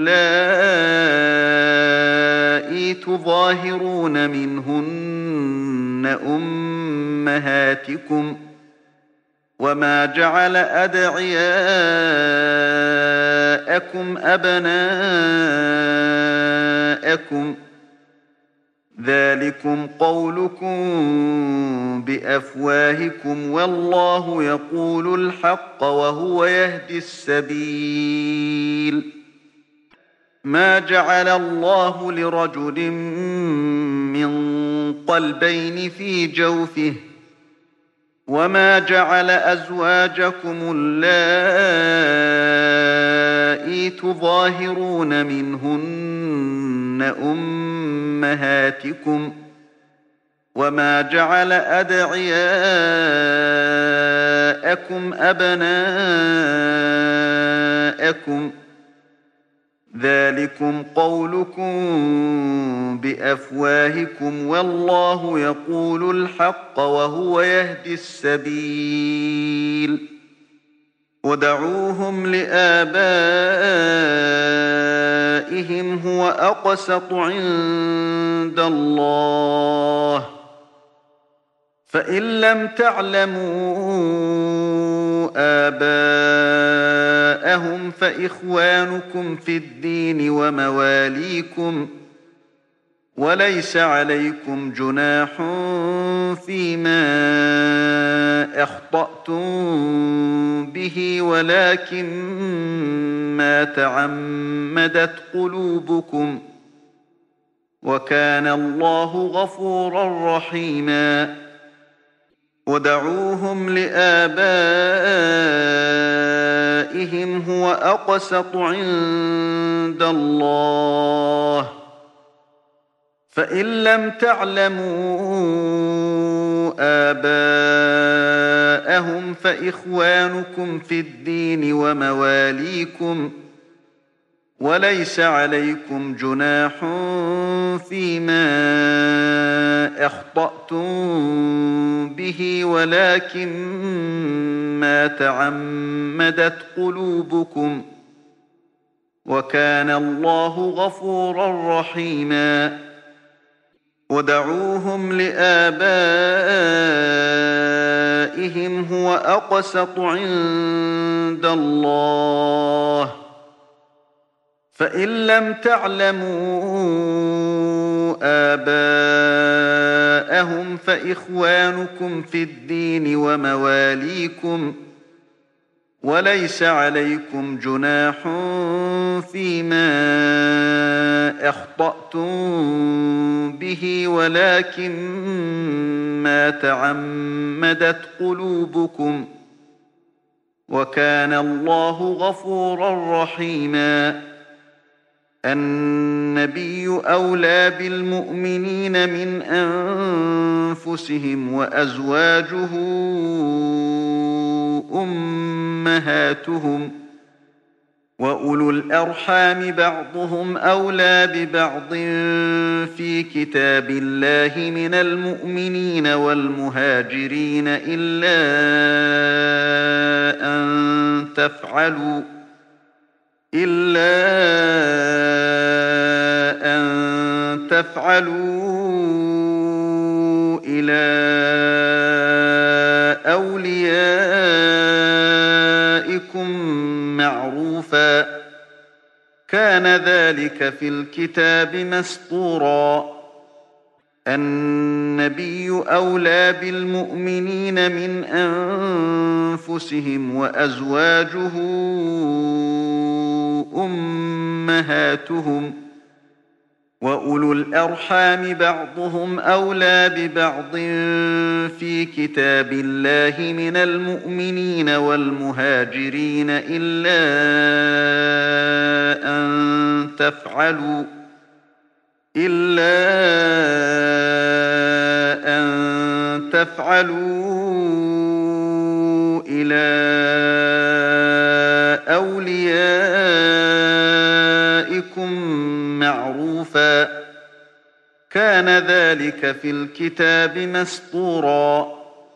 اللائي تظاهرون منهن أمهاتكم وما جعل أدعياءكم أبناءكم ذلكم قولكم بأفواهكم والله يقول الحق وهو يهدي السبيل ما جعل الله لرجل من قلبين في جوفه وما جعل أزواجكم اللائي تظاهرون منهن أمهاتكم وما جعل أدعياءكم أبناءكم ذلكم قولكم بأفواهكم والله يقول الحق وهو يهدي السبيل ودعوهم لآبائهم هو أقسط عند الله فإن لم تعلموا آباءهم فإخوانكم في الدين ومواليكم وليس عليكم جناح فيما أخطأتم به ولكن ما تعمدت قلوبكم وكان الله غفورا رحيما ودعوهم لآبائهم هو أقسط عند الله فإن لم تعلموا آباءهم فإخوانكم في الدين ومواليكم وليس عليكم جناح فيما أخطأتم به ولكن ما تعمدت قلوبكم وكان الله غفورا رحيما ودعوهم لآبائهم هو أقسط عند الله فإن لم تعلموا آباءهم فإخوانكم في الدين ومواليكم وليس عليكم جناح فيما أخطأتم به ولكن ما تعمدت قلوبكم وكان الله غفورا رحيما النبي أولى بالمؤمنين من أنفسهم وأزواجه أمهاتهم وأولو الأرحام بعضهم أولى ببعض في كتاب الله من المؤمنين والمهاجرين إلا أن تفعلوا إلا أن تفعلوا إلى أوليائكم معروفا كان ذلك في الكتاب مسطورا النبي أولى بالمؤمنين من أنفسهم وأزواجه أمهاتهم وأولو الأرحام بعضهم أولى ببعض في كتاب الله من المؤمنين والمهاجرين إلا أن تفعلوا إلا أن تفعلوا إلى أوليائكم معروفا كان ذلك في الكتاب مسطورا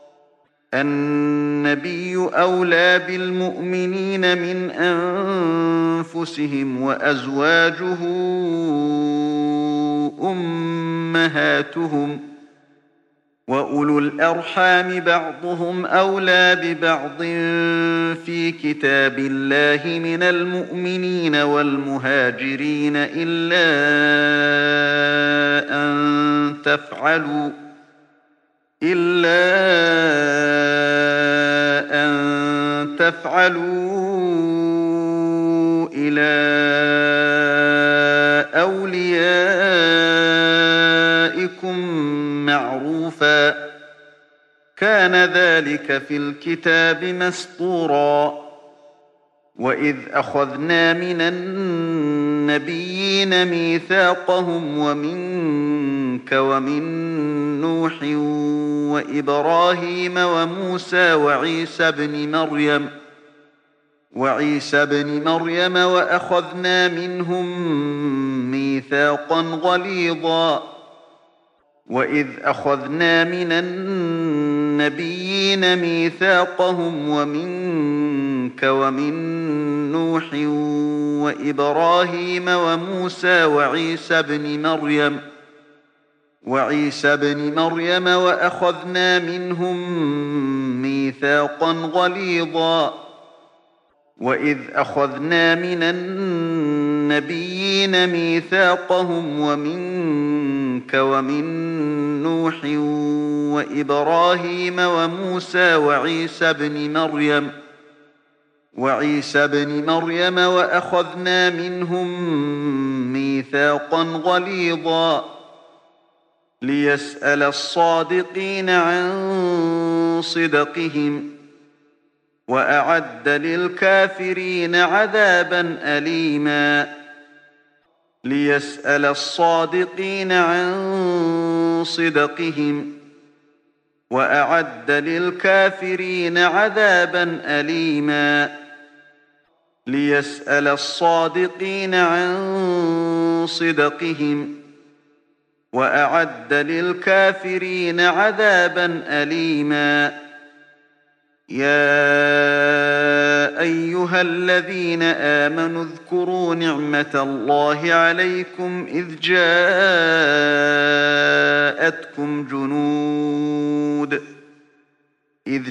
النبي أولى بالمؤمنين من أنفسهم وأزواجه أمهاتهم وأولو الأرحام بعضهم أولى ببعض في كتاب الله من المؤمنين والمهاجرين إلا أن تفعلوا إلا أن تفعلوا إلى أوليائكم معروفا كان ذلك في الكتاب مسطورا وإذ أخذنا من النبيين ميثاقهم ومنك ومن نوح وإبراهيم وموسى وعيسى بن مريم وعيسى بن مريم وأخذنا منهم ميثاقا غليظا وإذ أخذنا من النبيين ميثاقهم ومنك ومن نوح وإبراهيم وموسى وعيسى بن مريم وعيسى بن مريم وأخذنا منهم ميثاقا غليظا وإذ أخذنا من النبيين ميثاقهم ومنك ومن نوح وإبراهيم وموسى وعيسى بن مريم وعيسى بن مريم وأخذنا منهم ميثاقا غليظا ليسأل الصادقين عن صدقهم وأعد للكافرين عذابا أليما ليسأل الصادقين عن صدقهم وأعد للكافرين عذابا أليما ليسأل الصادقين عن صدقهم وأعد للكافرين عذابا أليما يا أيها الذين آمنوا اذكروا نعمة الله عليكم إذ جاءتكم جنود إذ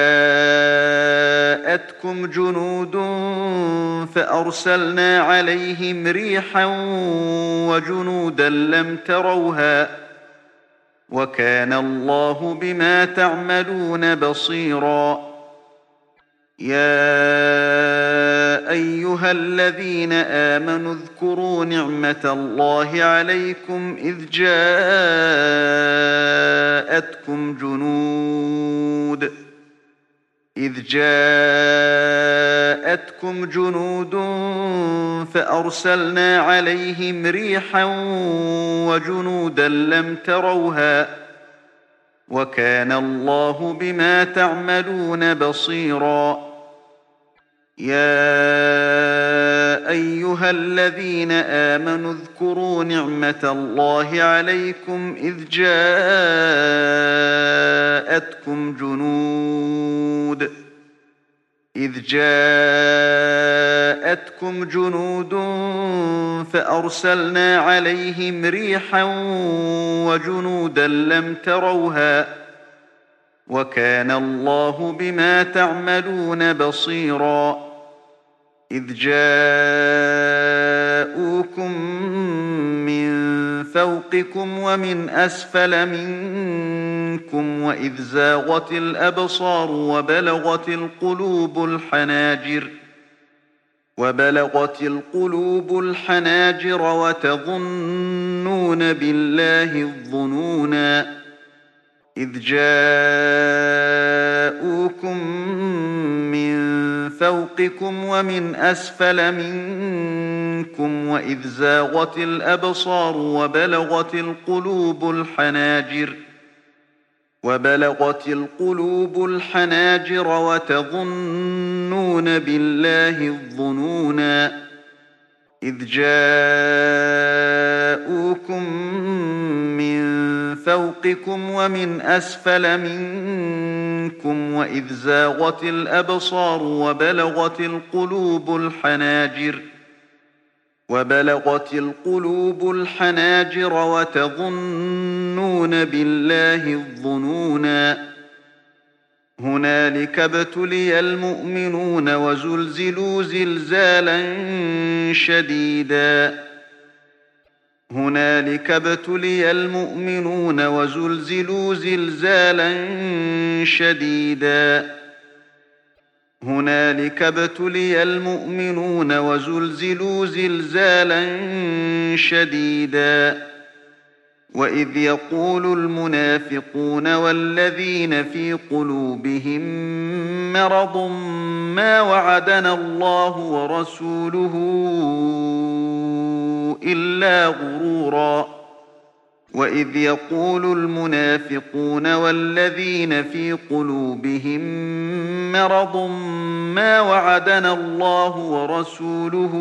جاءتكم جنود فأرسلنا عليهم ريحا وجنودا لم تروها وكان الله بما تعملون بصيرا يا أيها الذين آمنوا اذكروا نعمة الله عليكم إذ جاءتكم جنود إذ جاءتكم جنود فأرسلنا عليهم ريحا وجنودا لم تروها وكان الله بما تعملون بصيرا يا أيها الذين آمنوا اذكروا نعمة الله عليكم إذ جاءتكم جنود إذ جاءتكم جنود فأرسلنا عليهم ريحا وجنودا لم تروها وكان الله بما تعملون بصيرا إذ جاءوكم من فوقكم ومن أسفل منكم وإذ زاغت الأبصار وبلغت القلوب الحناجر وبلغت القلوب الحناجر وتظنون بالله الظنونا إذ جاءوكم من فوقكم ومن أسفل منكم وإذ زاغت الأبصار وبلغت القلوب الحناجر وبلغت القلوب الحناجر وتظنون بالله الظنونا إذ جاءوكم من فوقكم ومن أسفل منكم وإذ زاغت الأبصار وبلغت القلوب الحناجر وبلغت القلوب الحناجر وتظنون بالله الظنونا هنالك ابتلي المؤمنون وزلزلوا زلزالا شديدا هنالك ابتلي المؤمنون وزلزلوا زلزالا شديدا هنالك ابتلي المؤمنون وزلزلوا زلزالا شديدا وإذ يقول المنافقون والذين في قلوبهم مرض ما وعدنا الله ورسوله إلا غرورا وإذ يقول المنافقون والذين في قلوبهم مرض ما وعدنا الله ورسوله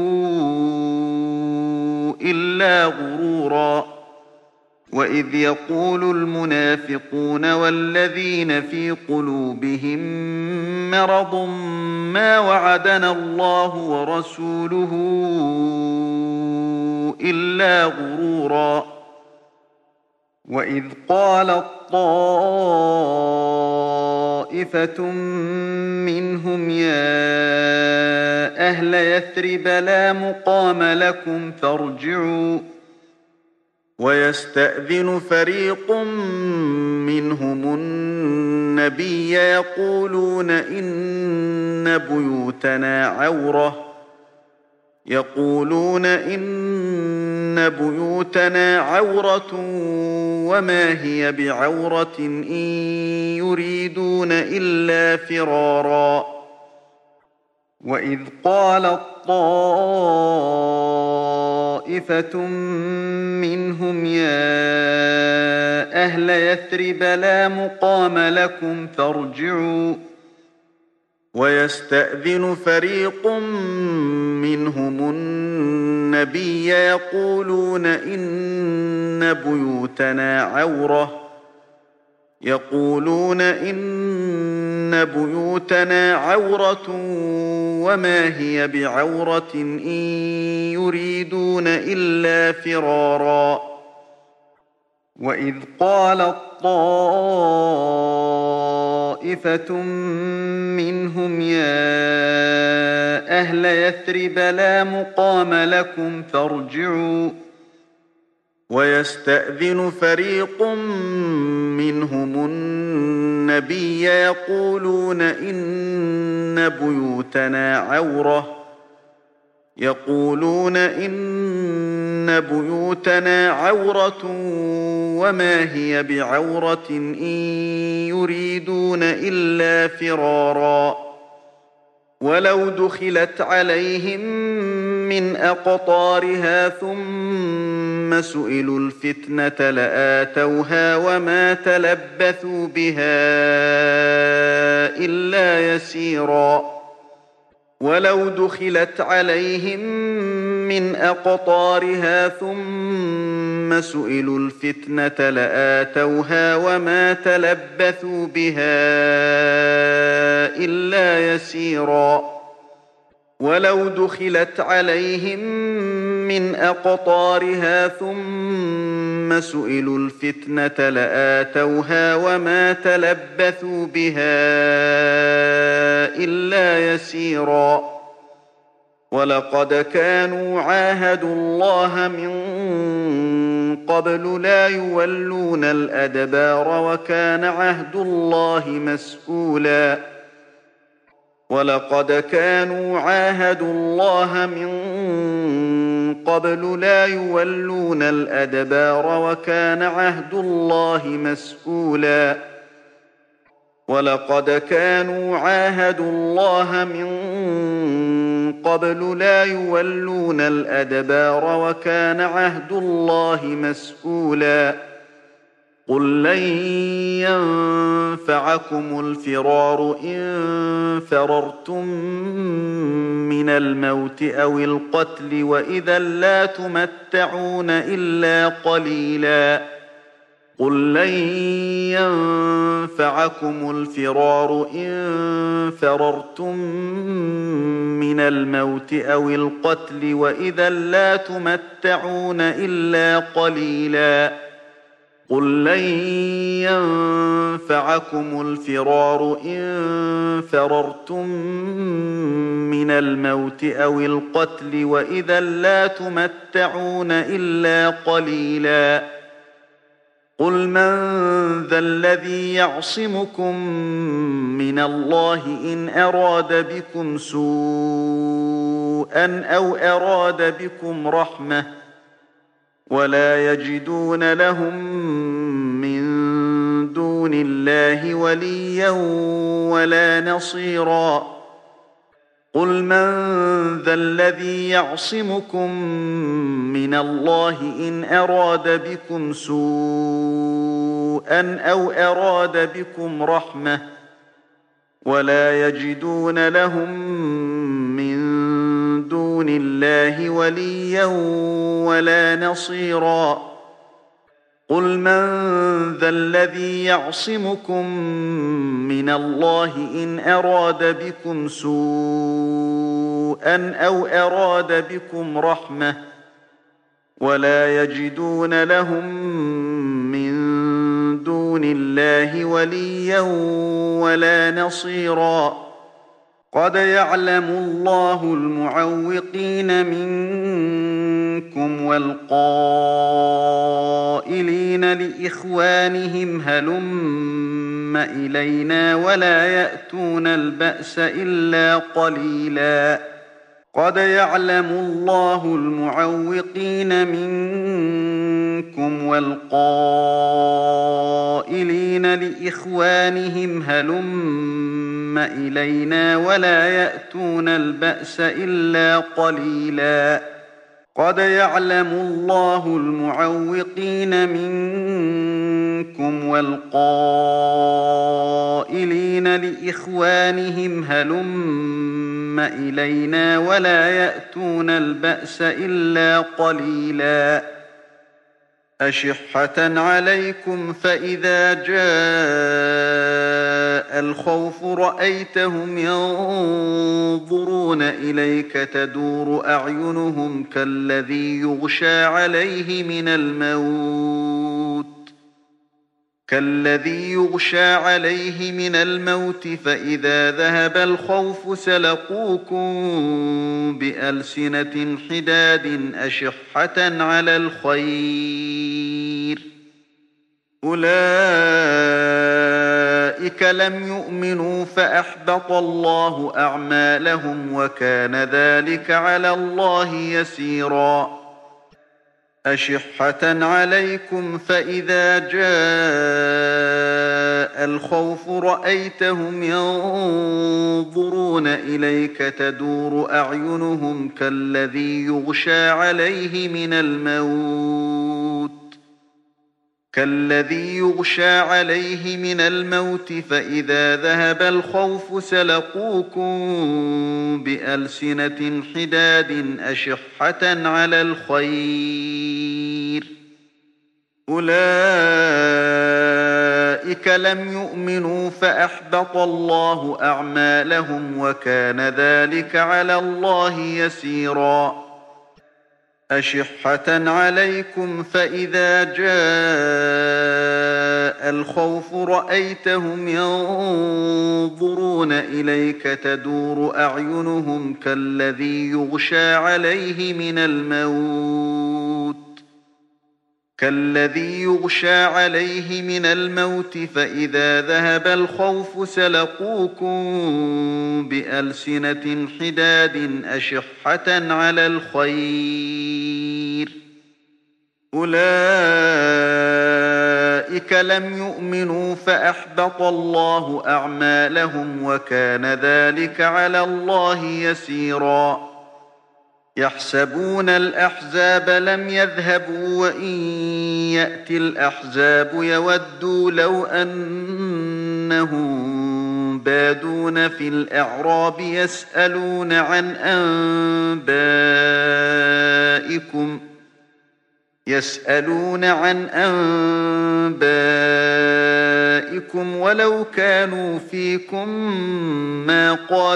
إلا غرورا وإذ يقول المنافقون والذين في قلوبهم مرض ما وعدنا الله ورسوله إلا غرورا وإذ قالت طائفة منهم يا أهل يثرب لا مقام لكم فارجعوا ويستأذن فريق منهم النبي يقولون إن بيوتنا عورة يقولون إن بيوتنا عورة وما هي بعورة إن يريدون إلا فرارا وإذ قالت طائفة منهم يا أهل يثرب لا مقام لكم فارجعوا ويستأذن فريق منهم النبي يقولون إن بيوتنا عورة يقولون إن بيوتنا عورة وما هي بعورة إن يريدون إلا فرارا وإذ قالت طائفة منهم يا أهل يثرب لا مقام لكم فارجعوا ويستأذن فريق منهم النبي يقولون إن بيوتنا عورة يقولون إن بيوتنا عورة وما هي بعورة إن يريدون إلا فرارا ولو دخلت عليهم من أقطارها ثم سئلوا الفتنة لآتوها وما تلبثوا بها إلا يسيرا ولو دخلت عليهم من أقطارها ثم سئلوا الفتنة لآتوها وما تلبثوا بها إلا يسيرا ولو دخلت عليهم من أقطارها ثم سئلوا الفتنة لآتوها وما تلبثوا بها إلا يسيرا ولقد كانوا عاهدوا الله من قبل لا يولون الأدبار وكان عهد الله مسؤولا ولقد كانوا عاهدوا الله من قبل لا يولون الأدبار وكان عهد الله مسؤولا ولقد كانوا عاهدوا الله من قبل لا يولون الأدبار وكان عهد الله مسؤولا قل لن ينفعكم الفرار إن فررتم من الموت أو القتل وإذا لا تمتعون إلا قليلا قل لن ينفعكم الفرار إن فررتم من الموت أو القتل وإذا لا تمتعون إلا قليلا قل لن ينفعكم الفرار إن فررتم من الموت أو القتل وإذا لا تمتعون إلا قليلا قل من ذا الذي يعصمكم من الله إن أراد بكم سوءا أو أراد بكم رحمة ولا يجدون لهم من دون الله وليا ولا نصيرا قل من ذا الذي يعصمكم من الله إن أراد بكم سوءا أو أراد بكم رحمة ولا يجدون لهم من دون الله وليا ولا نصيرا قل من ذا الذي يعصمكم من الله إن أراد بكم سوءا أو أراد بكم رحمة ولا يجدون لهم من دون الله وليا ولا نصيرا قد يعلم الله المعوقين منكم والقائلين لإخوانهم هلم إلينا ولا يأتون البأس إلا قليلا قد يعلم الله المعوقين منكم والقائلين لإخوانهم هلم إلينا ولا يأتون البأس إلا قليلا قد يعلم الله المعوقين منكم والقائلين لإخوانهم هلم إلينا ولا يأتون البأس إلا قليلا أشحة عليكم فإذا جاء الخوف رأيتهم ينظرون إليك تدور أعينهم كالذي يغشى عليه من الموت كالذي يغشى عليه من الموت فإذا ذهب الخوف سلقوكم بألسنة حداد أشحة على الخير أولئك لم يؤمنوا فأحبط الله أعمالهم وكان ذلك على الله يسيرا أشحة عليكم فإذا جاء الخوف رأيتهم ينظرون إليك تدور أعينهم كالذي يغشى عليه من الموت كالذي يغشى عليه من الموت فإذا ذهب الخوف سلقوكم بألسنة حداد أشحة على الخير أولئك لم يؤمنوا فأحبط الله أعمالهم وكان ذلك على الله يسيرا أشحة عليكم فإذا جاء الخوف رأيتهم ينظرون إليك تدور أعينهم كالذي يغشى عليه من الموت كالذي يغشى عليه من الموت فإذا ذهب الخوف سلقوكم بألسنة حداد أشحة على الخير أولئك لم يؤمنوا فأحبط الله أعمالهم وكان ذلك على الله يسيرا يحسبون الأحزاب لم يذهبوا وإن يأتي الأحزاب يودوا لو أنهم بادون في الأعراب يسألون عن أنبائكم يسألون عن أنبائكم ولو كانوا فيكم ما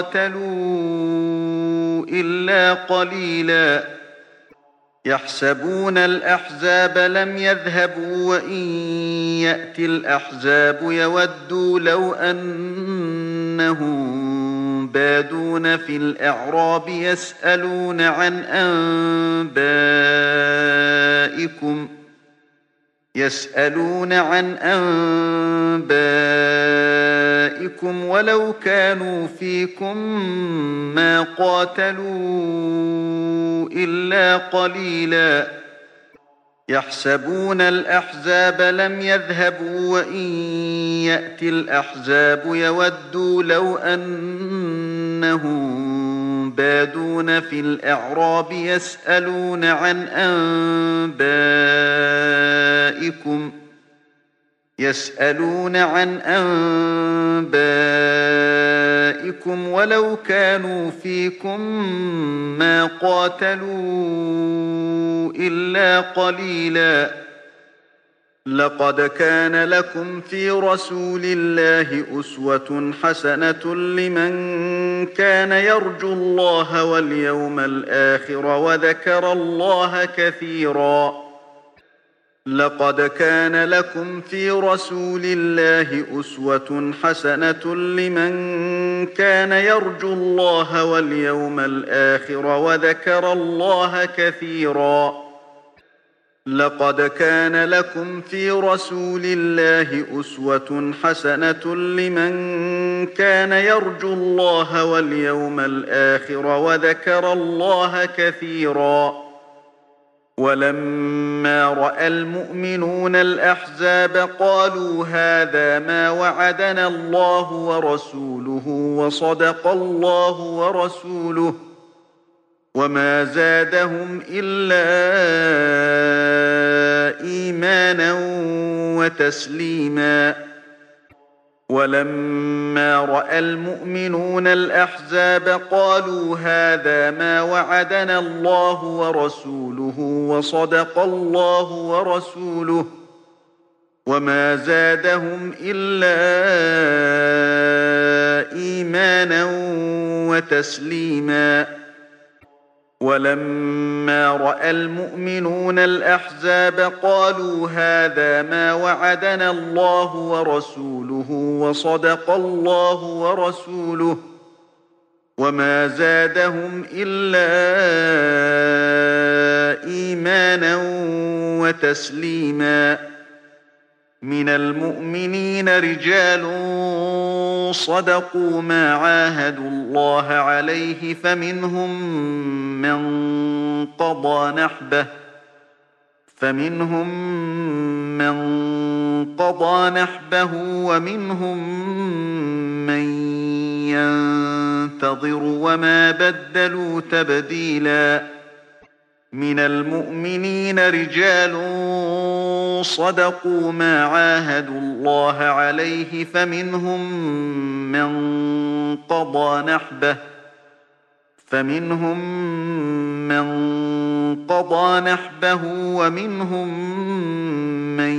قاتلوا إلا قليلا يحسبون الأحزاب لم يذهبوا وإن يأتي الأحزاب يودوا لو أنهم بادون في الأعراب يسألون عن أنبائكم يسألون عن أنبائكم ولو كانوا فيكم ما قاتلوا إلا قليلا يحسبون الأحزاب لم يذهبوا وإن يأتي الأحزاب يودوا لو أنهم بادون في الأعراب يسألون عن أنبائكم يسألون عن أنبائكم ولو كانوا فيكم ما قاتلوا إلا قليلا لقد كان لكم في رسول الله أسوة حسنة لمن كان يرجو الله واليوم الآخر وذكر الله كثيرا لقد كان لكم في رسول الله أسوة حسنة لمن كان يرجو الله واليوم الآخر وذكر الله كثيرا لقد كان لكم في رسول الله أسوة حسنة لمن كان يرجو الله واليوم الآخر وذكر الله كثيرا ولما رأى المؤمنون الأحزاب قالوا هذا ما وعدنا الله ورسوله وصدق الله ورسوله وما زادهم إلا إيمانا وتسليما ولما رأى المؤمنون الأحزاب قالوا هذا ما وعدنا الله ورسوله وصدق الله ورسوله وما زادهم إلا إيمانا وتسليما ولما رأى المؤمنون الأحزاب قالوا هذا ما وعدنا الله ورسوله وصدق الله ورسوله وما زادهم إلا إيمانا وتسليما من المؤمنين رجال صدقوا ما عاهدوا الله عليه فمنهم من قضى نحبه فمنهم من قضى نحبه ومنهم من ينتظر وما بدلوا تبديلا من المؤمنين رجال صدقوا ما عاهدوا الله عليه فمنهم من قضى نحبه فمنهم من قضى نحبه ومنهم من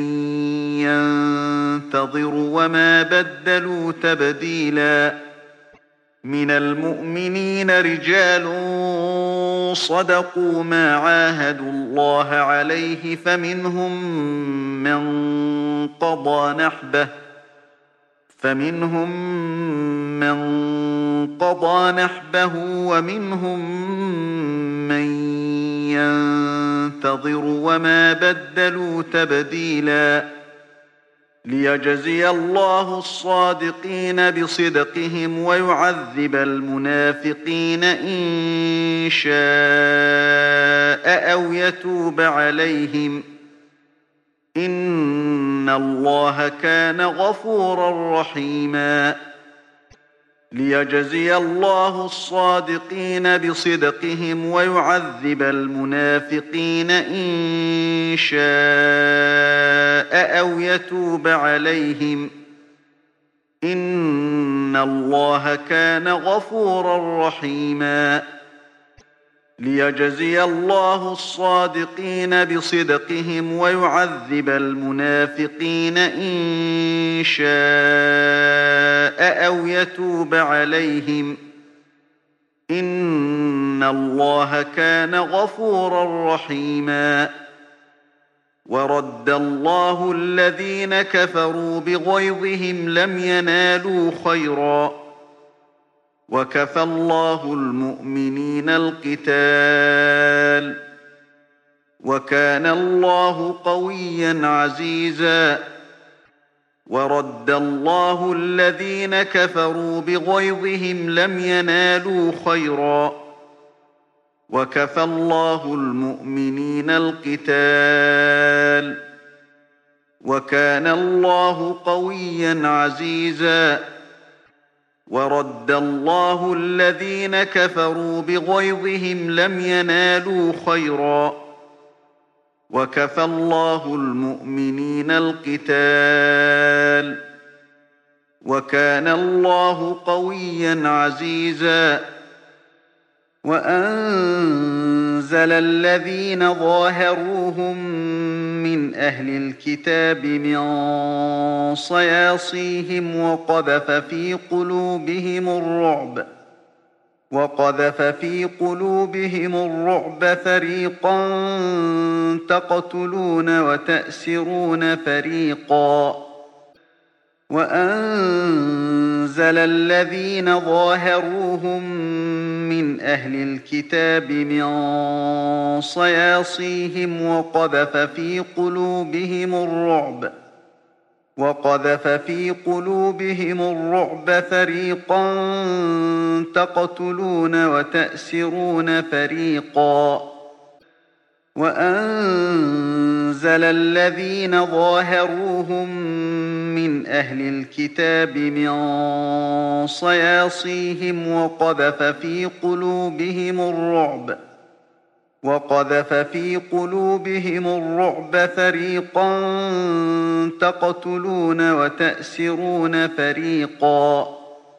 ينتظر وما بدلوا تبديلا من المؤمنين رجال صدقوا ما عاهدوا الله عليه فمنهم من قضى نحبه فمنهم من قضى نحبه ومنهم من ينتظر وما بدلوا تبديلا ليجزي الله الصادقين بصدقهم ويعذب المنافقين إن شاء أو يتوب عليهم إن الله كان غفورا رحيما ليجزي الله الصادقين بصدقهم ويعذب المنافقين إن شاء أو يتوب عليهم إن الله كان غفورا رحيما ليجزي الله الصادقين بصدقهم ويعذب المنافقين إن شاء أو يتوب عليهم إن الله كان غفورا رحيما ورد الله الذين كفروا بغيظهم لم ينالوا خيرا وكفى الله المؤمنين القتال وكان الله قويا عزيزا ورد الله الذين كفروا بغيظهم لم ينالوا خيرا وكفى الله المؤمنين القتال وكان الله قويا عزيزا ورد الله الذين كفروا بغيظهم لم ينالوا خيرا وكفى الله المؤمنين القتال وكان الله قويا عزيزا وأنزل الذين ظاهروهم من أهل الكتاب من صياصيهم وقذف في قلوبهم الرعب وقذف في قلوبهم الرعب فريقا تقتلون وتأسرون فريقا وأنزل الذين ظاهروهم من أهل الكتاب من صياصيهم وقذف في قلوبهم الرعب وقذف في قلوبهم الرعب فريقا تقتلون وتأسرون فريقا وأنزل الذين ظاهروهم من أهل الكتاب من صياصيهم وقذف في قلوبهم الرعب وقذف في قلوبهم الرعب فريقا تقتلون وتأسرون فريقا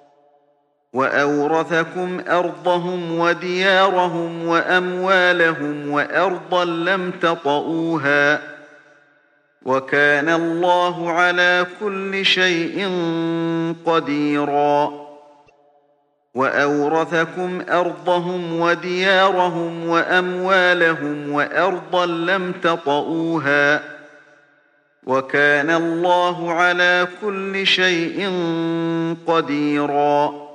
وأورثكم أرضهم وديارهم وأموالهم وأرضا لم تطئوها وكان الله على كل شيء قديرا وأورثكم أرضهم وديارهم وأموالهم وأرضا لم تطئوها وكان الله على كل شيء قديرا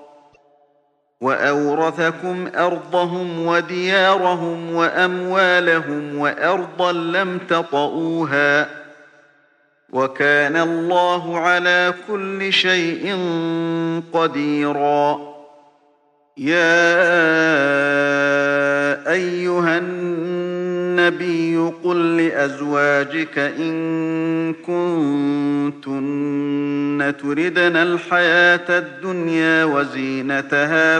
وأورثكم أرضهم وديارهم وأموالهم وأرضا لم تطئوها وكان الله على كل شيء قديرا يا أيها النبي قل لأزواجك إن كنتن تردن الحياة الدنيا وزينتها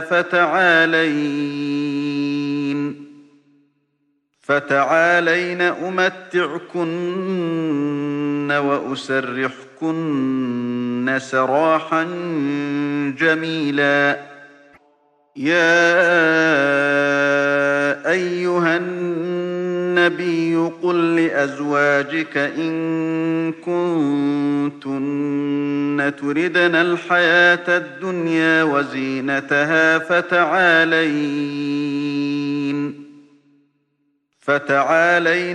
فتعالين فتعالين أمتعكن وأسرحكن سراحا جميلا يا أيها النبي قل لأزواجك إن كنتن تردن الحياة الدنيا وزينتها فتعالين فتعالين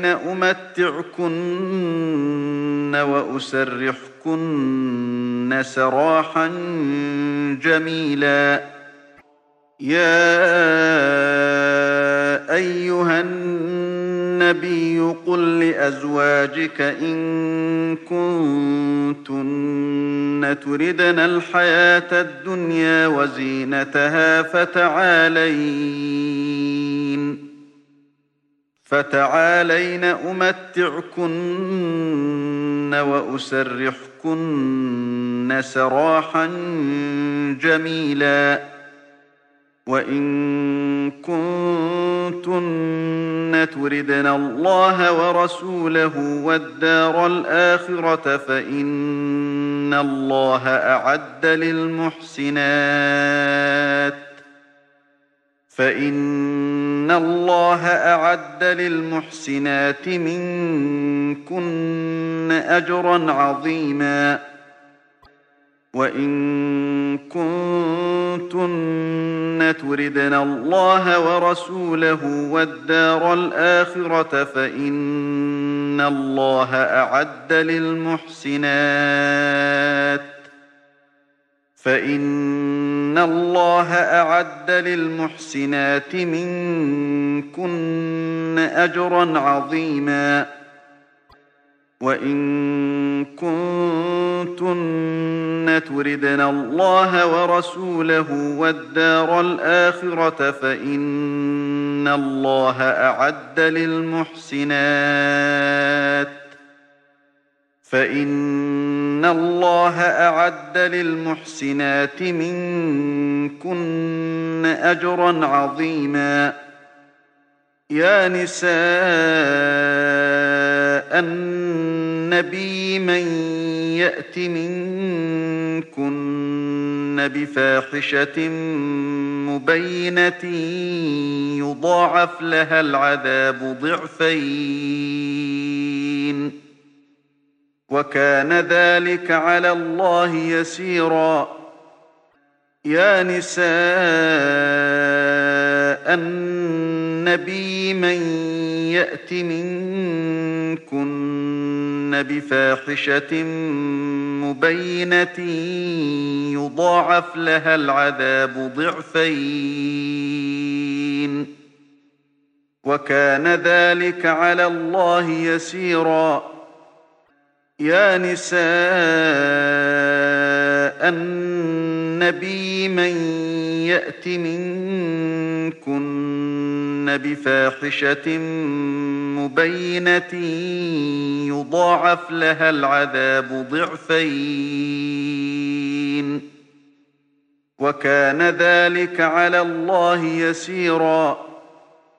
أمتعكن وأسرحكن سراحا جميلا يا أيها النبي قل لأزواجك إن كنتن تردن الحياة الدنيا وزينتها فتعالين فتعالين أمتعكن وأسرحكن سراحا جميلا وإن كنتن تردن الله ورسوله والدار الآخرة فإن الله أعد للمحسنات فإن الله أعد للمحسنات منكن أجرا عظيما وإن كنتن تردن الله ورسوله والدار الآخرة فإن الله أعد للمحسنات فإن الله أعد للمحسنات منكن أجرا عظيما وإن كنتن تردن الله ورسوله والدار الآخرة فإن الله أعد للمحسنات فإن الله أعد للمحسنات منكن أجرا عظيما يا نساء النبي من يأت منكن بفاحشة مبينة يضاعف لها العذاب ضعفين وكان ذلك على الله يسيرا يا نساء النبي من يأت منكن بفاحشة مبينة يضاعف لها العذاب ضعفين وكان ذلك على الله يسيرا يا نساء النبي من يأت منكن بفاحشة مبينة يضاعف لها العذاب ضعفين وكان ذلك على الله يسيرا